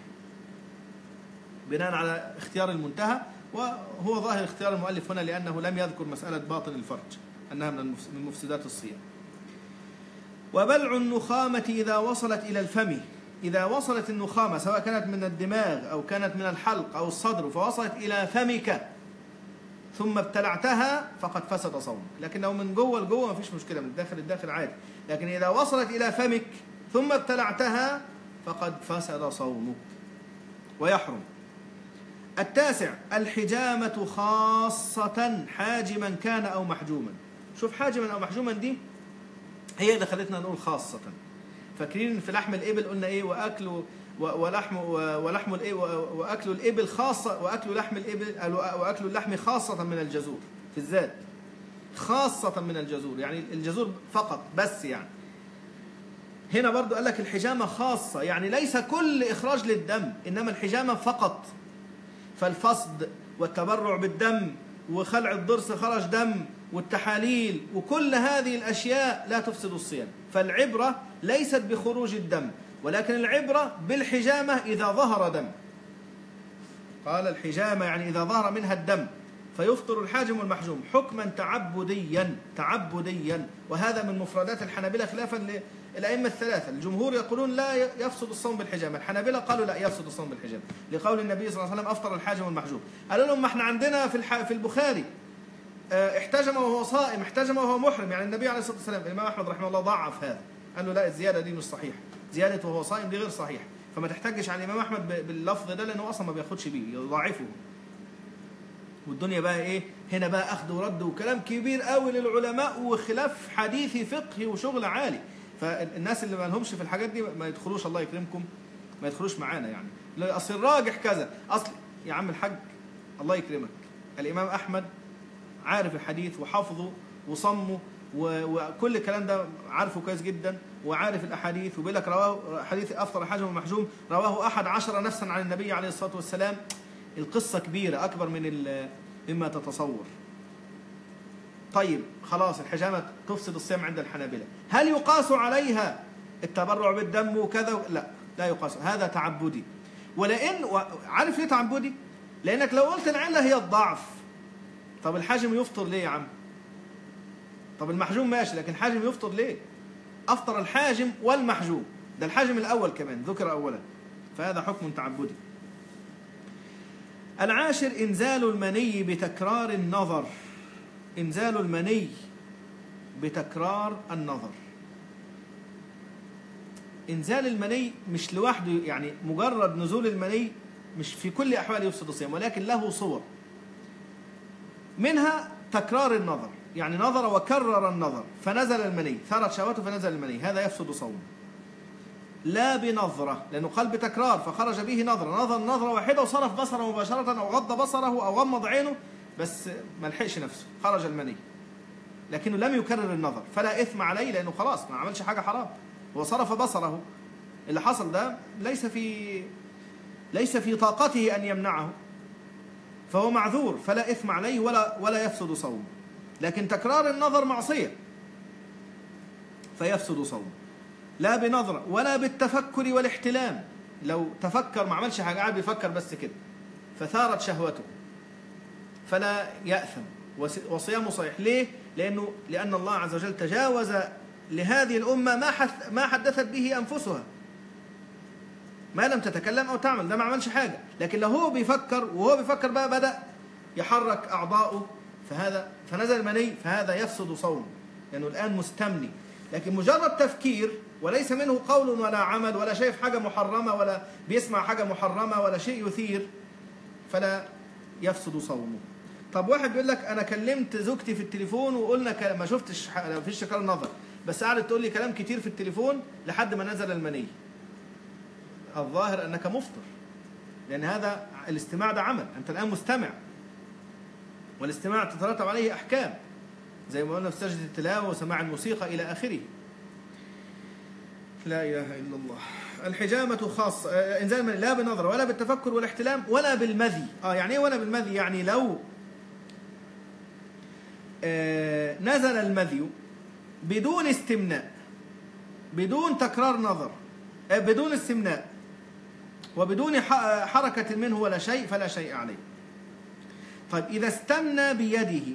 بناء على اختيار المنتهى، وهو ظاهر اختيار المؤلف هنا لأنه لم يذكر مسألة باطن الفرج أنها من مفسدات الصيام. وبلع النخامة إذا وصلت إلى الفم، إذا وصلت النخامة سواء كانت من الدماغ أو كانت من الحلق أو الصدر فوصلت إلى فمك ثم ابتلعتها فقد فسد صومك، لكن لو من جوه لجوه ما فيش مشكلة، من الداخل الداخل عادي، لكن إذا وصلت إلى فمك ثم ابتلعتها فقد فسد صومك ويحرم. التاسع الحجامة خاصة حاجما كان أو محجوما. شوف حاجما أو محجوما دي هي اللي خلتنا نقول خاصة. فاكرين في لحم الإبل قلنا إيه؟ وأكل ولحم ولحم الإيه وأكل الإبل خاصة، وأكل لحم الإبل وأكل اللحم خاصة من الجزور في الزاد، خاصة من الجزور يعني الجزور فقط بس. يعني هنا برضو قال لك الحجامة خاصة، يعني ليس كل إخراج للدم إنما الحجامة فقط. فالفصد والتبرع بالدم وخلع الضرس خرج دم والتحاليل وكل هذه الأشياء لا تفسد الصيام. فالعبرة ليست بخروج الدم، ولكن العبرة بالحجامة إذا ظهر دم. قال الحجامة يعني إذا ظهر منها الدم فيفطر الحاجم والمحجوم حكما تعبديا تعبديا وهذا من مفردات الحنابلة خلافا للأئمة الثلاثة. الجمهور يقولون لا يفسد الصوم بالحجامة، الحنابلة قالوا لا يفسد الصوم بالحجامة لقول النبي صلى الله عليه وسلم أفطر الحاجم والمحجوم. قالوا لهم ما احنا عندنا في في البخاري احتجم وهو صائم، احتجم وهو محرم، يعني النبي عليه الصلاة والسلام. الإمام أحمد رحمه الله ضعف هذا، قال له لا الزيادة دي مش صحيحة، زيادة وهو صائم دي غير صحيحة، فما تحتجش على الإمام أحمد باللفظ ده لأنه أصلا ما بياخدش بيه، يضاعفه. والدنيا بقى إيه هنا بقى أخذ ورد وكلام كبير قوي للعلماء وخلاف حديثي فقهي وشغل عالي. فالناس اللي ما لهمش في الحاجات دي ما يدخلوش، الله يكرمكم ما يدخلوش معانا. يعني أصل الراجح كذا، أصل يا عم الحاج الله يكرمك الإمام أحمد عارف الحديث وحفظه وصمه وكل الكلام ده عارفه كويس جدا، وعارف الأحاديث، وبيقول لك رواه حديث أفطر الحاجم والمحجوم رواه أحد عشر نفسا عن النبي عليه الصلاة والسلام. القصة كبيرة أكبر من مما تتصور. طيب خلاص الحجامة تفسد الصيام عند الحنابلة، هل يقاس عليها التبرع بالدم وكذا؟ لا لا يقاس، هذا تعبدي. ولأن عارف ليه تعبدي؟ لأنك لو قلت العلة هي الضعف، طب الحاجم يفطر ليه يا عم؟ طب المحجوم ماشي، لكن الحاجم يفطر ليه؟ أفطر الحاجم والمحجوم، ده الحاجم الأول كمان ذكر أولا، فهذا حكم تعبدي. العاشر إنزال المني بتكرار النظر. إنزال المني بتكرار النظر. إنزال المني مش لوحده، يعني مجرد نزول المني مش في كل أحوال يفسد الصيام، ولكن له صور، منها تكرار النظر، يعني نظر وكرر النظر فنزل المني، ثارت شهوته فنزل المني، هذا يفسد صومه. لا بنظرة، لأنه قال بتكرار فخرج به نظرة، نظر نظرة واحدة وصرف بصره مباشرة أو غض بصره أو غمض عينه بس ما لحقش نفسه خرج المني، لكنه لم يكرر النظر فلا إثم عليه لأنه خلاص ما عملش حاجة حرام، هو صرف بصره. اللي حصل ده ليس في ليس في طاقته أن يمنعه، فهو معذور فلا إثم عليه ولا ولا يفسد صومه. لكن تكرار النظر معصية فيفسد صومه. لا بنظرة ولا بالتفكر والاحتلام، لو تفكر ما عملش حاجة قاعد بيفكر بس كده فثارت شهوته فلا يأثم وصيامه صحيح. ليه؟ لأنه لأن الله عز وجل تجاوز لهذه الأمة ما حث ما حدثت به أنفسها، ما لم تتكلم أو تعمل، ده ما عملش حاجة. لكن لو هو بيفكر وهو بيفكر بقى بدأ يحرك أعضاؤه فهذا فنزل المني فهذا يفسد صومه لأنه الآن مستمني. لكن مجرد تفكير وليس منه قول ولا عمل ولا شايف حاجة محرمة ولا بيسمع حاجة محرمة ولا شيء يثير فلا يفسد صومه. طب واحد بيقول لك أنا كلمت زوجتي في التليفون وقلنا ما شفتش ما فيش تكرار نظر، بس قعدت تقول لي كلام كتير في التليفون لحد ما نزل المني. الظاهر أنك مفطر، لأن هذا الاستماع ده عمل، أنت الآن مستمع، والاستماع تترتب عليه أحكام زي ما قلنا في سجدة التلاوة وسماع الموسيقى إلى آخره. لا إله إلا الله. الحجامة خاصة إنزال المني لا بالنظر ولا بالتفكر والاحتلام ولا بالمذي. آه يعني إيه ولا بالمذي؟ يعني لو آه نزل المذي بدون استمناء، بدون تكرار نظر، آه بدون استمناء، وبدون حركة منه ولا شيء، فلا شيء عليه. طيب إذا استمنى بيده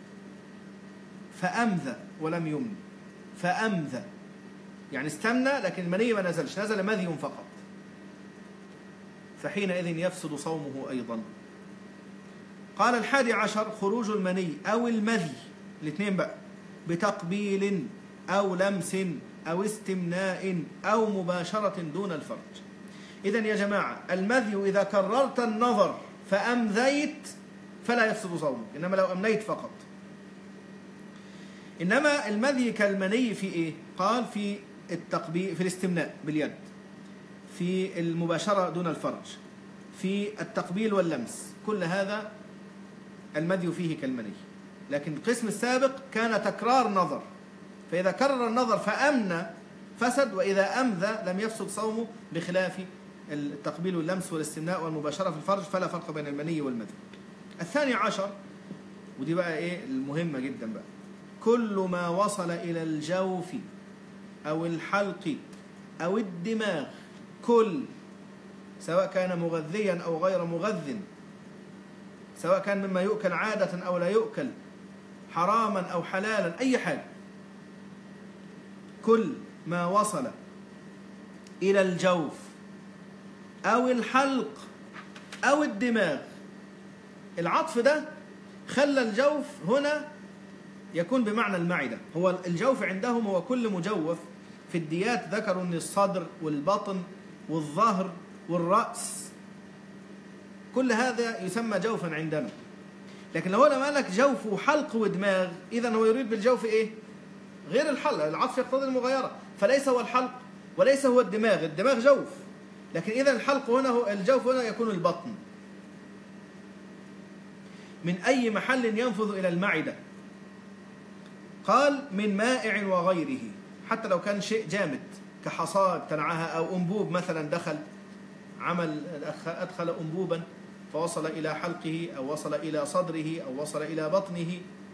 فأمذى ولم يمن، فأمذى يعني استمنى لكن المني ما نزلش، نزل مذي فقط، فحينئذ يفسد صومه أيضا. قال الحادي عشر خروج المني أو المذي الاثنين بقى بتقبيل أو لمس أو استمناء أو مباشرة دون الفرج. إذن يا جماعة المذي إذا كررت النظر فأمذيت فلا يفسد صومك، إنما لو أمنيت فقط. إنما المذي كالمني في إيه؟ قال في التقبيل، في الاستمناء باليد، في المباشرة دون الفرج، في التقبيل واللمس، كل هذا المذي فيه كالمني. لكن القسم السابق كان تكرار نظر، فإذا كرر النظر فأمنى فسد، وإذا أمذى لم يفسد صومه، بخلاف التقبيل واللمس والاستمناء والمباشرة في الفرج فلا فرق بين المني والمذي. الثاني عشر ودي بقى إيه المهمة جدا بقى، كل ما وصل إلى الجوف أو الحلق أو الدماغ، كل سواء كان مغذيا أو غير مغذ، سواء كان مما يؤكل عادة أو لا يؤكل، حراما أو حلالا، أي حاجة، كل ما وصل إلى الجوف أو الحلق أو الدماغ. العطف ده خلى الجوف هنا يكون بمعنى المعدة. هو الجوف عندهم هو كل مجوف. في الديات ذكروا أن الصدر والبطن والظهر والرأس كل هذا يسمى جوفا عندنا. لكن لو لما قال لك جوف وحلق ودماغ، إذن هو يريد بالجوف إيه؟ غير الحلق. العطف يقتضي المغايرة، فليس هو الحلق وليس هو الدماغ. الدماغ جوف، لكن إذا الحلق هنا هو الجوف، هنا يكون البطن من أي محل ينفذ إلى المعدة. قال من مائع وغيره، حتى لو كان شيء جامد كحصى ابتلعها أو أنبوب مثلا دخل، عمل أدخل أنبوبا فوصل إلى حلقه أو وصل إلى صدره أو وصل إلى بطنه،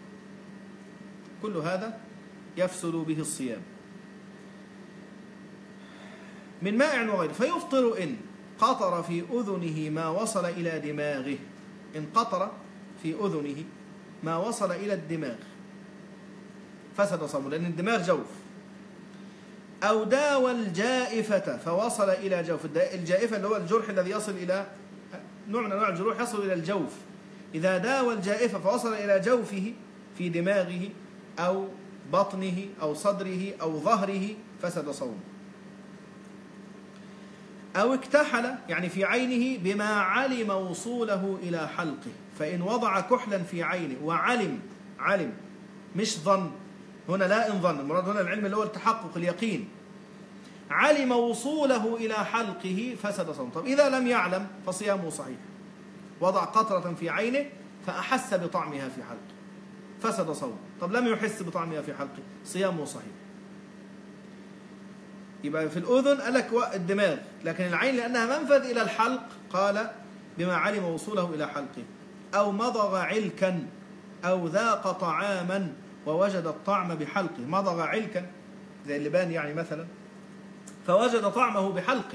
كل هذا يفسد به الصيام. من مائع وغيره فيفطر إن قطر في أذنه ما وصل إلى دماغه. إن قطر في أذنه ما وصل إلى الدماغ فسد صومه، لأن الدماغ جوف. أو داوى الجائفة فوصل إلى جوف. الجائفة اللي هو الجرح الذي يصل إلى نوع من أنواع الجروح يصل إلى الجوف. إذا داوى الجائفة فوصل إلى جوفه في دماغه أو بطنه أو صدره أو ظهره فسد صومه. أو اكتحل يعني في عينه بما علم وصوله إلى حلقه. فإن وضع كحلا في عينه وعلم، علم مش ظن، هنا لا إن ظن، المراد هنا العلم اللي هو التحقق اليقين، علم وصوله إلى حلقه فسد صومه. طب إذا لم يعلم فصيامه صحيح. وضع قطرة في عينه فأحس بطعمها في حلقه فسد صومه. طب لم يحس بطعمها في حلقه، صيامه صحيح. يبقى في الأذن قال لك الدماغ، لكن العين لأنها منفذ إلى الحلق قال بما علم وصوله إلى حلقه. أو مضغ علكا أو ذاق طعاما ووجد الطعم بحلقه. مضغ علكا زي اللبان يعني مثلا، فوجد طعمه بحلقه،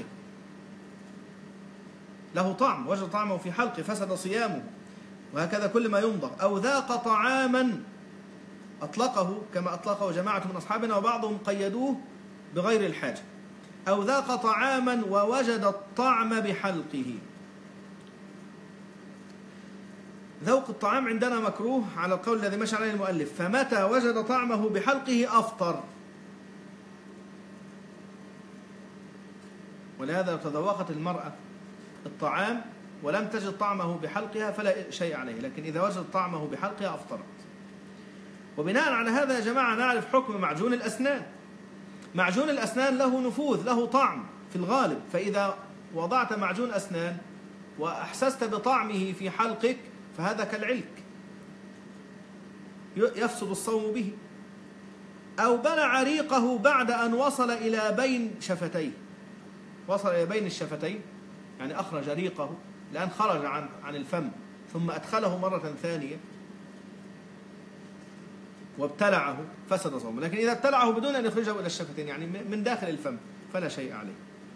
له طعم، وجد طعمه في حلقه فسد صيامه. وهكذا كل ما يمضغ. أو ذاق طعاما أطلقه كما أطلقه جماعة من أصحابنا وبعضهم قيدوه بغير الحاجة. أو ذاق طعاما ووجد الطعم بحلقه. ذوق الطعام عندنا مكروه على القول الذي مشى عليه المؤلف، فمتى وجد طعمه بحلقه أفطر. ولهذا لو تذوقت المرأة الطعام ولم تجد طعمه بحلقها فلا شيء عليه، لكن إذا وجد طعمه بحلقها أفطرت. وبناء على هذا يا جماعة نعرف حكم معجون الأسنان. معجون الأسنان له نفوذ، له طعم في الغالب، فإذا وضعت معجون أسنان وأحسست بطعمه في حلقك فهذا كالعلك يفسد الصوم به. أو بلع ريقه بعد أن وصل إلى بين شفتيه، وصل إلى بين الشفتين يعني أخرج ريقه لأن خرج عن عن الفم ثم أدخله مرة ثانية وابتلعه فسد صومه. لكن إذا ابتلعه بدون أن يخرجه إلى الشفتين يعني من داخل الفم فلا شيء عليه.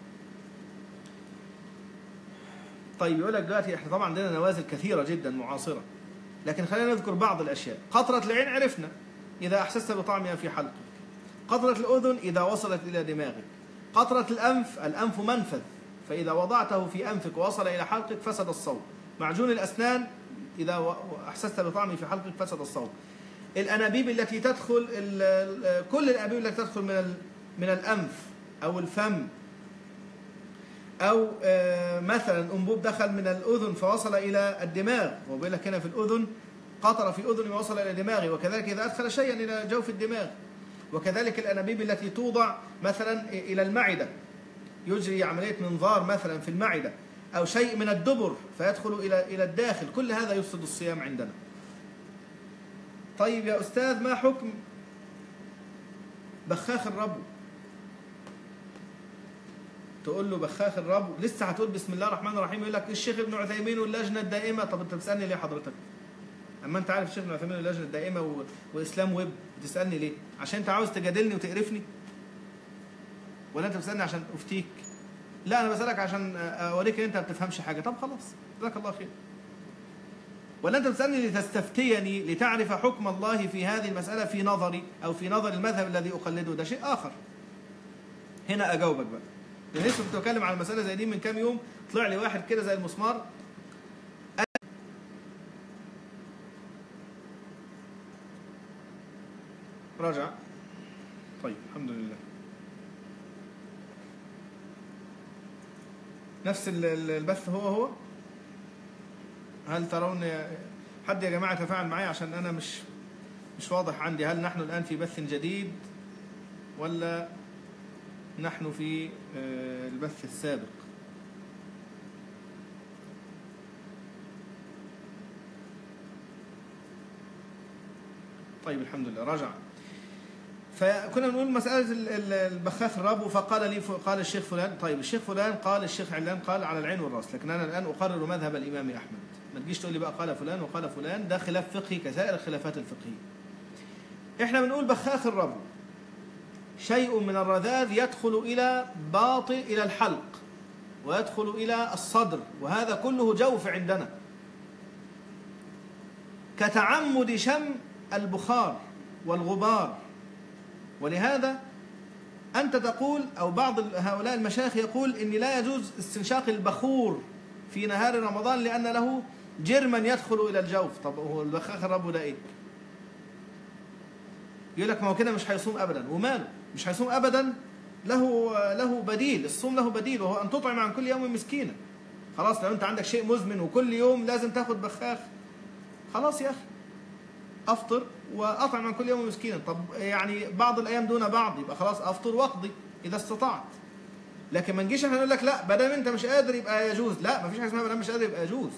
طيب يقول لك دلوقتي احنا طبعا عندنا نوازل كثيرة جدا معاصرة، لكن خلينا نذكر بعض الأشياء. قطرة العين عرفنا إذا أحسست بطعمها في حلقك. قطرة الأذن إذا وصلت إلى دماغك. قطرة الأنف، الأنف منفذ، فإذا وضعته في أنفك ووصل إلى حلقك فسد الصوم. معجون الأسنان إذا أحسست بطعمه في حلقك فسد الصوم. الأنابيب التي تدخل، كل الأنابيب التي تدخل من من الأنف أو الفم، أو مثلا أنبوب دخل من الأذن فوصل إلى الدماغ، وبيقول لك هنا في الأذن قطر في أذني ووصل إلى دماغي، وكذلك إذا أدخل شيئا إلى جوف الدماغ. وكذلك الأنابيب التي توضع مثلا إلى المعدة، يجري عملية منظار مثلا في المعدة، أو شيء من الدبر فيدخل إلى إلى الداخل، كل هذا يفسد الصيام عندنا. طيب يا أستاذ ما حكم بخاخ الربو؟ تقول له بخاخ الربو لسه هتقول بسم الله الرحمن الرحيم، يقول لك الشيخ ابن عثيمين واللجنة الدائمة. طب أنت بتسألني ليه حضرتك؟ أما أنت عارف الشيخ ابن عثيمين واللجنة الدائمة و... وإسلام ويب، بتسألني ليه؟ عشان أنت عاوز تجادلني وتقرفني؟ ولا أنت بتسألني عشان أفتيك؟ لا أنا بسألك عشان أوريك إن أنت ما بتفهمش حاجة. طب خلاص جزاك الله خير. ولا أنت بتسألني لتستفتيني لتعرف حكم الله في هذه المسألة في نظري أو في نظر المذهب الذي أقلده؟ ده شيء آخر. هنا أجاوبك بقى. لسه كنت بتكلم عن المسألة زي دي من كام يوم، طلع لي واحد كده زي المسمار. رجع. طيب الحمد لله. نفس البث هو هو. هل ترون حد يا جماعة تفاعل معي عشان أنا مش مش واضح عندي، هل نحن الآن في بث جديد ولا نحن في البث السابق؟ طيب الحمد لله رجع. فكنا بنقول مسألة البخاخ الربو، فقال لي قال الشيخ فلان. طيب الشيخ فلان قال، الشيخ علان قال على العين والرأس، لكن أنا الآن أقرر مذهب الإمام أحمد. ما تجيش تقول لي بقى قال فلان وقال فلان، ده خلاف فقهي كسائر الخلافات الفقهية. احنا بنقول بخاخ الربو شيء من الرذاذ يدخل إلى باطن إلى الحلق ويدخل إلى الصدر، وهذا كله جوف عندنا، كتعمد شم البخار والغبار. ولهذا أنت تقول أو بعض هؤلاء المشايخ يقول إن لا يجوز استنشاق البخور في نهار رمضان لأن له جرما يدخل إلى الجوف. طب هو البخاخ الربو ده إيه؟ يقول لك ما هو كده مش هيصوم أبدا. وماله مش هيصوم أبدا؟ له له بديل، الصوم له بديل، وهو أن تطعم عن كل يوم مسكينا. خلاص لو أنت عندك شيء مزمن وكل يوم لازم تاخد بخاخ، خلاص يا أخي أفطر وأطعم عن كل يوم مسكينا. طب يعني بعض الأيام دون بعض، يبقى خلاص أفطر وأقضي إذا استطعت. لكن ما نجيش احنا نقول لك لا بدل أنت مش قادر يبقى يجوز. لا، ما فيش حاجة اسمها بدل مش قادر يبقى يجوز.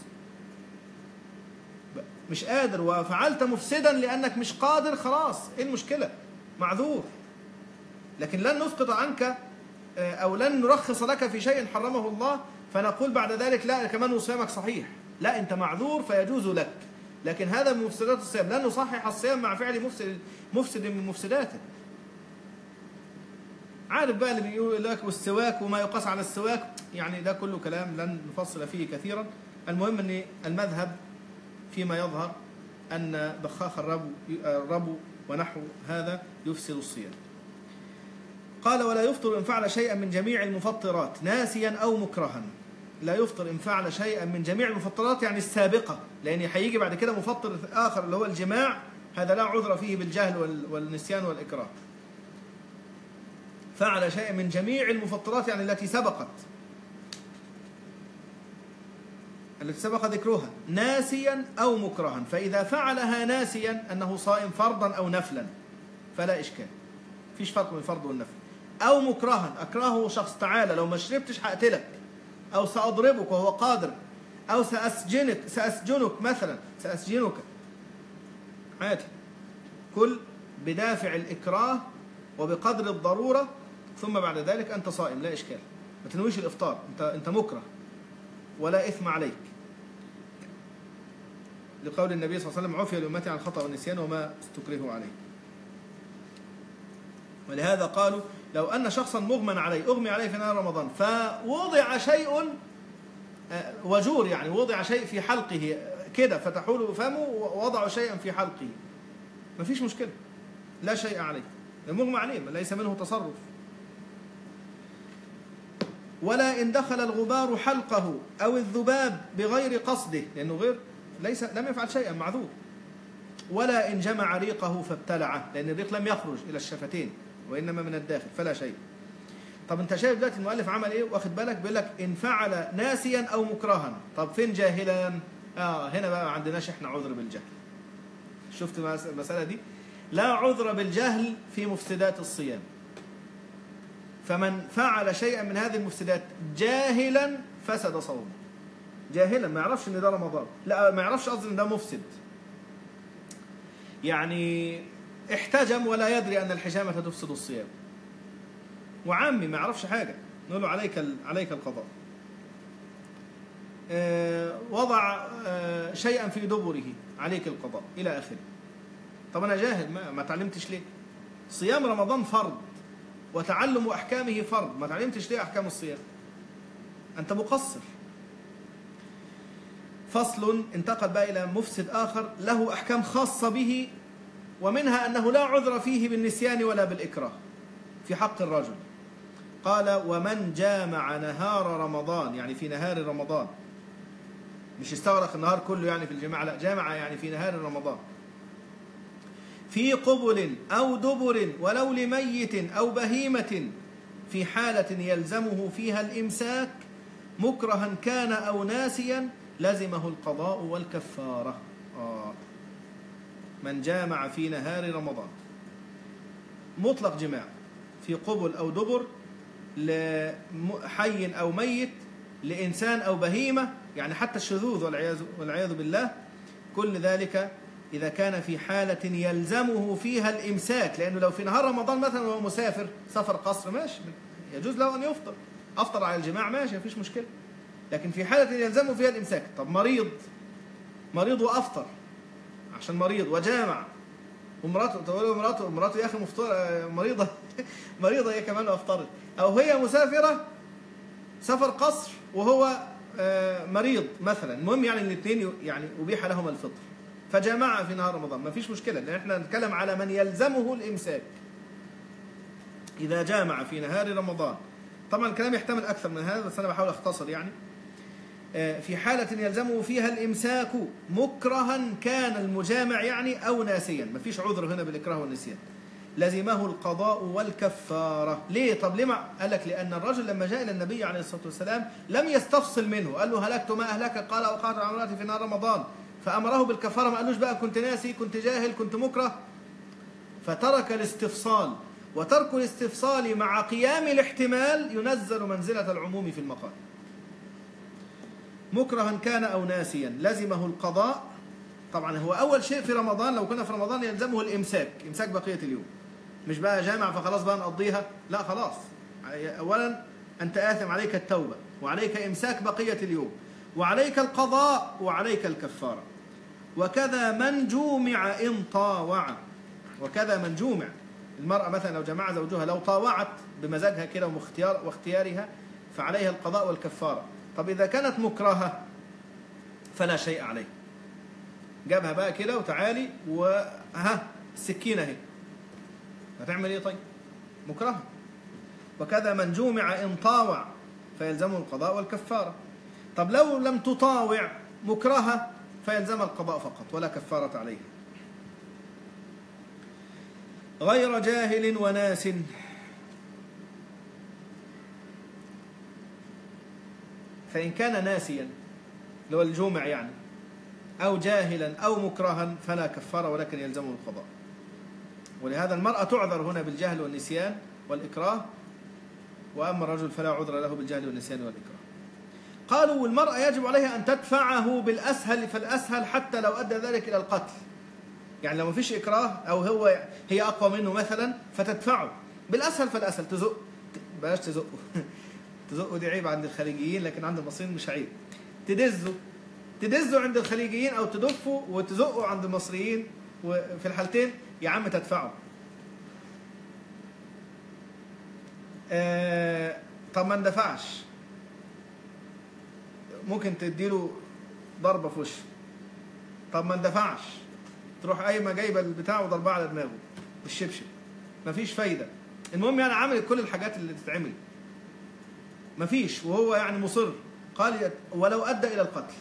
مش قادر وفعلت مفسدا لأنك مش قادر، خلاص إيه المشكلة؟ معذور. لكن لن نسقط عنك أو لن نرخص لك في شيء حرمه الله فنقول بعد ذلك لا كمان صيامك صحيح. لا، أنت معذور فيجوز لك، لكن هذا من مفسدات الصيام. لن نصحح الصيام مع فعل مفسد مفسد من مفسداته. عارف بقى اللي بيقول لك والسواك وما يقاس على السواك، يعني ده كله كلام لن نفصل فيه كثيرا. المهم أن المذهب فيما يظهر أن بخاخ الربو, الربو ونحو هذا يفسد الصيام. قال ولا يفطر إن فعل شيئا من جميع المفطرات ناسيا أو مكرها. لا يفطر إن فعل شيئا من جميع المفطرات يعني السابقة، لأن هيجي بعد كده مفطر آخر اللي هو الجماع، هذا لا عذر فيه بالجهل والنسيان والإكراه. فعل شيئا من جميع المفطرات يعني التي سبقت التي سبق ذكرها ناسيا أو مكرها. فإذا فعلها ناسيا أنه صائم فرضا أو نفلا فلا إشكال، فيش فرق بين الفرض والنفل. أو مكرها، أكرهه شخص، تعالى لو ما شربتش هقتلك، أو سأضربك وهو قادر، أو سأسجنك سأسجنك مثلا سأسجنك عادي. كل بدافع الإكراه وبقدر الضرورة، ثم بعد ذلك أنت صائم لا إشكال، ما تنويش الإفطار، أنت أنت مكره ولا إثم عليك، لقول النبي صلى الله عليه وسلم عفي لأمتي عن الخطأ والنسيان وما استكرهوا عليه. ولهذا قالوا لو أن شخصا مغمى عليه أغمي عليه في نهار رمضان فوضع شيء وجور، يعني وضع شيء في حلقه كده فتحوا له فمه ووضعوا شيئا في حلقه، ما فيش مشكلة لا شيء عليه، المغمى عليه ليس منه تصرف. ولا إن دخل الغبار حلقه أو الذباب بغير قصده، لأنه غير ليس لم يفعل شيئا معذور. ولا إن جمع ريقه فابتلعه، لأن الريق لم يخرج إلى الشفتين وإنما من الداخل فلا شيء. طب أنت شايف دلوقتي المؤلف عمل إيه واخد بالك؟ بيقول لك إن فعل ناسيا أو مكرها. طب فين جاهلا؟ آه هنا بقى ما عندناش إحنا عذر بالجهل. شفت المسألة دي؟ لا عذر بالجهل في مفسدات الصيام. فمن فعل شيئا من هذه المفسدات جاهلا فسد صومه. جاهلا ما يعرفش ان ده رمضان، لا ما يعرفش قصدي ان ده مفسد، يعني احتجم ولا يدري ان الحجامه تفسد الصيام، وعامي ما يعرفش حاجه نقول له عليك عليك القضاء. أه وضع أه شيئا في دبره عليك القضاء الى اخره. طب انا جاهل ما, ما تعلمتش ليه؟ صيام رمضان فرض وتعلم احكامه فرض، ما تعلمتش ليه احكام الصيام؟ انت مقصر. فصل انتقل بقى إلى مفسد آخر له أحكام خاصة به، ومنها أنه لا عذر فيه بالنسيان ولا بالإكراه في حق الرجل. قال ومن جامع نهار رمضان، يعني في نهار رمضان، مش استغرق النهار كله يعني في الجماعة، لا جامع يعني في نهار رمضان، في قبل أو دبر ولو لميت أو بهيمة في حالة يلزمه فيها الإمساك مكرها كان أو ناسيا لزمه القضاء والكفارة. آه. من جامع في نهار رمضان مطلق جماع في قبل أو دبر لحي أو ميت لإنسان أو بهيمة، يعني حتى الشذوذ والعياذ بالله، كل ذلك إذا كان في حالة يلزمه فيها الإمساك، لأنه لو في نهار رمضان مثلا وهو مسافر سفر قصر ماشي يجوز له أن يفطر، أفطر على الجماع ماشي مفيش مشكلة، لكن في حالة يلزمه فيها الإمساك. طب مريض مريض وأفطر عشان مريض وجامع، ومراته تقول له مراته مراته يا أخي مفطر مريضة مريضة هي كمان وأفطرت، أو هي مسافرة سفر قصر وهو مريض مثلا، المهم يعني الاثنين يعني أبيح لهما الفطر فجامع في نهار رمضان ما فيش مشكلة، لأن احنا نتكلم على من يلزمه الإمساك. إذا جامع في نهار رمضان، طبعا الكلام يحتمل أكثر من هذا بس أنا بحاول أختصر، يعني في حالة يلزمه فيها الإمساك مكرها كان المجامع يعني أو ناسيا، ما فيش عذر هنا بالإكراه والنسيان، لزمه القضاء والكفارة. ليه؟ طب لما؟ قال لك لأن الرجل لما جاء إلى النبي عليه الصلاة والسلام لم يستفصل منه، قال له هلكت ما أهلك؟ قال أوقعت على امرأتي في نهار رمضان، فأمره بالكفارة، ما قالوش بقى كنت ناسي كنت جاهل كنت مكره، فترك الاستفصال، وترك الاستفصال مع قيام الاحتمال ينزل منزلة العموم في المقال. مكرها كان أو ناسيا لزمه القضاء. طبعا هو أول شيء في رمضان، لو كنا في رمضان يلزمه الإمساك، إمساك بقية اليوم، مش بقى جامع فخلاص بقى نقضيها، لا خلاص. أولا أنت آثم، عليك التوبة وعليك إمساك بقية اليوم وعليك القضاء وعليك الكفارة. وكذا من جومع إن طاوع، وكذا من جومع، المرأة مثلا لو جمع زوجها لو طاوعت بمزاجها كده واختيار واختيارها فعليها القضاء والكفارة. طب إذا كانت مكرهة فلا شيء عليه، جابها بقى كده وتعالي وها السكينة اهي، هتعمل ايه؟ طيب مكرهة. وكذا من جومع إن طاوع فيلزمه القضاء والكفارة. طب لو لم تطاوع مكرهة فيلزم القضاء فقط ولا كفارة عليه. غير جاهل وناس، فإن كان ناسيا اللي هو الجومع يعني أو جاهلا أو مكرها فلا كفارة ولكن يلزمه القضاء. ولهذا المرأة تعذر هنا بالجهل والنسيان والإكراه، وأما الرجل فلا عذر له بالجهل والنسيان والإكراه. قالوا والمرأة يجب عليها أن تدفعه بالأسهل فالأسهل حتى لو أدى ذلك إلى القتل، يعني لو ما فيش إكراه أو هو هي أقوى منه مثلا فتدفعه، بالاسهل فالاسهل تزق، بلاش تزقه تزقه دي عيب عند الخليجيين، لكن عند المصريين مش عيب. تدزه تدزه عند الخليجيين او تدفه وتزقه عند المصريين، وفي الحالتين يا عم تدفعه. آه طب ما اندفعش، ممكن تديله ضربه في وشه. طب ما اندفعش، تروح قايمه جايبه البتاع وضربها على دماغه بالشبشب، مفيش فايده. المهم يعني عمل كل الحاجات اللي تتعمل مفيش، وهو يعني مصر. قال ولو ادى الى القتل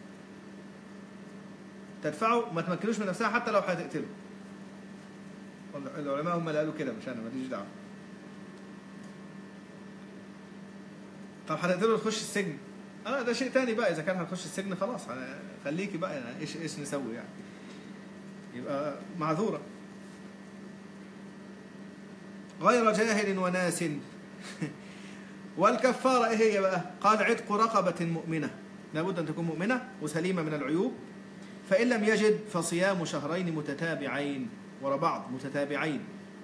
تدفعه، ما تمكنوش من نفسها حتى لو هتقتله. العلماء هم اللي قالوا كده، مش انا، ماليش دعوه. طب هتقتله تخش السجن، اه ده شيء تاني بقى. اذا كان هتخش السجن خلاص خليكي بقى، يعني ايش ايش نسوي يعني، يبقى معذوره. غير جاهل وناس والكفاره ايه هي بقى؟ قال عتق رقبه مؤمنه، لابد ان تكون مؤمنه وسليمه من العيوب. فان لم يجد فصيام شهرين متتابعين ورا بعض متتابعين.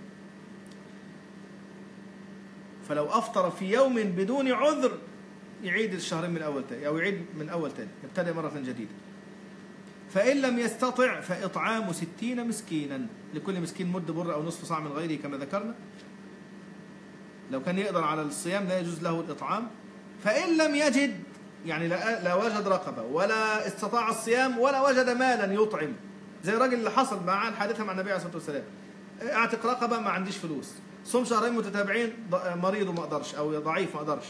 فلو افطر في يوم بدون عذر يعيد الشهرين من اول تاني، او يعيد من اول تاني، يبتدئ مره جديده. فان لم يستطع فاطعام ستين مسكينا، لكل مسكين مد بر او نصف صاع من غيره كما ذكرنا. لو كان يقدر على الصيام لا يجوز له الإطعام. فإن لم يجد، يعني لا وجد رقبة ولا استطاع الصيام ولا وجد مالا يطعم، زي الراجل اللي حصل معاه الحادثة مع النبي عليه الصلاة والسلام، اعتق رقبة ما عنديش فلوس، صوم شهرين متتابعين مريض وما أقدرش أو ضعيف ما أقدرش.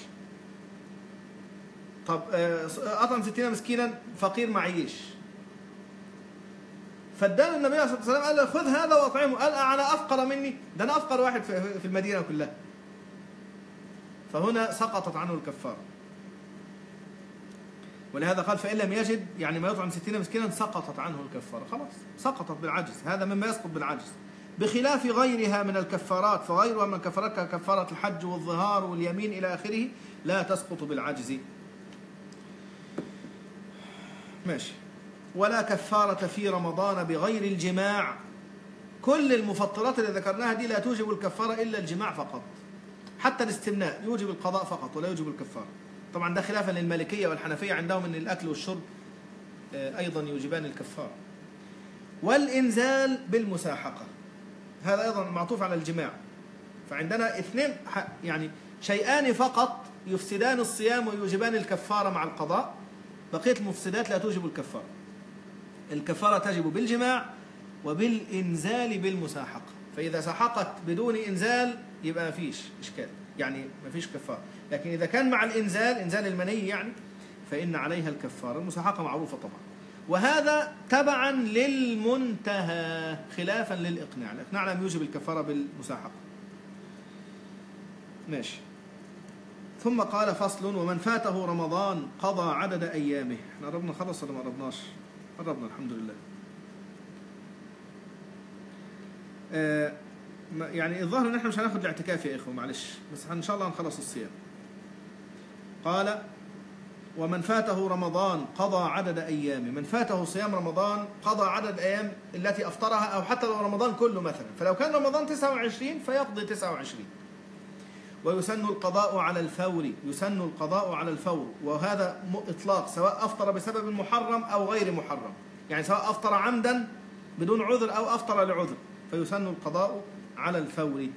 طب أطعم ستين مسكينا فقير معيش، فاداله النبي عليه الصلاة والسلام قال له خذ هذا وأطعمه. قال أنا أفقر مني؟ ده أنا أفقر واحد في المدينة كلها. فهنا سقطت عنه الكفارة. ولهذا قال فإن لم يجد، يعني ما يطعم ستين مسكينا سقطت عنه الكفارة، خلاص سقطت بالعجز. هذا مما يسقط بالعجز، بخلاف غيرها من الكفارات. فغيرها من الكفارات ككفارة الحج والظهار واليمين إلى آخره لا تسقط بالعجز. ماشي. ولا كفارة في رمضان بغير الجماع. كل المفطرات اللي ذكرناها دي لا توجب الكفارة إلا الجماع فقط. حتى الاستمناء يوجب القضاء فقط ولا يوجب الكفارة. طبعا ده خلافا للمالكية والحنفية، عندهم ان الأكل والشرب أيضا يوجبان الكفارة. والإنزال بالمساحقة هذا أيضا معطوف على الجماع. فعندنا اثنين يعني شيئان فقط يفسدان الصيام ويوجبان الكفارة مع القضاء. بقية المفسدات لا توجب الكفارة. الكفارة تجب بالجماع وبالإنزال بالمساحقة. فإذا سحقت بدون إنزال يبقى ما فيش إشكال، يعني ما فيش كفارة. لكن إذا كان مع الإنزال، إنزال المني يعني، فإن عليها الكفارة. المساحقة معروفة طبعا. وهذا تبعا للمنتهى خلافا للإقناع. الإقناع لم يوجب الكفارة بالمساحقة. ماشي. ثم قال فصل ومن فاته رمضان قضى عدد أيامه. احنا قربنا خلص ولا ما قربناش؟ قربنا الحمد لله. آه يعني الظاهر ان احنا مش هناخد الاعتكاف يا اخوه، معلش، بس ان شاء الله هنخلص الصيام. قال ومن فاته رمضان قضى عدد ايامه. من فاته صيام رمضان قضى عدد الايام التي افطرها، او حتى لو رمضان كله مثلا. فلو كان رمضان تسعة وعشرين فيقضي تسعة وعشرين. ويسن القضاء على الفور، يسن القضاء على الفور، وهذا اطلاق سواء افطر بسبب محرم او غير محرم، يعني سواء افطر عمدا بدون عذر او افطر لعذر فيسن القضاء على الفور.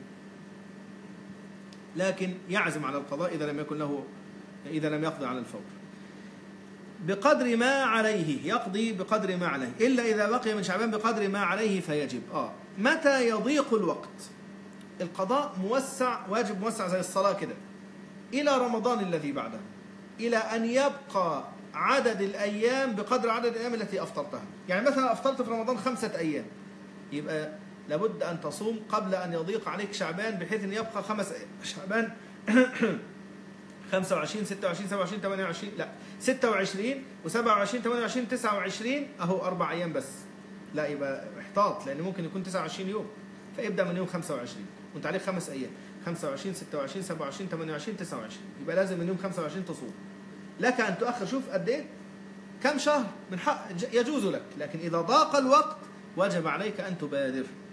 لكن يعزم على القضاء إذا لم يكن له، إذا لم يقضي على الفور. بقدر ما عليه، يقضي بقدر ما عليه، إلا إذا بقي من شعبان بقدر ما عليه فيجب. آه متى يضيق الوقت؟ القضاء موسع، واجب موسع زي الصلاة كده، إلى رمضان الذي بعده، إلى أن يبقى عدد الأيام بقدر عدد الأيام التي أفطرتها. يعني مثلا أفطرت في رمضان خمسة أيام، يبقى لابد أن تصوم قبل أن يضيق عليك شعبان، بحيث أن يبقى خمس أيام شعبان خمسة وعشرين ستة وعشرين سبعة وعشرين ثمانية وعشرين، لا ستة وعشرين وسبعة وعشرين ثمانية وعشرين تسعة وعشرين، أهو أربع أيام بس. لا يبقى احتاط، لأن ممكن يكون تسعة وعشرين يوم، فابدأ من يوم خمسة وعشرين وأنت عليك خمس أيام، خمسة وعشرين ستة وعشرين سبعة وعشرين ثمانية وعشرين تسعة وعشرين، يبقى لازم من يوم خمسة وعشرين تصوم. لك أن تؤخر، شوف قد إيه، كم شهر من حق يجوز لك، لكن إذا ضاق الوقت وجب عليك أن تبادر.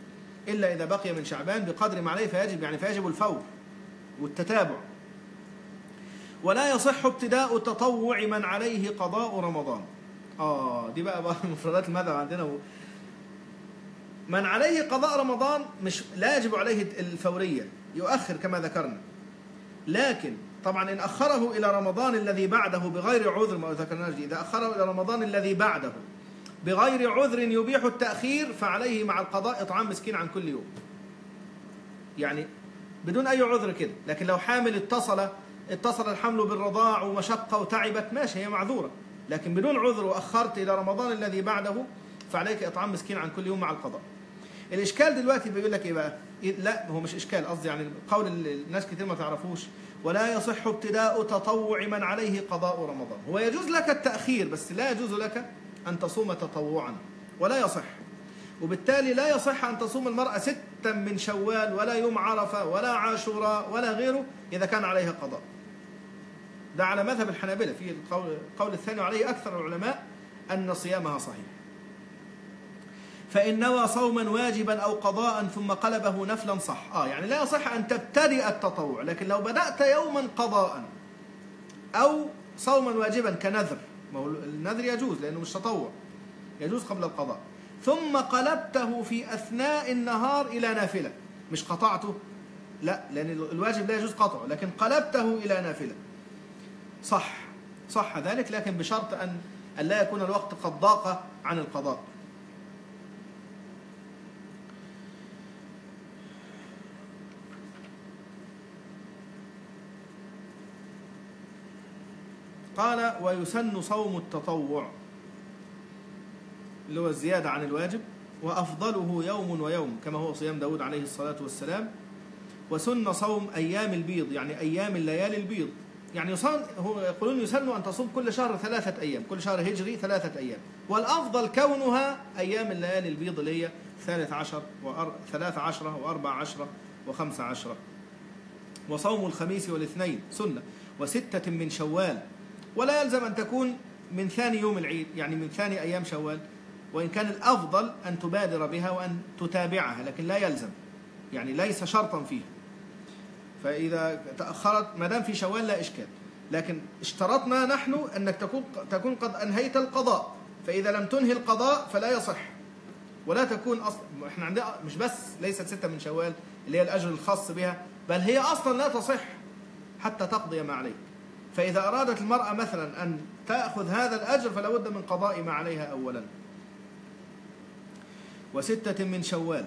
إلا إذا بقي من شعبان بقدر ما عليه فيجب، يعني فيجب الفور والتتابع. ولا يصح ابتداء تطوع من عليه قضاء رمضان. آه دي بقى, بقى مفردات المذهب عندنا. من عليه قضاء رمضان مش لا يجب عليه الفورية، يؤخر كما ذكرنا، لكن طبعا إن أخره إلى رمضان الذي بعده بغير عذر، ما ذكرناش دي، إذا أخره إلى رمضان الذي بعده بغير عذر يبيح التأخير فعليه مع القضاء إطعام مسكين عن كل يوم، يعني بدون أي عذر كده. لكن لو حامل اتصل اتصل الحمل بالرضاع ومشقة وتعبت ماشي، هي معذورة، لكن بدون عذر وأخرت إلى رمضان الذي بعده فعليك إطعام مسكين عن كل يوم مع القضاء. الإشكال دلوقتي بيقول لك إيه بقى؟ إيه؟ لا هو مش إشكال، قصدي يعني قول الناس كتير ما تعرفوش. ولا يصح ابتداء تطوع من عليه قضاء رمضان. هو يجوز لك التأخير بس لا يجوز لك أن تصوم تطوعا، ولا يصح. وبالتالي لا يصح أن تصوم المرأة ستا من شوال ولا يوم عرفة ولا عاشوراء ولا غيره إذا كان عليها قضاء. ده على مذهب الحنابلة. في القول, القول الثاني عليه أكثر العلماء أن صيامها صحيح. فإن نوى صوما واجبا أو قضاء ثم قلبه نفلا صح. آه يعني لا يصح أن تبتدئ التطوع، لكن لو بدأت يوما قضاء أو صوما واجبا كنذر، ما هو النذر يجوز لأنه مش تطوع، يجوز قبل القضاء، ثم قلبته في أثناء النهار إلى نافلة، مش قطعته، لا لأن الواجب لا يجوز قطعه، لكن قلبته إلى نافلة صح صح ذلك، لكن بشرط أن لا يكون الوقت قد ضاق عن القضاء. قال ويسن صوم التطوع اللي هو الزيادة عن الواجب، وأفضله يوم ويوم كما هو صيام داود عليه الصلاة والسلام. وسن صوم أيام البيض، يعني أيام الليالي البيض، يعني يصن هو يقولون يسن أن تصوم كل شهر ثلاثة أيام، كل شهر هجري ثلاثة أيام، والأفضل كونها أيام الليالي البيض اللي هي ثالث عشر وثلاث عشرة وأربع عشرة وخمس عشرة. وصوم الخميس والاثنين سنة، وستة من شوال، ولا يلزم أن تكون من ثاني يوم العيد، يعني من ثاني أيام شوال، وإن كان الأفضل أن تبادر بها وأن تتابعها، لكن لا يلزم، يعني ليس شرطا فيها. فإذا تأخرت ما دام في شوال لا إشكال، لكن اشترطنا نحن أنك تكون تكون قد أنهيت القضاء، فإذا لم تنهي القضاء فلا يصح، ولا تكون أصلا. إحنا عندنا مش بس ليست ستة من شوال اللي هي الأجر الخاص بها، بل هي أصلا لا تصح حتى تقضي ما عليك. فإذا أرادت المرأة مثلا أن تأخذ هذا الأجر فلا بد من قضاء ما عليها أولا. وستة من شوال،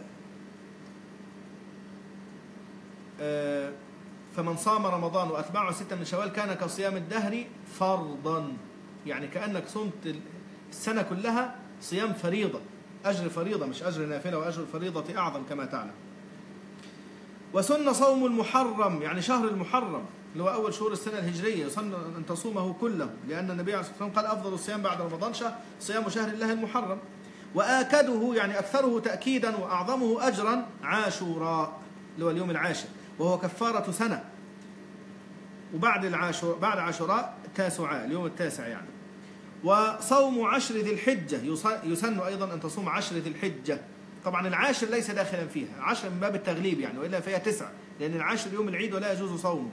فمن صام رمضان وأتبعه ستة من شوال كان كصيام الدهر فرضا، يعني كأنك صمت السنة كلها صيام فريضة، أجر فريضة مش أجر نافلة، وأجر الفريضة أعظم كما تعلم. وسن صوم المحرم، يعني شهر المحرم اللي هو أول شهور السنة الهجرية، يسن أن تصومه كله، لأن النبي عليه الصلاة والسلام قال أفضل الصيام بعد رمضان شهر صيام شهر الله المحرم. وآكده يعني أكثره تأكيدا وأعظمه أجرا عاشوراء اللي هو اليوم العاشر، وهو كفارة سنة. وبعد العاشور بعد عاشوراء تاسعاء اليوم التاسع يعني. وصوم عشر ذي الحجة، يسن أيضا أن تصوم عشر ذي الحجة. طبعا العاشر ليس داخلا فيها، عشر من باب التغليب يعني، وإلا فيها تسع، لأن العاشر يوم العيد ولا يجوز صومه.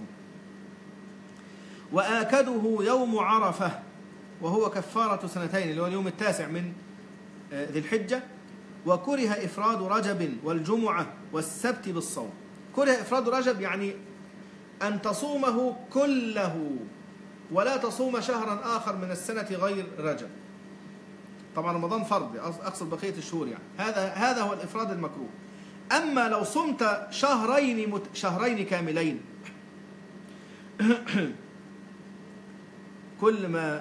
وآكده يوم عرفة، وهو كفارة سنتين اللي هو اليوم التاسع من ذي الحجة. وكره إفراد رجب والجمعة والسبت بالصوم. كره إفراد رجب يعني أن تصومه كله ولا تصوم شهرا آخر من السنة غير رجب. طبعا رمضان فرض، أقصد بقية الشهور يعني، هذا هذا هو الإفراد المكروه. أما لو صمت شهرين مت... شهرين كاملين كل ما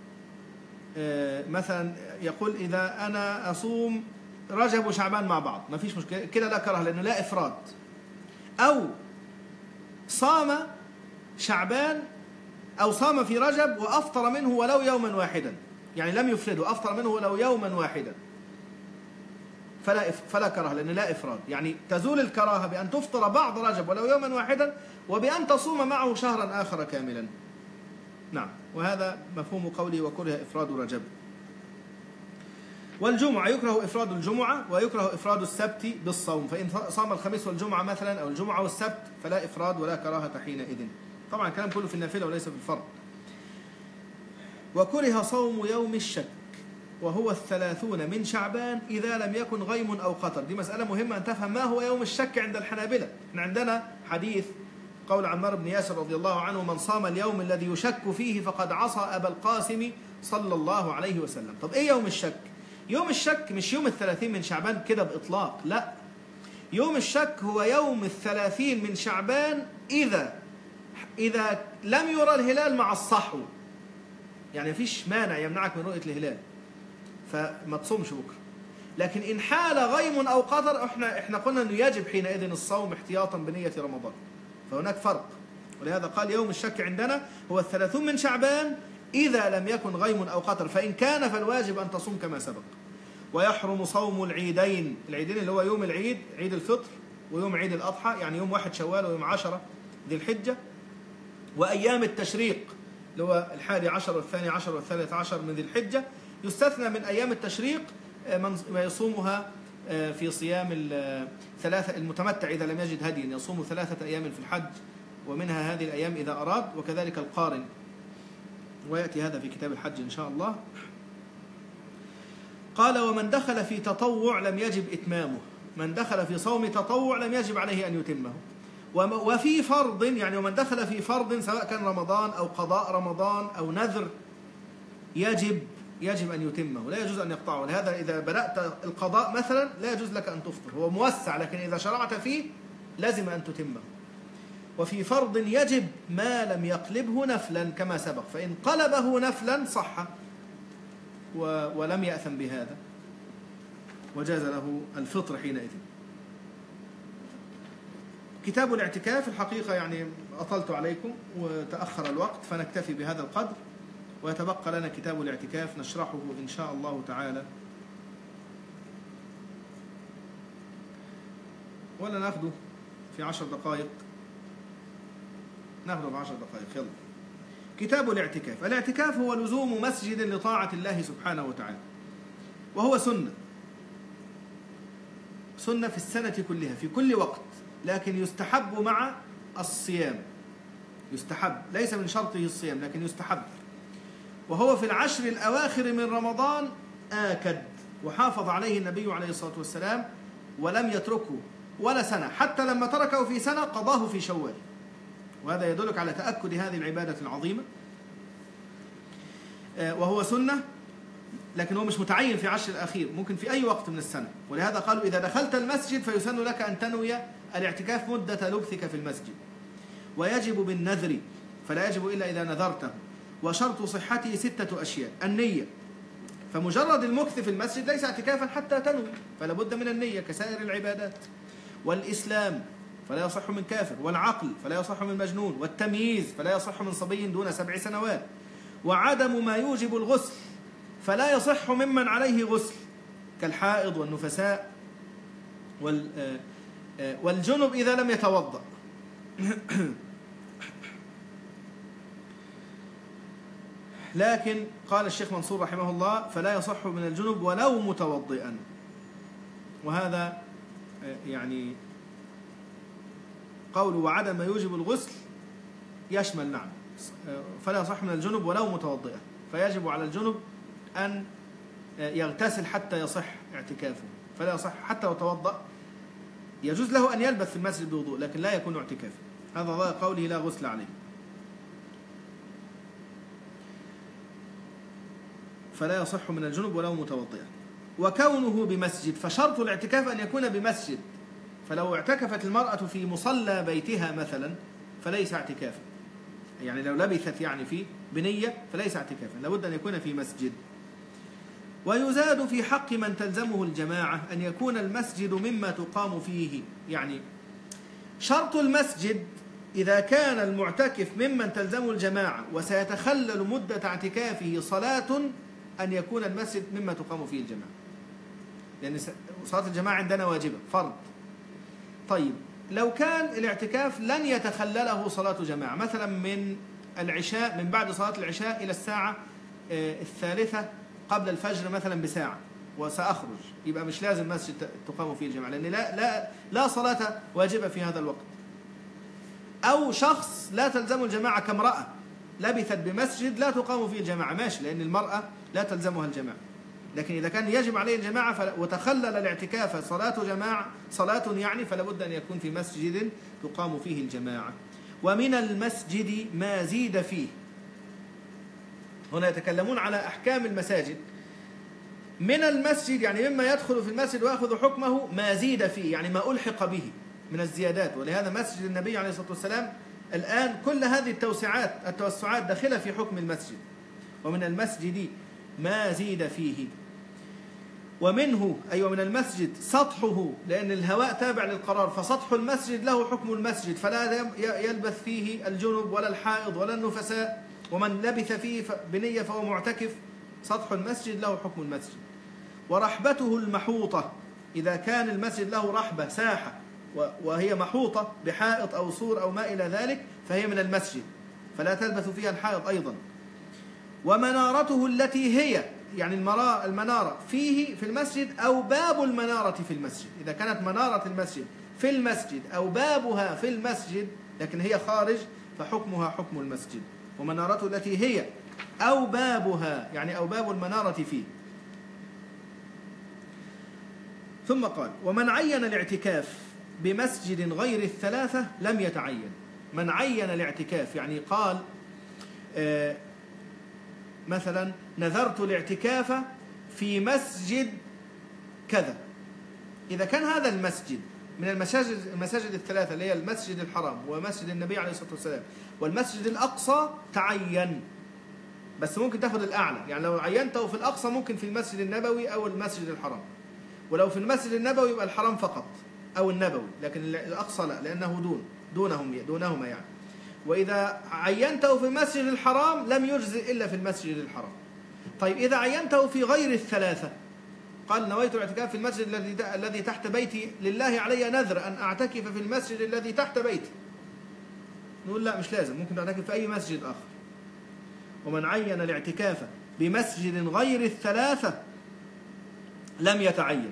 مثلا يقول إذا أنا أصوم رجب وشعبان مع بعض ما فيش مشكلة كده، لا كره لأنه لا إفراد. أو صام شعبان أو صام في رجب وأفطر منه ولو يوما واحدا، يعني لم يفرده، أفطر منه ولو يوما واحدا، فلا فلا كراهة لأن لا إفراد. يعني تزول الكراهة بأن تفطر بعض رجب ولو يوما واحدا، وبأن تصوم معه شهرا آخر كاملا. نعم، وهذا مفهوم قولي وكره إفراد رجب. والجمعة يكره إفراد الجمعة ويكره إفراد السبت بالصوم، فإن صام الخميس والجمعة مثلا أو الجمعة والسبت فلا إفراد ولا كراهة حينئذ. طبعا الكلام كله في النافلة وليس في الفرض. وكره صوم يوم الشك وهو الثلاثون من شعبان إذا لم يكن غيم أو قطر. دي مسألة مهمة أن تفهم ما هو يوم الشك عند الحنابلة. احنا عندنا حديث قول عمار بن ياسر رضي الله عنه: من صام اليوم الذي يشك فيه فقد عصى أبا القاسم صلى الله عليه وسلم. طب إيه يوم الشك؟ يوم الشك مش يوم الثلاثين من شعبان كده بإطلاق، لا، يوم الشك هو يوم الثلاثين من شعبان إذا إذا لم يرى الهلال مع الصحو، يعني مفيش مانع يمنعك من رؤية الهلال فما تصومش بكرة. لكن إن حال غيم أو قطر احنا احنا قلنا أنه يجب حينئذ الصوم احتياطا بنية رمضان، فهناك فرق. ولهذا قال يوم الشك عندنا هو الثلاثون من شعبان إذا لم يكن غيم أو قطر، فإن كان فالواجب أن تصوم كما سبق. ويحرم صوم العيدين، العيدين اللي هو يوم العيد عيد الفطر ويوم عيد الأضحى، يعني يوم واحد شوال ويوم عشرة ذي الحجة، وأيام التشريق اللي هو الحادي عشر والثاني عشر والثالث عشر من ذي الحجة. يستثنى من أيام التشريق ما يصومها في صيام الثلاثة. المتمتع إذا لم يجد هدي يصوم ثلاثة أيام في الحج ومنها هذه الأيام إذا أراد، وكذلك القارن، ويأتي هذا في كتاب الحج إن شاء الله. قال: ومن دخل في تطوع لم يجب إتمامه، من دخل في صوم تطوع لم يجب عليه أن يتمه. وفي فرض، يعني ومن دخل في فرض سواء كان رمضان أو قضاء رمضان أو نذر يجب يجب أن يتمه، لا يجوز أن يقطعه. لهذا إذا بدأت القضاء مثلا لا يجوز لك أن تفطر، هو موسع، لكن إذا شرعت فيه لازم أن تتمه. وفي فرض يجب ما لم يقلبه نفلا كما سبق، فإن قلبه نفلا صح ولم يأثم بهذا وجاز له الفطر حينئذ. كتاب الاعتكاف الحقيقة يعني أطلت عليكم وتأخر الوقت، فنكتفي بهذا القدر، ويتبقى لنا كتاب الاعتكاف نشرحه إن شاء الله تعالى، ولا ناخده في عشر دقائق؟ ناخده في عشر دقائق. يلا. كتاب الاعتكاف. الاعتكاف هو لزوم مسجد لطاعة الله سبحانه وتعالى، وهو سنة سنة في السنة كلها في كل وقت، لكن يستحب مع الصيام، يستحب، ليس من شرطه الصيام لكن يستحب. وهو في العشر الأواخر من رمضان آكد، وحافظ عليه النبي عليه الصلاة والسلام ولم يتركه ولا سنة، حتى لما تركه في سنة قضاه في شوال، وهذا يدلك على تأكد هذه العبادة العظيمة. وهو سنة، لكن هو مش متعين في عشر الأخير، ممكن في أي وقت من السنة. ولهذا قالوا إذا دخلت المسجد فيسن لك أن تنوي الاعتكاف مدة لبثك في المسجد. ويجب بالنذر، فلا يجب إلا إذا نذرته. وشرط صحته ستة أشياء: النية، فمجرد المكث في المسجد ليس اعتكافا حتى تنوي، فلا بد من النية كسائر العبادات. والإسلام، فلا يصح من كافر. والعقل، فلا يصح من مجنون. والتمييز، فلا يصح من صبي دون سبع سنوات. وعدم ما يوجب الغسل، فلا يصح ممن عليه غسل كالحائض والنفساء والجنب إذا لم يتوضأ. لكن قال الشيخ منصور رحمه الله: فلا يصح من الجنب ولو متوضئا. وهذا يعني قول وعدم ما يوجب الغسل يشمل، نعم، فلا يصح من الجنب ولو متوضئا، فيجب على الجنب أن يغتسل حتى يصح اعتكافه، فلا يصح حتى لو توضأ. يجوز له أن يلبث في المسجد بوضوء لكن لا يكون اعتكافا، هذا قوله لا غسل عليه. فلا يصح من الجنب ولو متوضئا. وكونه بمسجد، فشرط الاعتكاف أن يكون بمسجد، فلو اعتكفت المرأة في مصلى بيتها مثلا فليس اعتكافا، يعني لو لبثت يعني فيه بنية فليس اعتكافا، لابد أن يكون في مسجد. ويزاد في حق من تلزمه الجماعة أن يكون المسجد مما تقام فيه، يعني شرط المسجد إذا كان المعتكف ممن تلزمه الجماعة وسيتخلل مدة اعتكافه صلاة أن يكون المسجد مما تقام فيه الجماعة، لأن صلاة الجماعة عندنا واجبة فرض. طيب لو كان الاعتكاف لن يتخلله صلاة جماعة، مثلا من العشاء، من بعد صلاة العشاء إلى الساعة الثالثة قبل الفجر مثلا بساعة، وسأخرج، يبقى مش لازم مسجد تقام فيه الجماعة، لأن لا لا لا صلاة واجبة في هذا الوقت. أو شخص لا تلزم الجماعة كامرأة لبثت بمسجد لا تقام فيه الجماعة، ماشي، لأن المرأة لا تلزمها الجماعة. لكن إذا كان يجب عليه الجماعة وتخلل الاعتكاف صلاة جماعة صلاة يعني، فلا بد أن يكون في مسجد تقام فيه الجماعة. ومن المسجد ما زيد فيه. هنا يتكلمون على أحكام المساجد. من المسجد يعني مما يدخل في المسجد ويأخذ حكمه ما زيد فيه، يعني ما ألحق به من الزيادات. ولهذا مسجد النبي عليه الصلاة والسلام الآن كل هذه التوسعات التوسعات داخلة في حكم المسجد. ومن المسجد ما زيد فيه. ومنه أي أيوة من المسجد سطحه، لأن الهواء تابع للقرار، فسطح المسجد له حكم المسجد، فلا يلبث فيه الجنب ولا الحائض ولا النفساء. ومن لبث فيه بنية فهو معتكف، سطح المسجد له حكم المسجد. ورحبته المحوطة، إذا كان المسجد له رحبة ساحة وهي محوطة بحائط أو سور أو ما إلى ذلك فهي من المسجد، فلا تلبث فيها الحائط أيضا. ومنارته التي هي يعني المنارة فيه في المسجد أو باب المنارة في المسجد، إذا كانت منارة المسجد في المسجد أو بابها في المسجد لكن هي خارج فحكمها حكم المسجد. ومنارته التي هي أو بابها يعني أو باب المنارة فيه. ثم قال: ومن عين الاعتكاف بمسجد غير الثلاثة لم يتعين. من عين الاعتكاف يعني قال آه مثلا نذرت الاعتكاف في مسجد كذا، إذا كان هذا المسجد من المساجد المساجد الثلاثة اللي هي المسجد الحرام ومسجد النبي عليه الصلاة والسلام والمسجد الأقصى تعين، بس ممكن تاخذ الأعلى، يعني لو عينته في الأقصى ممكن في المسجد النبوي أو المسجد الحرام، ولو في المسجد النبوي يبقى الحرام فقط أو النبوي، لكن الأقصى لا لأنه دون دونهم دونهما يعني. وإذا عينته في المسجد الحرام لم يجزئ إلا في المسجد الحرام. طيب إذا عينته في غير الثلاثة، قال نويت الاعتكاف في المسجد الذي الذي تحت بيتي، لله علي نذر أن أعتكف في المسجد الذي تحت بيتي، نقول لا مش لازم، ممكن تعتكف في أي مسجد آخر. ومن عين الاعتكاف بمسجد غير الثلاثة لم يتعين.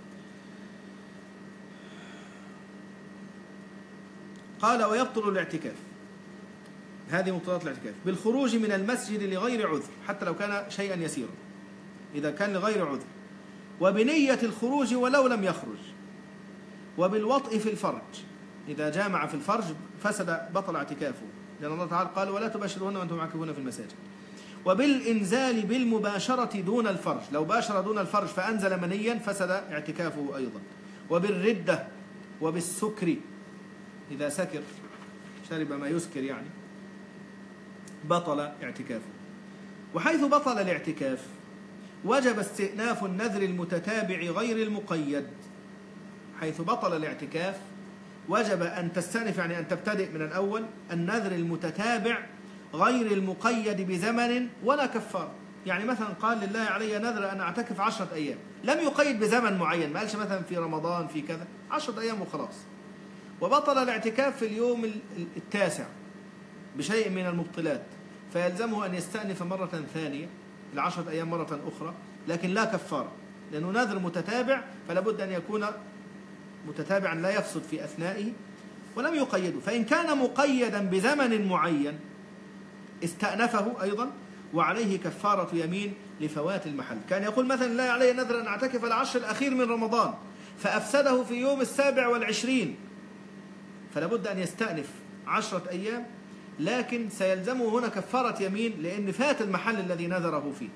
قال: ويبطل الاعتكاف، هذه مبطلات الاعتكاف، بالخروج من المسجد لغير عذر، حتى لو كان شيئا يسيرا، إذا كان لغير عذر، وبنية الخروج ولو لم يخرج، وبالوطء في الفرج، إذا جامع في الفرج فسد بطل اعتكافه، لأن الله تعالى قال: ولا تباشرون وأنتم عاكفون في المساجد. وبالإنزال بالمباشرة دون الفرج، لو باشر دون الفرج فأنزل منيا فسد اعتكافه أيضا. وبالردة وبالسكر، إذا سكر شرب ما يسكر يعني بطل اعتكافه. وحيث بطل الاعتكاف وجب استئناف النذر المتتابع غير المقيد. حيث بطل الاعتكاف وجب أن تستأنف يعني أن تبتدئ من الأول النذر المتتابع غير المقيد بزمن ولا كفار. يعني مثلا قال لله علي نذر أن أعتكف عشرة أيام، لم يقيد بزمن معين، ما قالش مثلا في رمضان في كذا، عشرة أيام وخلاص. وبطل الاعتكاف في اليوم التاسع بشيء من المبطلات، فيلزمه أن يستأنف مرة ثانية العشرة أيام مرة أخرى، لكن لا كفارة، لأنه نذر متتابع فلا بد أن يكون متتابعا لا يفسد في أثنائه، ولم يقيده. فإن كان مقيدا بزمن معين استأنفه أيضا، وعليه كفارة يمين لفوات المحل. كان يقول مثلا لا علي نذر أن أعتكف العشر الأخير من رمضان فأفسده في يوم السابع والعشرين، فلا بد أن يستأنف عشرة أيام، لكن سيلزمه هنا كفارة يمين لأن فات المحل الذي نذره فيه.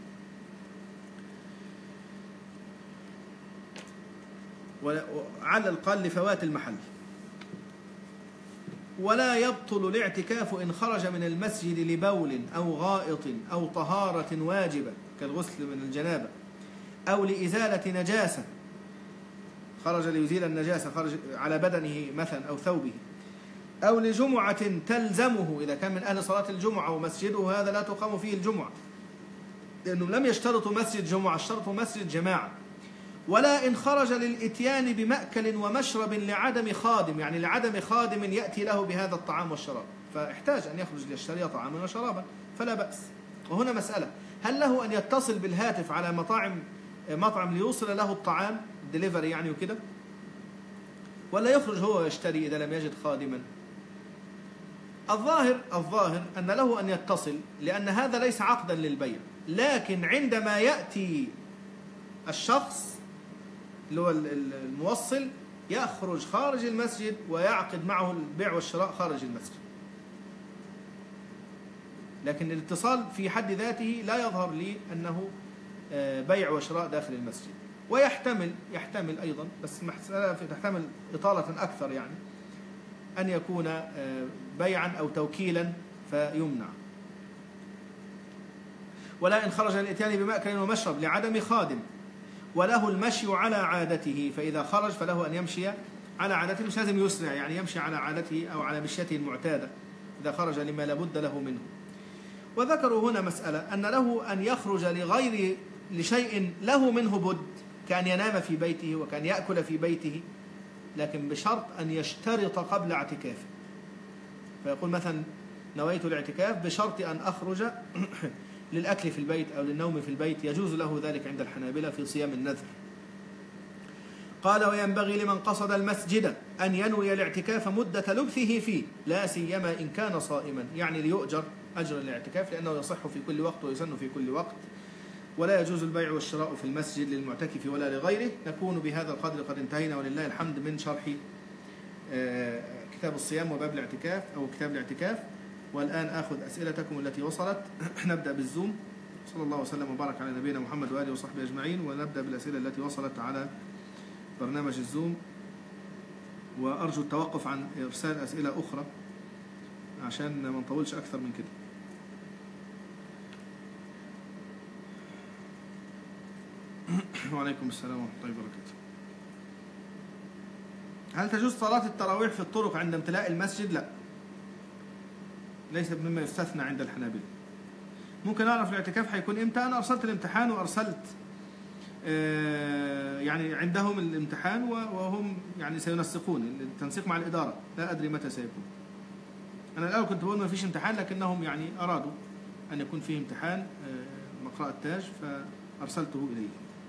وعلى القال لفوات المحل. ولا يبطل الاعتكاف إن خرج من المسجد لبول أو غائط أو طهارة واجبة كالغسل من الجنابة، أو لإزالة نجاسة، خرج ليزيل النجاسة، خرج على بدنه مثلا أو ثوبه، أو لجمعة تلزمه، إذا كان من أهل صلاة الجمعة ومسجده هذا لا تقام فيه الجمعة، لأنهم لم يشترطوا مسجد جمعة، اشترطوا مسجد جماعة. ولا إن خرج للإتيان بمأكل ومشرب لعدم خادم، يعني لعدم خادم يأتي له بهذا الطعام والشراب، فاحتاج أن يخرج ليشتري طعاما وشرابا فلا بأس. وهنا مسألة: هل له أن يتصل بالهاتف على مطاعم مطعم ليوصل له الطعام ديليفري يعني وكده، ولا يخرج هو ويشتري إذا لم يجد خادما؟ الظاهر الظاهر أن له أن يتصل، لأن هذا ليس عقدا للبيع، لكن عندما يأتي الشخص اللي هو الموصل يخرج خارج المسجد ويعقد معه البيع والشراء خارج المسجد. لكن الاتصال في حد ذاته لا يظهر لي أنه بيع وشراء داخل المسجد. ويحتمل يحتمل أيضا، بس مسألة تحتمل إطالة أكثر يعني، أن يكون بيعا أو توكيلا فيمنع. ولا إن خرج الإتيان بمأكل ومشرب لعدم خادم وله المشي على عادته، فإذا خرج فله أن يمشي على عادته، مش لازم يسرع يعني، يمشي على عادته أو على مشيته المعتادة إذا خرج لما لابد له منه. وذكروا هنا مسألة أن له أن يخرج لغير لشيء له منه بد، كأن ينام في بيته وكأن يأكل في بيته، لكن بشرط أن يشترط قبل اعتكافه. فيقول مثلا نويت الاعتكاف بشرط أن أخرج للأكل في البيت أو للنوم في البيت، يجوز له ذلك عند الحنابلة في صيام النذر. قال وينبغي لمن قصد المسجد أن ينوي الاعتكاف مدة لبثه فيه، لا سيما إن كان صائما، يعني ليؤجر أجر الاعتكاف لأنه يصح في كل وقت ويسن في كل وقت. ولا يجوز البيع والشراء في المسجد للمعتكف ولا لغيره. نكون بهذا القدر قد انتهينا ولله الحمد من شرح كتاب الصيام وباب الاعتكاف أو كتاب الاعتكاف. والآن آخذ أسئلتكم التي وصلت. نبدأ بالزوم. صلى الله وسلم وبارك على نبينا محمد وآله وصحبه أجمعين. ونبدأ بالأسئلة التي وصلت على برنامج الزوم، وأرجو التوقف عن إرسال أسئلة أخرى عشان ما نطولش أكثر من كده. وعليكم السلام ورحمة الله وبركاته. هل تجوز صلاة التراويح في الطرق عند امتلاء المسجد؟ لا، ليس مما يستثنى عند الحنابلة. ممكن أعرف الاعتكاف حيكون إمتى؟ أنا أرسلت الامتحان وأرسلت يعني عندهم الامتحان وهم يعني سينسقون التنسيق مع الإدارة، لا أدري متى سيكون. أنا الأول كنت بقول ما فيش امتحان، لكنهم يعني أرادوا أن يكون فيه امتحان مقرأ التاج فأرسلته إليه.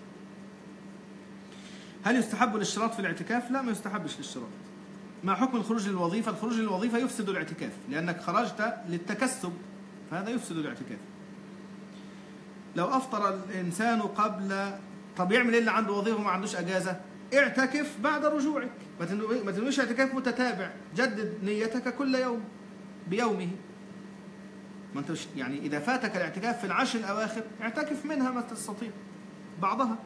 هل يستحب الاشتراط في الاعتكاف؟ لا، ما يستحبش الاشتراط. ما حكم الخروج للوظيفة؟ الخروج للوظيفة يفسد الاعتكاف، لأنك خرجت للتكسب، فهذا يفسد الاعتكاف. لو أفطر الإنسان قبل، طب يعمل إيه اللي عنده وظيفة وما عندوش أجازة؟ اعتكف بعد رجوعك، ما تنويش اعتكاف متتابع، جدد نيتك كل يوم بيومه. ما انت يعني إذا فاتك الاعتكاف في العشر الأواخر اعتكف منها ما تستطيع بعضها.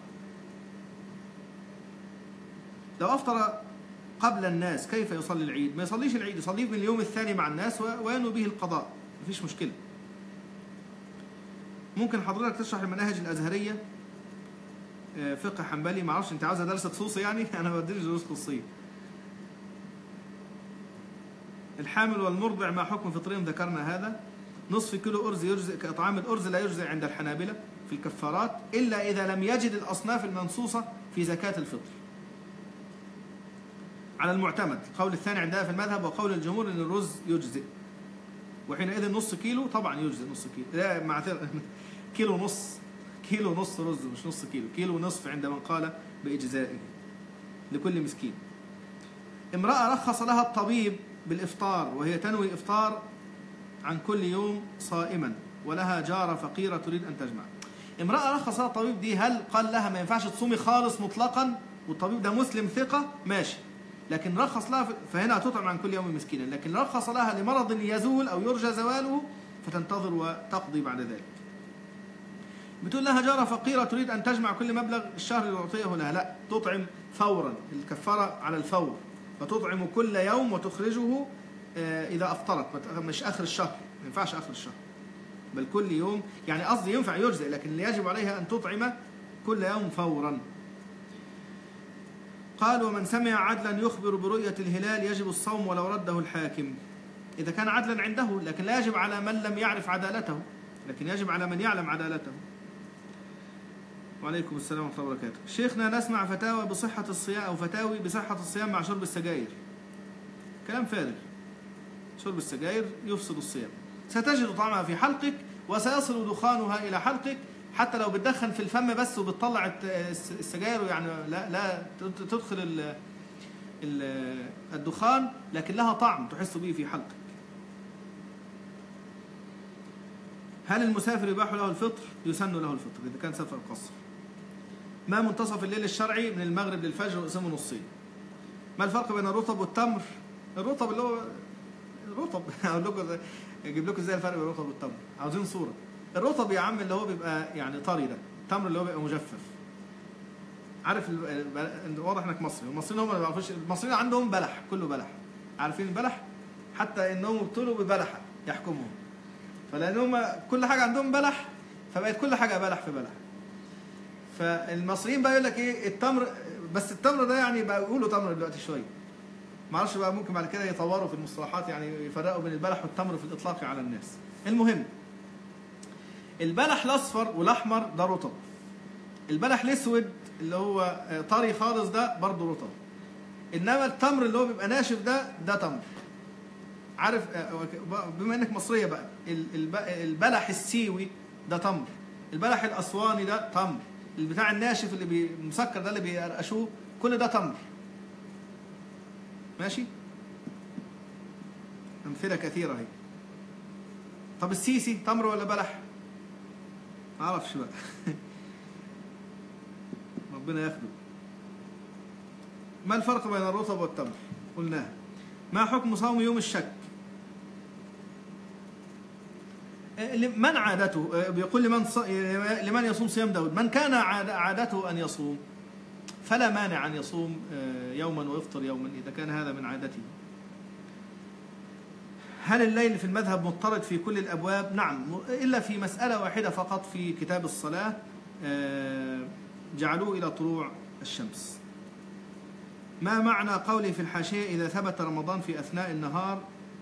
لو أفطر قبل الناس كيف يصلي العيد؟ ما يصليش العيد، يصليه من اليوم الثاني مع الناس وينوي به القضاء، مفيش مشكلة. ممكن حضرتك تشرح المناهج الأزهرية فقه حنبلي؟ ما اعرفش انت عاوزها درس خصوصي يعني؟ انا ما بديش دروس خصوصيه. الحامل والمرضع ما حكم فطرهم؟ ذكرنا هذا. نصف كيلو أرز يجزئ كإطعام الأرز؟ لا يجزئ عند الحنابلة في الكفارات إلا إذا لم يجد الأصناف المنصوصة في زكاة الفطر على المعتمد. القول الثاني عندها في المذهب وقول الجمهور أن الرز يجزئ، وحينئذ نص كيلو طبعا يجزئ. نص كيلو لا معثر كيلو نص، كيلو نص رز مش نص كيلو، كيلو نصف عند من قال بإجزائه لكل مسكين. امرأة رخص لها الطبيب بالإفطار وهي تنوي إفطار عن كل يوم صائما، ولها جارة فقيرة تريد أن تجمع. امرأة رخص لها الطبيب دي، هل قال لها ما ينفعش تصومي خالص مطلقا والطبيب ده مسلم ثقة؟ ماشي، لكن رخص لها فهنا تطعم عن كل يوم مسكينا. لكن رخص لها لمرض يزول أو يرجى زواله فتنتظر وتقضي بعد ذلك. بتقول لها جارة فقيرة تريد أن تجمع كل مبلغ الشهر اللي يعطيه لها، لا، تطعم فورا، الكفارة على الفور، فتطعم كل يوم وتخرجه إذا أفطرت، مش آخر الشهر، ما ينفعش آخر الشهر بل كل يوم، يعني قصدي ينفع يجزئ، لكن اللي يجب عليها أن تطعم كل يوم فورا. قال ومن سمع عدلا يخبر برؤية الهلال يجب الصوم ولو رده الحاكم، إذا كان عدلا عنده، لكن لا يجب على من لم يعرف عدالته، لكن يجب على من يعلم عدالته. وعليكم السلام ورحمة الله وبركاته. شيخنا نسمع فتاوى بصحة الصيام أو فتاوي بصحة الصيام مع شرب السجاير، كلام فارغ. شرب السجاير يفسد الصيام، ستجد طعمها في حلقك وسيصل دخانها إلى حلقك حتى لو بتدخن في الفم بس وبتطلع السجاير، يعني لا لا تدخل ال الدخان، لكن لها طعم تحس به في حلقك. هل المسافر يباح له الفطر؟ يسن له الفطر إذا كان سفر قصر. ما منتصف الليل الشرعي من المغرب للفجر وقسمه نصين. ما الفرق بين الرطب والتمر؟ الرطب اللي هو الرطب اقول لكم اجيب لكم ازاي الفرق بين الرطب والتمر، عاوزين صوره. الرطب يا عم اللي هو بيبقى يعني طري، ده التمر اللي هو بيبقى مجفف. عارف واضح انك مصري، المصريين هم ما بيعرفوش، المصريين عندهم بلح، كله بلح. عارفين البلح؟ حتى انهم ابتلوا ببلحه يحكمهم، فلانهم كل حاجه عندهم بلح فبقت كل حاجه بلح في بلح. فالمصريين بقى يقول لك ايه التمر، بس التمر ده يعني بقى يقولوا تمر دلوقتي شويه، ما اعرفش بقى، ممكن بعد كده يطوروا في المصطلحات يعني يفرقوا بين البلح والتمر في الاطلاق على الناس. المهم البلح الاصفر والاحمر ده رطب، البلح الاسود اللي هو طري خالص ده برضه رطب، انما التمر اللي هو بيبقى ناشف ده ده تمر. عارف بما انك مصريه بقى، البلح السيوي ده تمر، البلح الاسواني ده تمر، البتاع الناشف اللي بيمسكر ده اللي بيقرقشوه كل ده تمر. ماشي؟ امثله كثيره اهي. طب السيسي تمر ولا بلح؟ ما اعرفش بقى ربنا ياخده. ما الفرق بين الرطب والتمر؟ قلناها. ما حكم صوم يوم الشك؟ من عادته، بيقول لمن لمن يصوم صيام داود، من كان عادته أن يصوم فلا مانع أن يصوم يوما ويفطر يوما إذا كان هذا من عادته. هل الليل في المذهب مضطرد في كل الأبواب؟ نعم، إلا في مسألة واحدة فقط في كتاب الصلاة جعلوه إلى طلوع الشمس. ما معنى قولي في الحاشية إذا ثبت رمضان في أثناء النهار؟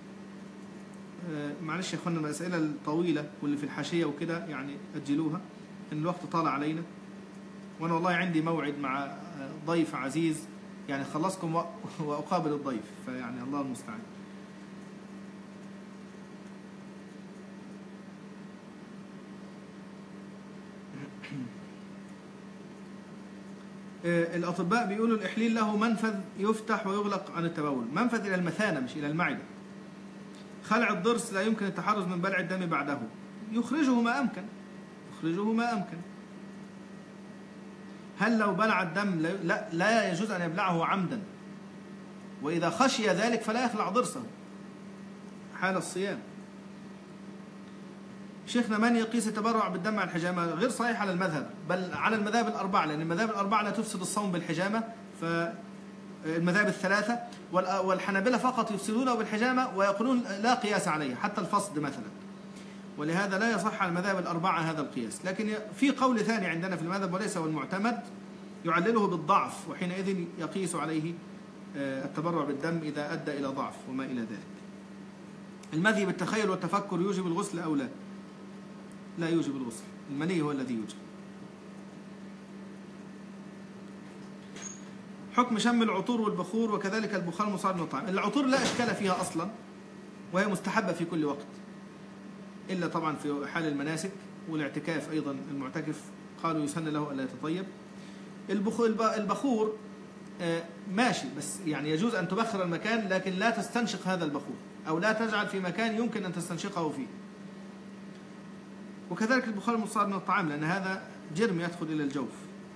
معلش يا اخوانا الأسئلة الطويلة واللي في الحاشية وكده يعني أجلوها، إن الوقت طال علينا، وأنا والله عندي موعد مع ضيف عزيز يعني خلصكم وأقابل الضيف، فيعني الله المستعان. الأطباء بيقولوا الإحليل له منفذ يفتح ويغلق عن التبول، منفذ إلى المثانة مش إلى المعدة. خلع الضرس لا يمكن التحرز من بلع الدم بعده، يخرجه ما أمكن، يخرجه ما أمكن. هل لو بلع الدم لا, لا يجوز أن يبلعه عمدا، وإذا خشي ذلك فلا يخلع ضرسه حال الصيام. شيخنا من يقيس التبرع بالدم على الحجامة؟ غير صحيح على المذهب، بل على المذاهب الأربعة، لأن المذاهب الأربعة لا تفسد الصوم بالحجامة، فالمذاهب الثلاثة والحنابلة فقط يفسدونه بالحجامة ويقولون لا قياس عليه حتى الفصد مثلا، ولهذا لا يصح على المذاهب الأربعة هذا القياس. لكن في قول ثاني عندنا في المذهب وليس هو المعتمد يعلله بالضعف، وحينئذ يقيس عليه التبرع بالدم إذا أدى إلى ضعف وما إلى ذلك. المذي بالتخيل والتفكر يوجب الغسل أو لا؟ لا يوجب الغسل، المني هو الذي يوجب. حكم شم العطور والبخور وكذلك البخار المصاب من الطعام. العطور لا إشكال فيها أصلا، وهي مستحبة في كل وقت، إلا طبعا في حال المناسك والاعتكاف أيضا. المعتكف قالوا يسن له ألا يتطيب. البخور ماشي، بس يعني يجوز أن تبخر المكان، لكن لا تستنشق هذا البخور، أو لا تجعل في مكان يمكن أن تستنشقه فيه. وكذلك البخار المصاب من الطعام، لأن هذا جرم يدخل إلى الجوف.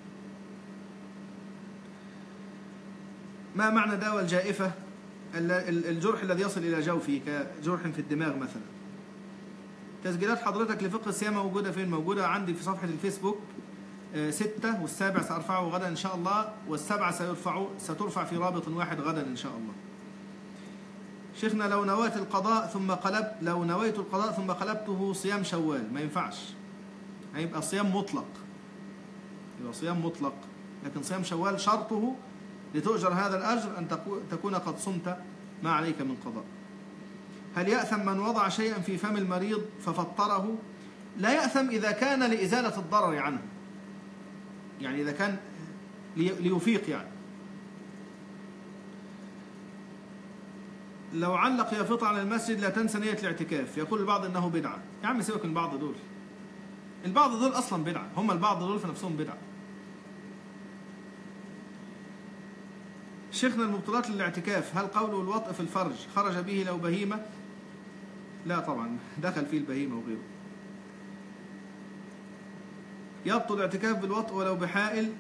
ما معنى دواء الجائفة؟ الجرح الذي يصل إلى جوفه كجرح في الدماغ مثلا. تسجيلات حضرتك لفقه الصيام موجودة فين؟ موجودة عندي في صفحة الفيسبوك ستة، والسابع سأرفعه غدا إن شاء الله، والسبعة سيرفع سترفع في رابط واحد غدا إن شاء الله. شيخنا لو نويت القضاء ثم قلبت لو نويت القضاء ثم قلبته صيام شوال ما ينفعش، هيبقى صيام مطلق، يبقى صيام مطلق، لكن صيام شوال شرطه لتؤجر هذا الأجر أن تكون قد صمت ما عليك من قضاء. هل يأثم من وضع شيئا في فم المريض ففطره؟ لا يأثم إذا كان لإزالة الضرر عنه، يعني إذا كان ليفيق يعني. لو علق يافطة على المسجد لا تنسى نية الاعتكاف، يقول البعض إنه بدعة. يا عم سيبك من بعض دول، البعض دول أصلا بدعة، هم البعض دول في نفسهم بدعة. شيخنا المبطلات للاعتكاف، هل قوله الوطء في الفرج خرج به لو بهيمة؟ لا طبعا، دخل فيه البهيمة وغيره. يبطل الاعتكاف بالوطء ولو بحائل،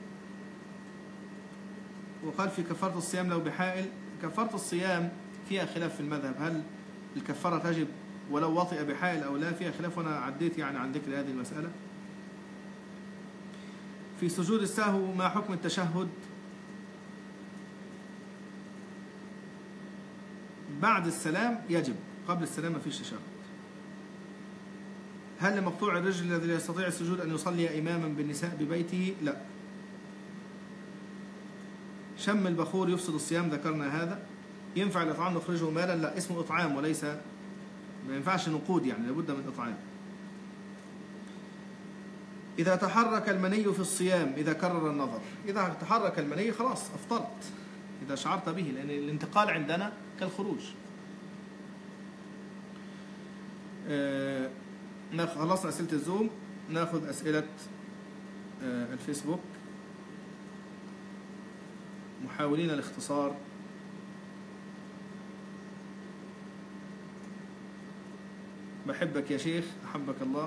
وقال في كفارة الصيام لو بحائل. كفارة الصيام فيها خلاف في المذهب، هل الكفارة تجب ولو وطئ بحائل أو لا؟ فيها خلاف، وأنا عديت يعني عن ذكر هذه المسألة. في سجود السهو ما حكم التشهد؟ بعد السلام يجب، قبل السلام ما فيش تشهد. هل لمقطوع الرجل الذي لا يستطيع السجود أن يصلي إماما بالنساء ببيته؟ لا. شم البخور يفسد الصيام، ذكرنا هذا. ينفع الإطعام نخرجه مالا؟ لا، اسمه إطعام وليس، ما ينفعش نقود، يعني لابد من إطعام. إذا تحرك المني في الصيام إذا كرر النظر، إذا تحرك المني خلاص أفطرت إذا شعرت به، لأن الانتقال عندنا كالخروج. آه خلصنا أسئلة الزوم، ناخذ أسئلة آه الفيسبوك. محاولين الاختصار. بحبك يا شيخ، أحبك الله.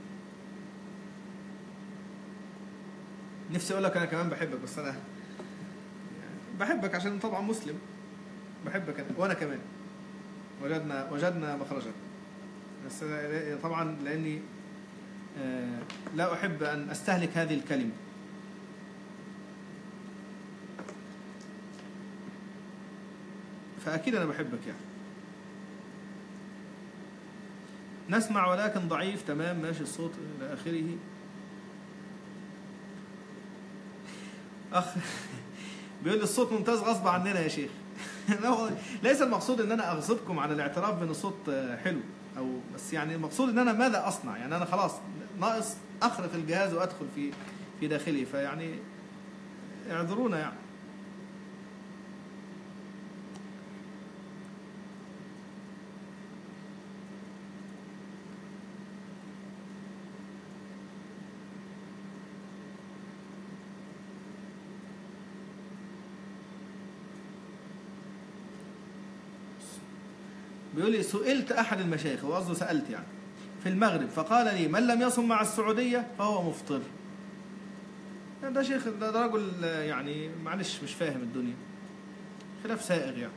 نفسي أقول لك أنا كمان بحبك، بس أنا بحبك عشان طبعا مسلم. بحبك أنا وأنا كمان. وجدنا وجدنا مخرجا، بس طبعا لأني لا أحب أن أستهلك هذه الكلمة. فأكيد أنا بحبك يعني. نسمع ولكن ضعيف. تمام، ماشي الصوت إلى آخره. أخ بيقول لي الصوت ممتاز غصب عننا يا شيخ. ليس المقصود ان انا اغصبكم على الاعتراف بان الصوت حلو، او بس يعني المقصود ان انا ماذا اصنع، يعني انا خلاص ناقص اخرق الجهاز وادخل في في داخله، فيعني اعذرونا يعني. بيقول لي سئلت أحد المشايخ، وقصده سألت يعني، في المغرب، فقال لي من لم يصم مع السعودية فهو مفطر. ده شيخ، ده رجل يعني معلش مش فاهم الدنيا، خلاف سائغ يعني.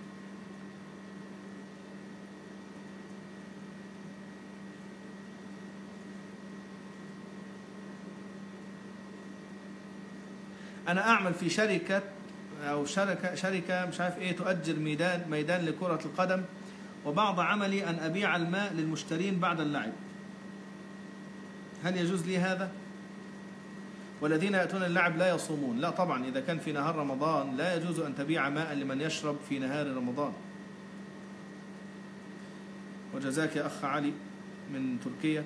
أنا أعمل في شركة أو شركة شركة مش عارف إيه تؤجر ميدان ميدان لكرة القدم، وبعض عملي أن أبيع الماء للمشترين بعد اللعب. هل يجوز لي هذا؟ والذين يأتون اللعب لا يصومون. لا طبعا، إذا كان في نهار رمضان لا يجوز أن تبيع ماء لمن يشرب في نهار رمضان. وجزاك يا أخ علي من تركيا.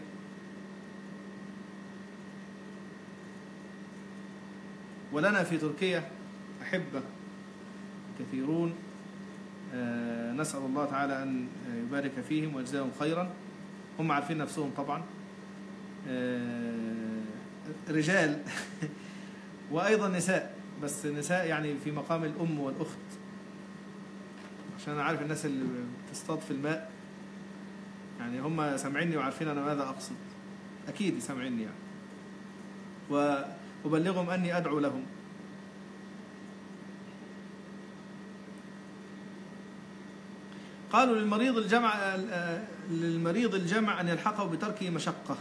ولنا في تركيا أحبة كثيرون، نسأل الله تعالى أن يبارك فيهم ويجزاهم خيرا. هم عارفين نفسهم طبعا، رجال وأيضا نساء، بس نساء يعني في مقام الأم والأخت، عشان أنا عارف الناس اللي بتصطاد في الماء يعني هم سامعيني وعارفين أنا ماذا أقصد، أكيد سامعيني يعني، وأبلغهم أني أدعو لهم. قالوا للمريض الجمع للمريض الجمع أن يلحقه بتركه مشقة.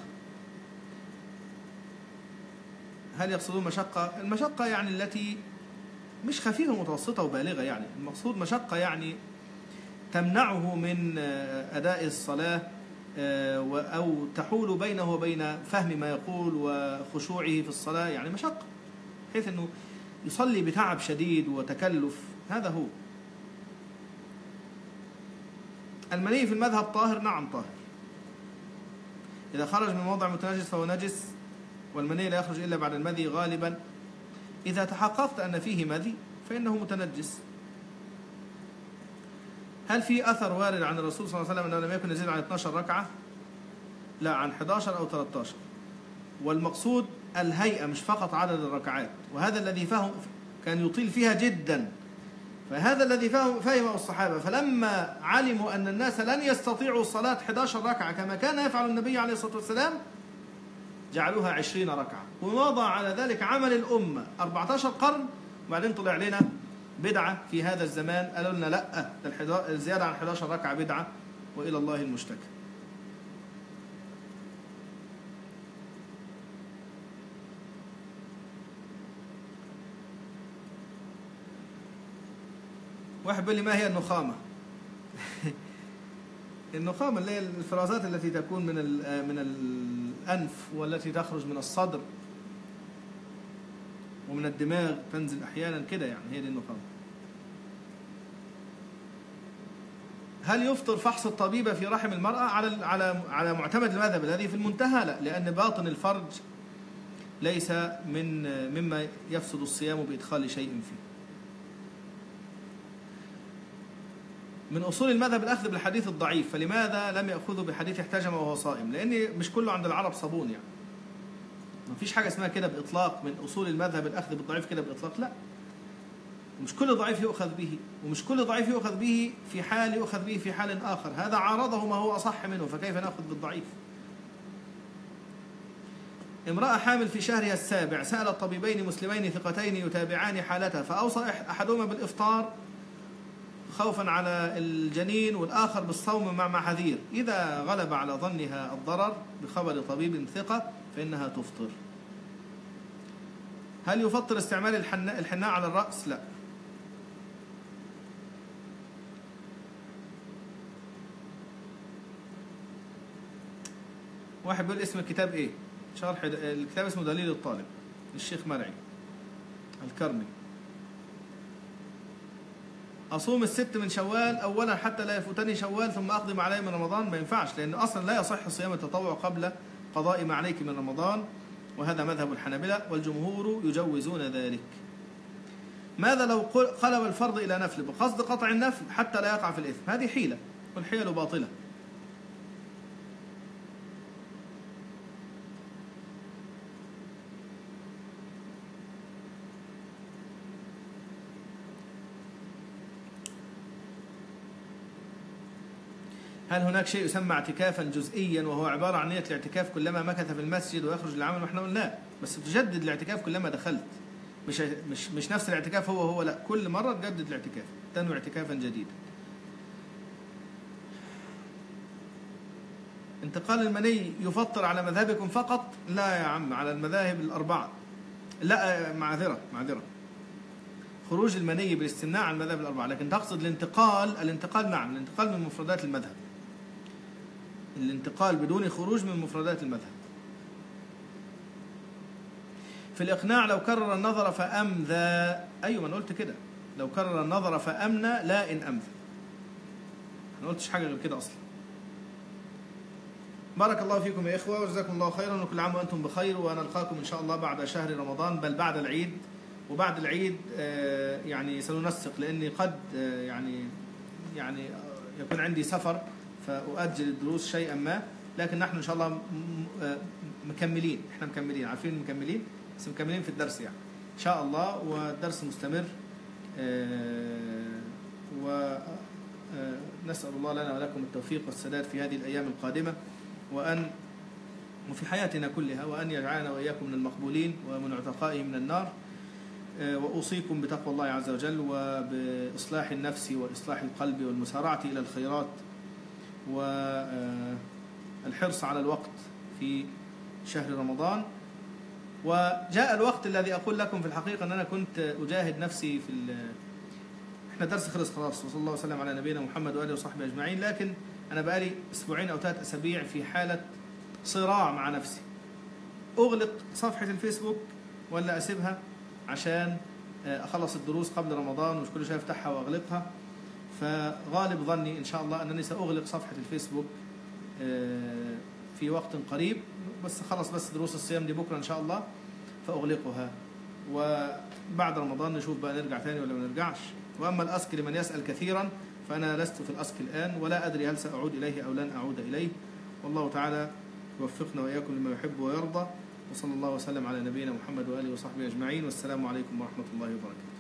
هل يقصدون مشقة؟ المشقة يعني التي مش خفيفة متوسطة وبالغة، يعني المقصود مشقة يعني تمنعه من أداء الصلاة أو تحول بينه وبين فهم ما يقول وخشوعه في الصلاة، يعني مشقة بحيث أنه يصلي بتعب شديد وتكلف. هذا هو. المني في المذهب طاهر؟ نعم طاهر. إذا خرج من موضع متنجس فهو نجس، والمني لا يخرج إلا بعد المذي غالبا. إذا تحققت أن فيه مذي فإنه متنجس. هل في أثر وارد عن الرسول صلى الله عليه وسلم أنه لم يكن يزيد عن اثنتا عشرة ركعة؟ لا، عن إحدى عشرة أو ثلاثة عشر. والمقصود الهيئة مش فقط عدد الركعات، وهذا الذي فهم كان يطيل فيها جدا. فهذا الذي فهم فهمه الصحابة، فلما علموا أن الناس لن يستطيعوا صلاة إحدى عشرة ركعة كما كان يفعل النبي عليه الصلاة والسلام جعلوها عشرين ركعة، ووضع على ذلك عمل الأمة أربعة عشر قرن. وبعدين طلع لنا بدعة في هذا الزمان، قالوا لنا لا، الزيادة عن إحدى عشرة ركعة بدعة وإلى الله المشتكى. واحد بيقول لي ما هي النخامة؟ النخامة اللي هي الفرازات التي تكون من من الأنف والتي تخرج من الصدر ومن الدماغ تنزل أحيانا كده، يعني هي دي النخامة. هل يفطر فحص الطبيبة في رحم المرأة؟ على على على معتمد المذهب الذي في المنتهى لا، لأن باطن الفرج ليس من مما يفسد الصيام بإدخال شيء فيه. من أصول المذهب الأخذ بالحديث الضعيف، فلماذا لم يأخذوا بحديث احتجم وهو صائم؟ لأن مش كله عند العرب صابون، يعني ما فيش حاجة اسمها كده بإطلاق من أصول المذهب الأخذ بالضعيف كده بإطلاق، لا. ومش كل ضعيف يؤخذ به، ومش كل ضعيف يؤخذ به في حال يؤخذ به في حال آخر، هذا عارضه ما هو أصح منه، فكيف نأخذ بالضعيف؟ امرأة حامل في شهرها السابع سألت طبيبين مسلمين ثقتين يتابعان حالتها، فأوصى أحدهما بالإفطار خوفا على الجنين والآخر بالصوم مع محاذير، إذا غلب على ظنها الضرر بخبر طبيب ثقة فإنها تفطر. هل يفطر استعمال الحناء على الرأس؟ لا. واحد بيقول اسم الكتاب ايه؟ شرح الكتاب اسمه دليل الطالب للشيخ مرعي الكرمي. أصوم الست من شوال أولا حتى لا يفوتني شوال ثم أقضي ما علي من رمضان؟ ما ينفعش، لأن أصلا لا يصح صيام التطوع قبل قضاء ما عليك من رمضان، وهذا مذهب الحنابلة والجمهور يجوزون ذلك. ماذا لو قلب الفرض إلى نفل بقصد قطع النفل حتى لا يقع في الإثم؟ هذه حيلة، والحيل باطلة. هل هناك شيء يسمى اعتكافا جزئيا وهو عبارة عن نية الاعتكاف كلما مكث في المسجد ويخرج للعمل؟ ما احنا قلنا لا، بس تجدد الاعتكاف كلما دخلت، مش مش مش نفس الاعتكاف هو هو، لا، كل مرة تجدد الاعتكاف، تنوي اعتكافا جديدا. انتقال المني يفطر على مذهبكم فقط؟ لا يا عم، على المذاهب الأربعة. لا، معذرة معذرة خروج المني بالاستمناء على المذاهب الأربعة، لكن تقصد الانتقال. الانتقال نعم، الانتقال من مفردات المذهب، الانتقال بدون خروج من مفردات المذهب. في الإقناع لو كرر النظر فأمذى، أيوة أنا قلت كده، لو كرر النظر فأمنى لا إن أمذى، أنا قلتش حاجة غير كده أصلا. بارك الله فيكم يا إخوة وجزاكم الله خيرا، وكل عام وأنتم بخير، ونلقاكم إن شاء الله بعد شهر رمضان، بل بعد العيد. وبعد العيد يعني سننسق، لأني قد يعني يعني يكون عندي سفر فأؤجل الدروس شيئا ما، لكن نحن إن شاء الله مكملين، إحنا مكملين، عارفين مكملين، بس مكملين في الدرس يعني إن شاء الله، والدرس مستمر. ونسأل الله لنا ولكم التوفيق والسداد في هذه الأيام القادمة، وأن وفي حياتنا كلها، وأن يجعلنا وإياكم من المقبولين ومن عتقائه من النار. وأوصيكم بتقوى الله عز وجل وبإصلاح النفس وإصلاح القلب والمسارعة إلى الخيرات والحرص على الوقت في شهر رمضان. وجاء الوقت الذي أقول لكم في الحقيقة أن أنا كنت أجاهد نفسي في ال... إحنا درس خلص خلاص، وصلى الله وسلم على نبينا محمد وآله وصحبه أجمعين، لكن أنا بقالي أسبوعين أو ثلاث أسابيع في حالة صراع مع نفسي، أغلق صفحة الفيسبوك ولا أسيبها عشان أخلص الدروس قبل رمضان، ومش كل شوية أفتحها وأغلقها. فغالب ظني إن شاء الله أنني سأغلق صفحة الفيسبوك في وقت قريب، بس خلص بس دروس الصيام دي بكرة إن شاء الله فأغلقها، وبعد رمضان نشوف بقى نرجع ثاني ولا ما نرجعش. وأما الأسك لمن يسأل كثيرا فأنا لست في الأسك الآن، ولا أدري هل سأعود إليه أو لن أعود إليه، والله تعالى يوفقنا وإياكم لما يحب ويرضى. وصلى الله وسلم على نبينا محمد وآله وصحبه أجمعين، والسلام عليكم ورحمة الله وبركاته.